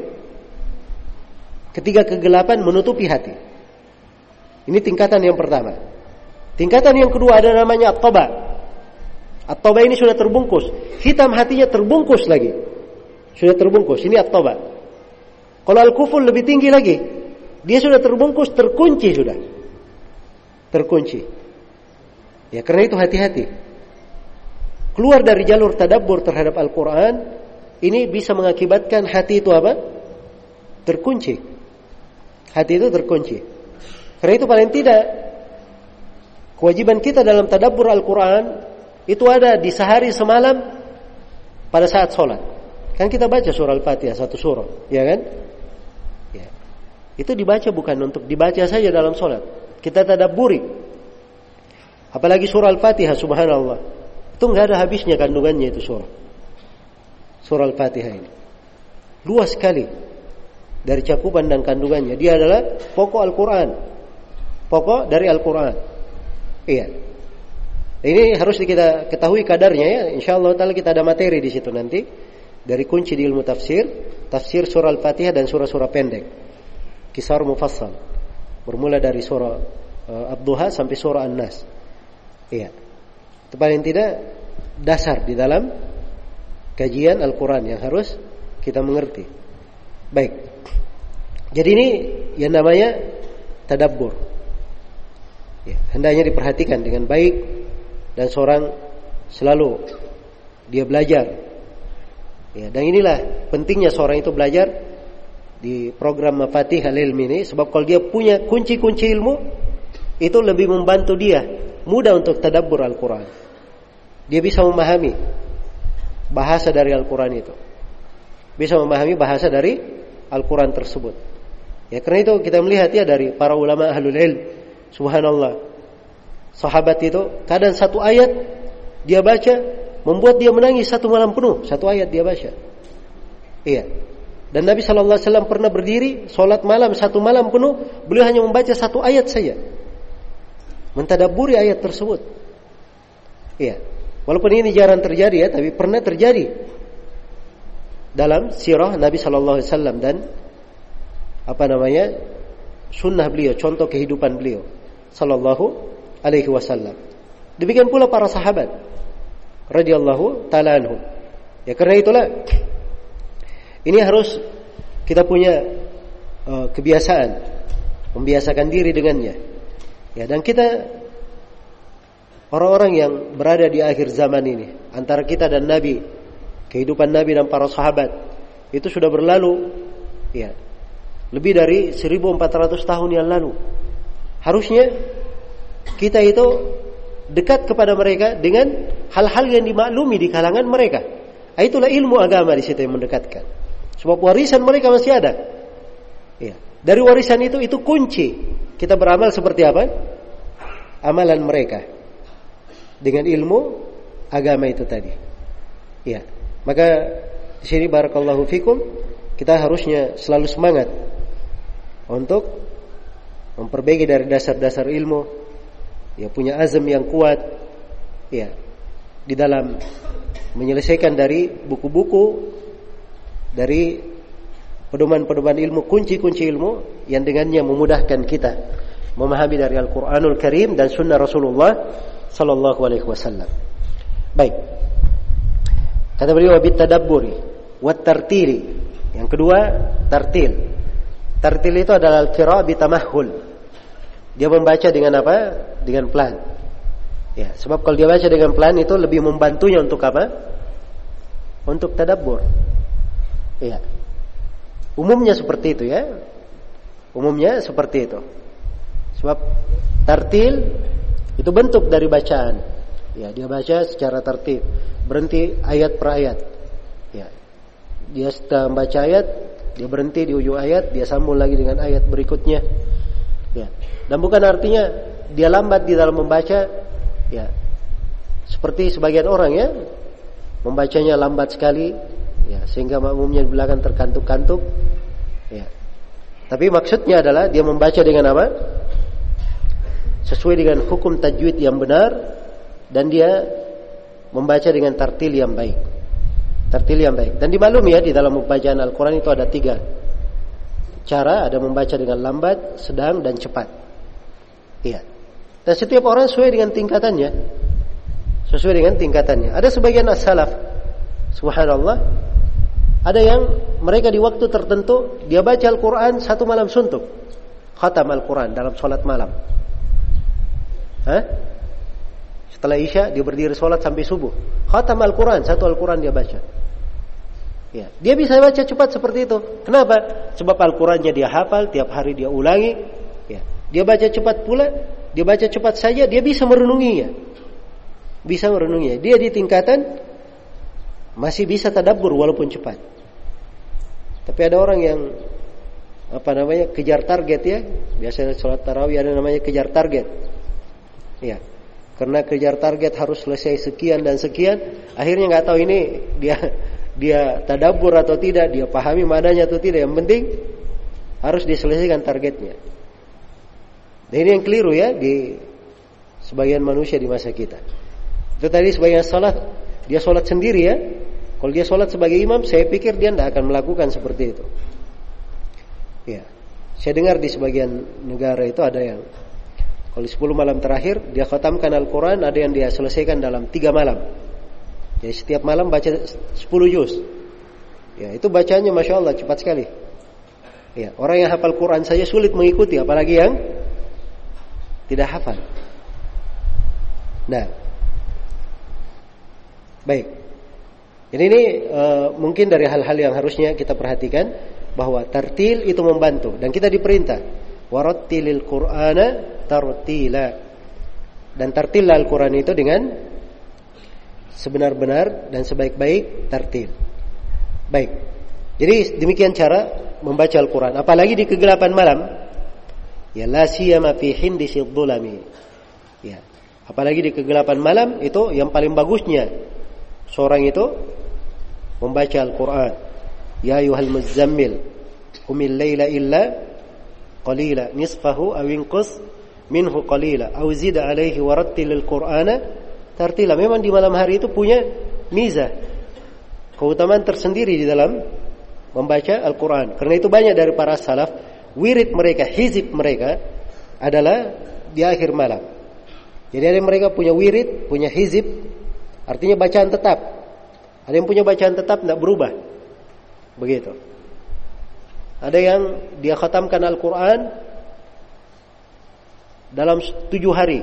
Ketiga kegelapan menutupi hati. Ini tingkatan yang pertama. Tingkatan yang kedua ada namanya at-taba. At-taba ini sudah terbungkus. Hitam hatinya terbungkus lagi. Sudah terbungkus. Ini at-taba. Kalau al-kuful lebih tinggi lagi. Dia sudah terbungkus, terkunci sudah. Terkunci. Ya karena itu hati-hati. Keluar dari jalur tadabbur terhadap Al-Quran, ini bisa mengakibatkan hati itu apa? Terkunci. Hati itu terkunci. Karena itu paling tidak kewajiban kita dalam tadabbur Al-Quran itu ada di sehari semalam pada saat sholat. Kan kita baca surah Al-Fatihah satu surah, ya kan? Ya. Itu dibaca bukan untuk dibaca saja dalam sholat. Kita tadabburi. Apalagi surah Al-Fatihah, subhanallah. Itu nggak ada habisnya kandungannya itu surah. Surah Al-Fatihah ini luas sekali dari cakupan dan kandungannya. Dia adalah pokok Al-Quran. Pokok dari Al-Quran. Iya. Ini harus kita ketahui kadarnya ya. Insyaallah taala kita ada materi di situ nanti dari kunci di ilmu tafsir, tafsir surah Al-Fatihah dan surah-surah pendek. Kisar mufassal. Bermula dari surah Ad-Duha sampai surah An-Nas. Iya. Itu paling tidak dasar di dalam kajian Al-Quran yang harus kita mengerti. Baik. Jadi ini yang namanya tadabbur. Ya, hendaknya diperhatikan dengan baik dan seorang selalu dia belajar. Ya, dan inilah pentingnya seorang itu belajar di program Mafatih Al-Ilm ini, sebab kalau dia punya kunci-kunci ilmu itu lebih membantu dia mudah untuk tadabbur Al-Quran. Dia bisa memahami bahasa dari Al-Quran itu. Bisa memahami bahasa dari Al-Quran tersebut. Ya, karena itu kita melihat ya dari para ulama ahlul ilm, subhanallah. Sahabat itu kadang satu ayat dia baca membuat dia menangis satu malam penuh. Satu ayat dia baca. Iya. Dan Nabi SAW pernah berdiri sholat malam satu malam penuh, beliau hanya membaca satu ayat saja, mentadabburi ayat tersebut. Iya. Walaupun ini jarang terjadi ya, tapi pernah terjadi dalam sirah Nabi SAW dan sunnah beliau, contoh kehidupan beliau sallallahu alaihi wasallam. Demikian pula para sahabat radhiyallahu taala anhum. Ya karena itulah ini harus kita punya kebiasaan, membiasakan diri dengannya. Ya, dan kita orang-orang yang berada di akhir zaman ini, antara kita dan Nabi, kehidupan Nabi dan para sahabat itu sudah berlalu ya lebih dari 1400 tahun yang lalu. Harusnya kita itu dekat kepada mereka dengan hal-hal yang dimaklumi di kalangan mereka. Itulah ilmu agama di situ yang mendekatkan. Sebab warisan mereka masih ada. Ya. Dari warisan itu kunci kita beramal seperti apa? Amalan mereka dengan ilmu agama itu tadi. Ya. Maka di sini barakallahu fikum kita harusnya selalu semangat untuk memperbaiki dari dasar-dasar ilmu, ya punya azam yang kuat, ya di dalam menyelesaikan dari buku-buku, dari pedoman-pedoman ilmu, kunci-kunci ilmu yang dengannya memudahkan kita memahami dari Al-Quranul Karim dan Sunnah Rasulullah Sallallahu Alaihi Wasallam. Baik, kata beliau wabit tadabburi, wat tartili. Yang kedua tartil. Tartil itu adalah al-qira' bi tamahhul. Dia membaca dengan apa? Dengan pelan. Ya, sebab kalau dia baca dengan pelan itu lebih membantunya untuk apa? Untuk tadabbur. Ya. Umumnya seperti itu ya. Umumnya seperti itu. Sebab tartil itu bentuk dari bacaan. Ya, dia baca secara tertib, berhenti ayat per ayat. Ya. Dia setelah membaca ayat, dia berhenti di ujung ayat, dia sambung lagi dengan ayat berikutnya. Ya. Dan bukan artinya dia lambat di dalam membaca, ya. Seperti sebagian orang ya, membacanya lambat sekali, ya, sehingga makmumnya di belakang terkantuk-kantuk. Ya. Tapi maksudnya adalah dia membaca dengan apa? Sesuai dengan hukum tajwid yang benar, dan dia membaca dengan tartil yang baik. Tartil yang baik. Dan dimaklumi ya, di dalam pembacaan Al-Quran itu ada 3 cara. Ada membaca dengan lambat, sedang, dan cepat. Iya. Dan setiap orang sesuai dengan tingkatannya. Sesuai dengan tingkatannya. Ada sebagian as-salaf, subhanallah, ada yang mereka di waktu tertentu dia baca Al-Quran 1 malam suntuk, khatam Al-Quran dalam sholat malam. Setelah Isya dia berdiri sholat sampai subuh, khatam Al-Quran, 1 Al-Quran dia baca. Ya, dia bisa baca cepat seperti itu. Kenapa? Sebab Al-Qurannya dia hafal, tiap hari dia ulangi. Ya, dia baca cepat pula, dia baca cepat saja, dia bisa merenunginya. Bisa merenunginya. Dia di tingkatan masih bisa tadabbur walaupun cepat. Tapi ada orang yang kejar target ya. Biasanya sholat tarawih ada namanya kejar target. Ya. Karena kejar target harus selesai sekian dan sekian, akhirnya nggak tahu ini dia tadabbur atau tidak, dia pahami mananya atau tidak. Yang penting harus diselesaikan targetnya. Dan ini yang keliru ya di sebagian manusia di masa kita. Itu tadi sebagian salat, dia sholat sendiri ya. Kalau dia sholat sebagai imam, saya pikir dia tidak akan melakukan seperti itu. Ya, saya dengar di sebagian negara itu ada yang kalau 10 malam terakhir dia khatamkan Al-Quran, ada yang dia selesaikan dalam 3 malam. Jadi setiap malam baca 10 juz. Ya, itu bacanya Masya Allah cepat sekali. Ya, orang yang hafal Quran saja sulit mengikuti, apalagi yang tidak hafal. Nah, baik. Jadi ini mungkin dari hal-hal yang harusnya kita perhatikan, bahwa tartil itu membantu, dan kita diperintah warattilil Qur'ana tartila, dan tartillah Al-Quran itu dengan sebenar-benar dan sebaik-baik tartil. Baik. Jadi demikian cara membaca Al-Quran, apalagi di kegelapan malam. Ya, la siyama fi hindisil dhulami. Ya, apalagi di kegelapan malam itu yang paling bagusnya seorang itu membaca Al-Quran. Ya ayyuhal muzammil qumil laila illa qalila nisfahu aw inqus minhu qalila aw zid alaihi warattilil Qur'ana tartila. Memang di malam hari itu punya mizah, keutamaan tersendiri di dalam membaca Al-Quran. Karena itu banyak dari para salaf, wirid mereka, hizib mereka adalah di akhir malam. Jadi ada mereka punya wirid, punya hizib, artinya bacaan tetap. Ada yang punya bacaan tetap tidak berubah. Begitu. Ada yang dia khatamkan Al-Quran dalam 7 hari.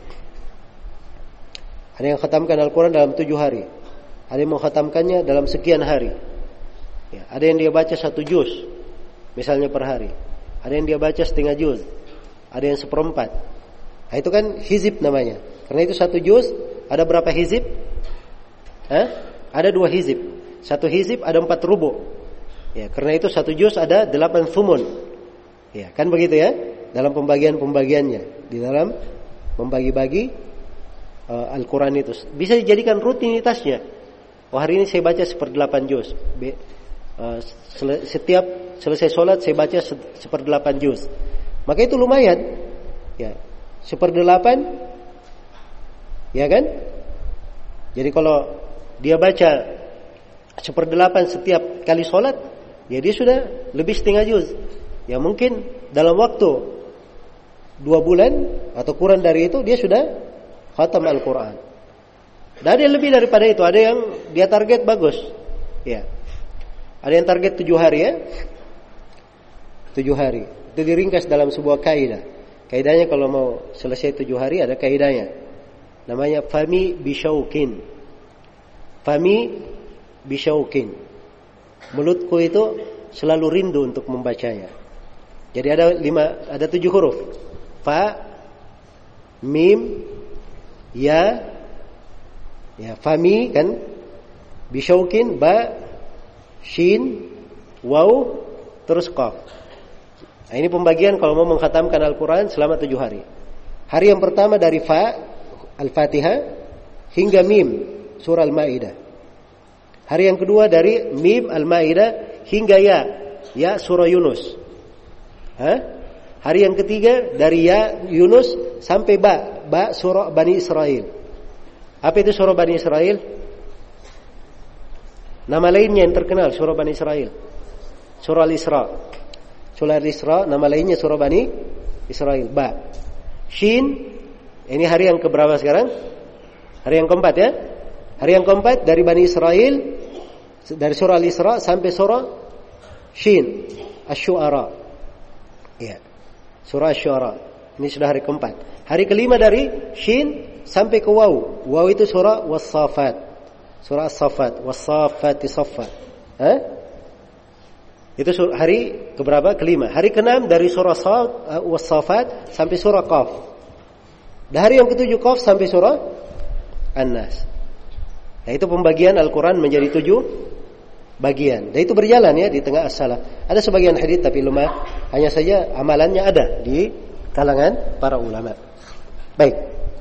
Ada yang khatamkan Al-Quran dalam 7 hari. Ada yang mengkhatamkannya dalam sekian hari. Ya, ada yang dia baca 1 juz misalnya per hari. Ada yang dia baca setengah juz. Ada yang 1/4. Nah, itu kan hizib namanya. Karena itu 1 juz ada berapa hizib? Ada 2 hizib. 1 hizib ada 4 rubu'. Ya, karena itu 1 juz ada 8 thumun. Ya, kan begitu ya? Dalam pembagian-pembagiannya, di dalam membagi-bagi Al-Quran itu bisa dijadikan rutinitasnya. Oh, hari ini saya baca 1/8 juz. Setiap selesai sholat saya baca 1/8 juz. Maka itu lumayan. Ya, 1/8, ya kan? Jadi kalau dia baca 1/8 setiap kali sholat, ya dia sudah lebih setengah juz. Ya mungkin dalam waktu 2 bulan atau kurang dari itu dia sudah khatam Al-Quran. Dan ada yang lebih daripada itu. Ada yang dia target bagus. Ya, ada yang target 7 hari ya. 7 hari. Itu diringkas dalam sebuah kaidah. Kaidahnya kalau mau selesai 7 hari ada kaidahnya. Namanya fami bisyaukin. Fami bisyaukin. Mulutku itu selalu rindu untuk membacanya. Jadi ada 7 huruf. Fa, mim, ya, fami kan, bisyaukin, ba, shin, waw, terus qaf. Nah, ini pembagian kalau mau mengkhatamkan Al-Quran selama 7 hari. Hari yang pertama dari fa, Al-Fatihah, hingga mim, surah Al-Ma'idah. Hari yang kedua dari mim, Al-Ma'idah, hingga ya, surah Yunus. Hari yang ketiga dari ya, Yunus, sampai ba, surah Bani Israel. Apa itu surah Bani Israel? Nama lainnya yang terkenal surah Bani Israel, surah Al-Isra. Surah Al-Isra, nama lainnya surah Bani Israel. Ba. Shin, ini hari yang keberapa sekarang? Hari yang keempat ya. Hari yang keempat dari Bani Israel, dari surah Al-Isra sampai surah Shin, Asy-Syu'ara. Ya. Surah Asy-Syu'ara. Ini sudah hari keempat. Hari kelima dari Shin sampai ke waw. Waw itu surah Was-Saffat. Surah As-Saffat, Was-Saffati Saffa. Itu hari keberapa? Kelima. Hari keenam dari surah Was-Saffat sampai surah Qaf. Dan hari yang ketujuh Qaf sampai surah An-Nas. Nah, itu pembagian Al-Quran menjadi 7 bagian. Dan itu berjalan ya di tengah as-salaf. Ada sebagian hadits tapi lemah. Hanya saja amalannya ada di kalangan para ulama. Baik.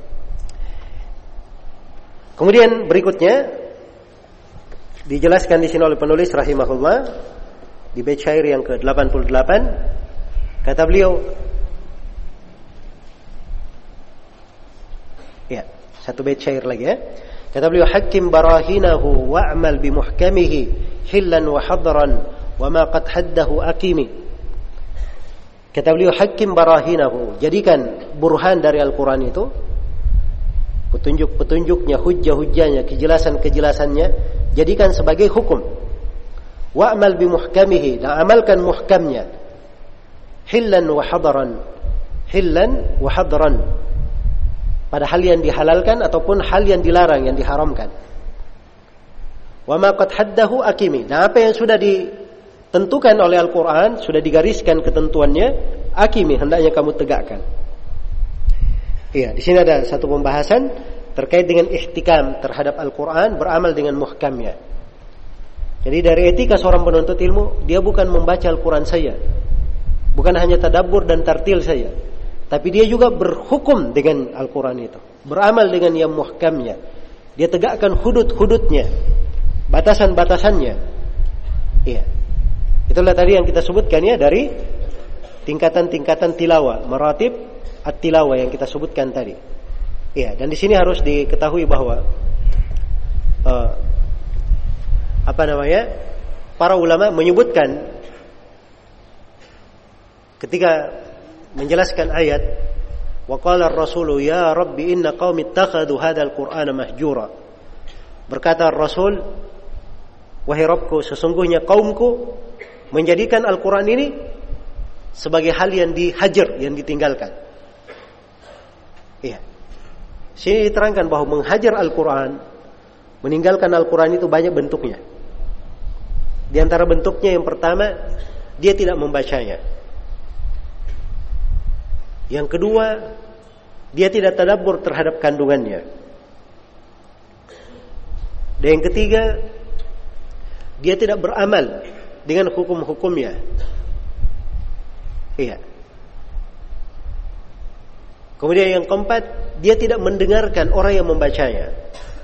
Kemudian berikutnya dijelaskan di sini oleh penulis rahimahullah di bait syair yang ke-88, kata beliau, ya, satu bait syair lagi ya. Kata beliau, hakim barahinahu wa'mal bimuhkamihi hillan wa hadran wa ma qad haddahu akimi. Kata beliau, hakim barahinahu, jadikan burhan dari Al-Quran itu, petunjuk-petunjuknya, hujjah-hujjahnya, kejelasan-kejelasannya, jadikan sebagai hukum. Wa'mal bimuhkamihi, dan amalkan muhkamnya. Hillan wa hadran. Hillan wa hadran. Pada hal yang dihalalkan ataupun hal yang dilarang, yang diharamkan. Wa ma qad haddahu akimi. Nah, apa yang sudah ditentukan oleh Al-Quran, sudah digariskan ketentuannya, akimi, hendaknya kamu tegakkan. Iya, di sini ada satu pembahasan terkait dengan ihtikam terhadap Al-Quran, beramal dengan muhkamnya. Jadi dari etika seorang penuntut ilmu, dia bukan membaca Al-Quran saja, bukan hanya tadabbur dan tartil saja, tapi dia juga berhukum dengan Al-Quran itu, beramal dengan yang muhkamnya. Dia tegakkan hudud-hududnya, batasan-batasannya. Iya. Itulah tadi yang kita sebutkan ya, dari tingkatan-tingkatan tilawah, maratib at-tilawah yang kita sebutkan tadi. Iya, dan di sini harus diketahui bahwa para ulama menyebutkan ketika menjelaskan ayat wa qala ar-rasulu ya rabbi inna qaumi ittakhadhu hadzal qur'ana mahjura. Berkata Rasul, wahai Rabbku, sesungguhnya kaumku menjadikan Al-Quran ini sebagai hal yang dihajar, yang ditinggalkan. Iya. Sini diterangkan bahwa menghajar Al-Quran, meninggalkan Al-Quran itu banyak bentuknya. Di antara bentuknya yang pertama, dia tidak membacanya. Yang kedua, dia tidak tadabbur terhadap kandungannya. Dan yang ketiga, dia tidak beramal dengan hukum-hukumnya. Iya. Kemudian yang keempat, dia tidak mendengarkan orang yang membacanya.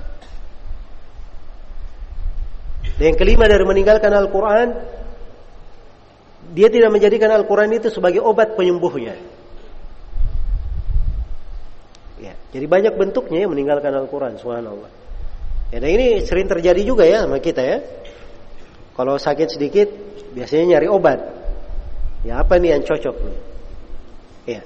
Dan yang kelima dari meninggalkan Al-Quran, dia tidak menjadikan Al-Quran itu sebagai obat penyembuhnya. Ya, jadi banyak bentuknya ya meninggalkan Al-Quran, subhanallah. Ya, dan ini sering terjadi juga ya sama kita ya. Kalau sakit sedikit, biasanya nyari obat. Ya, apa nih yang cocok nih? Ya,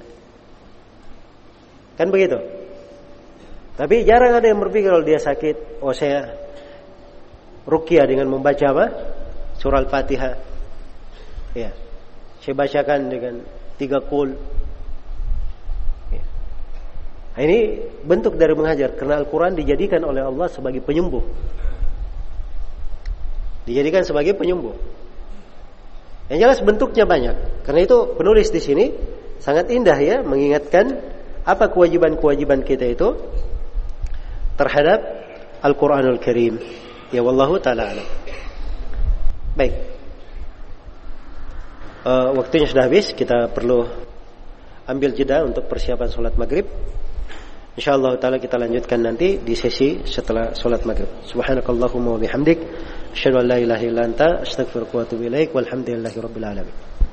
kan begitu. Tapi jarang ada yang berpikir kalau dia sakit, oh saya ruqyah dengan membaca apa? Surah Al-Fatihah. Ya. Saya bacakan dengan 3 qul. Ya. Nah, ini bentuk dari mengajar, karena Al-Quran dijadikan oleh Allah sebagai penyembuh. Dijadikan sebagai penyembuh. Yang jelas bentuknya banyak. Karena itu penulis di sini sangat indah ya mengingatkan apa kewajiban-kewajiban kita itu terhadap Al-Quranul Karim. Ya wallahu ta'ala alam. Baik. Waktunya sudah habis, kita perlu ambil jeda untuk persiapan sholat maghrib. InsyaAllah ta'ala kita lanjutkan nanti di sesi setelah sholat maghrib. Subhanakallahumma wa bihamdik, asyhadu an la ilaha illa anta, astaghfiruka wa atubu ilaik, walhamdulillahi rabbil alamin.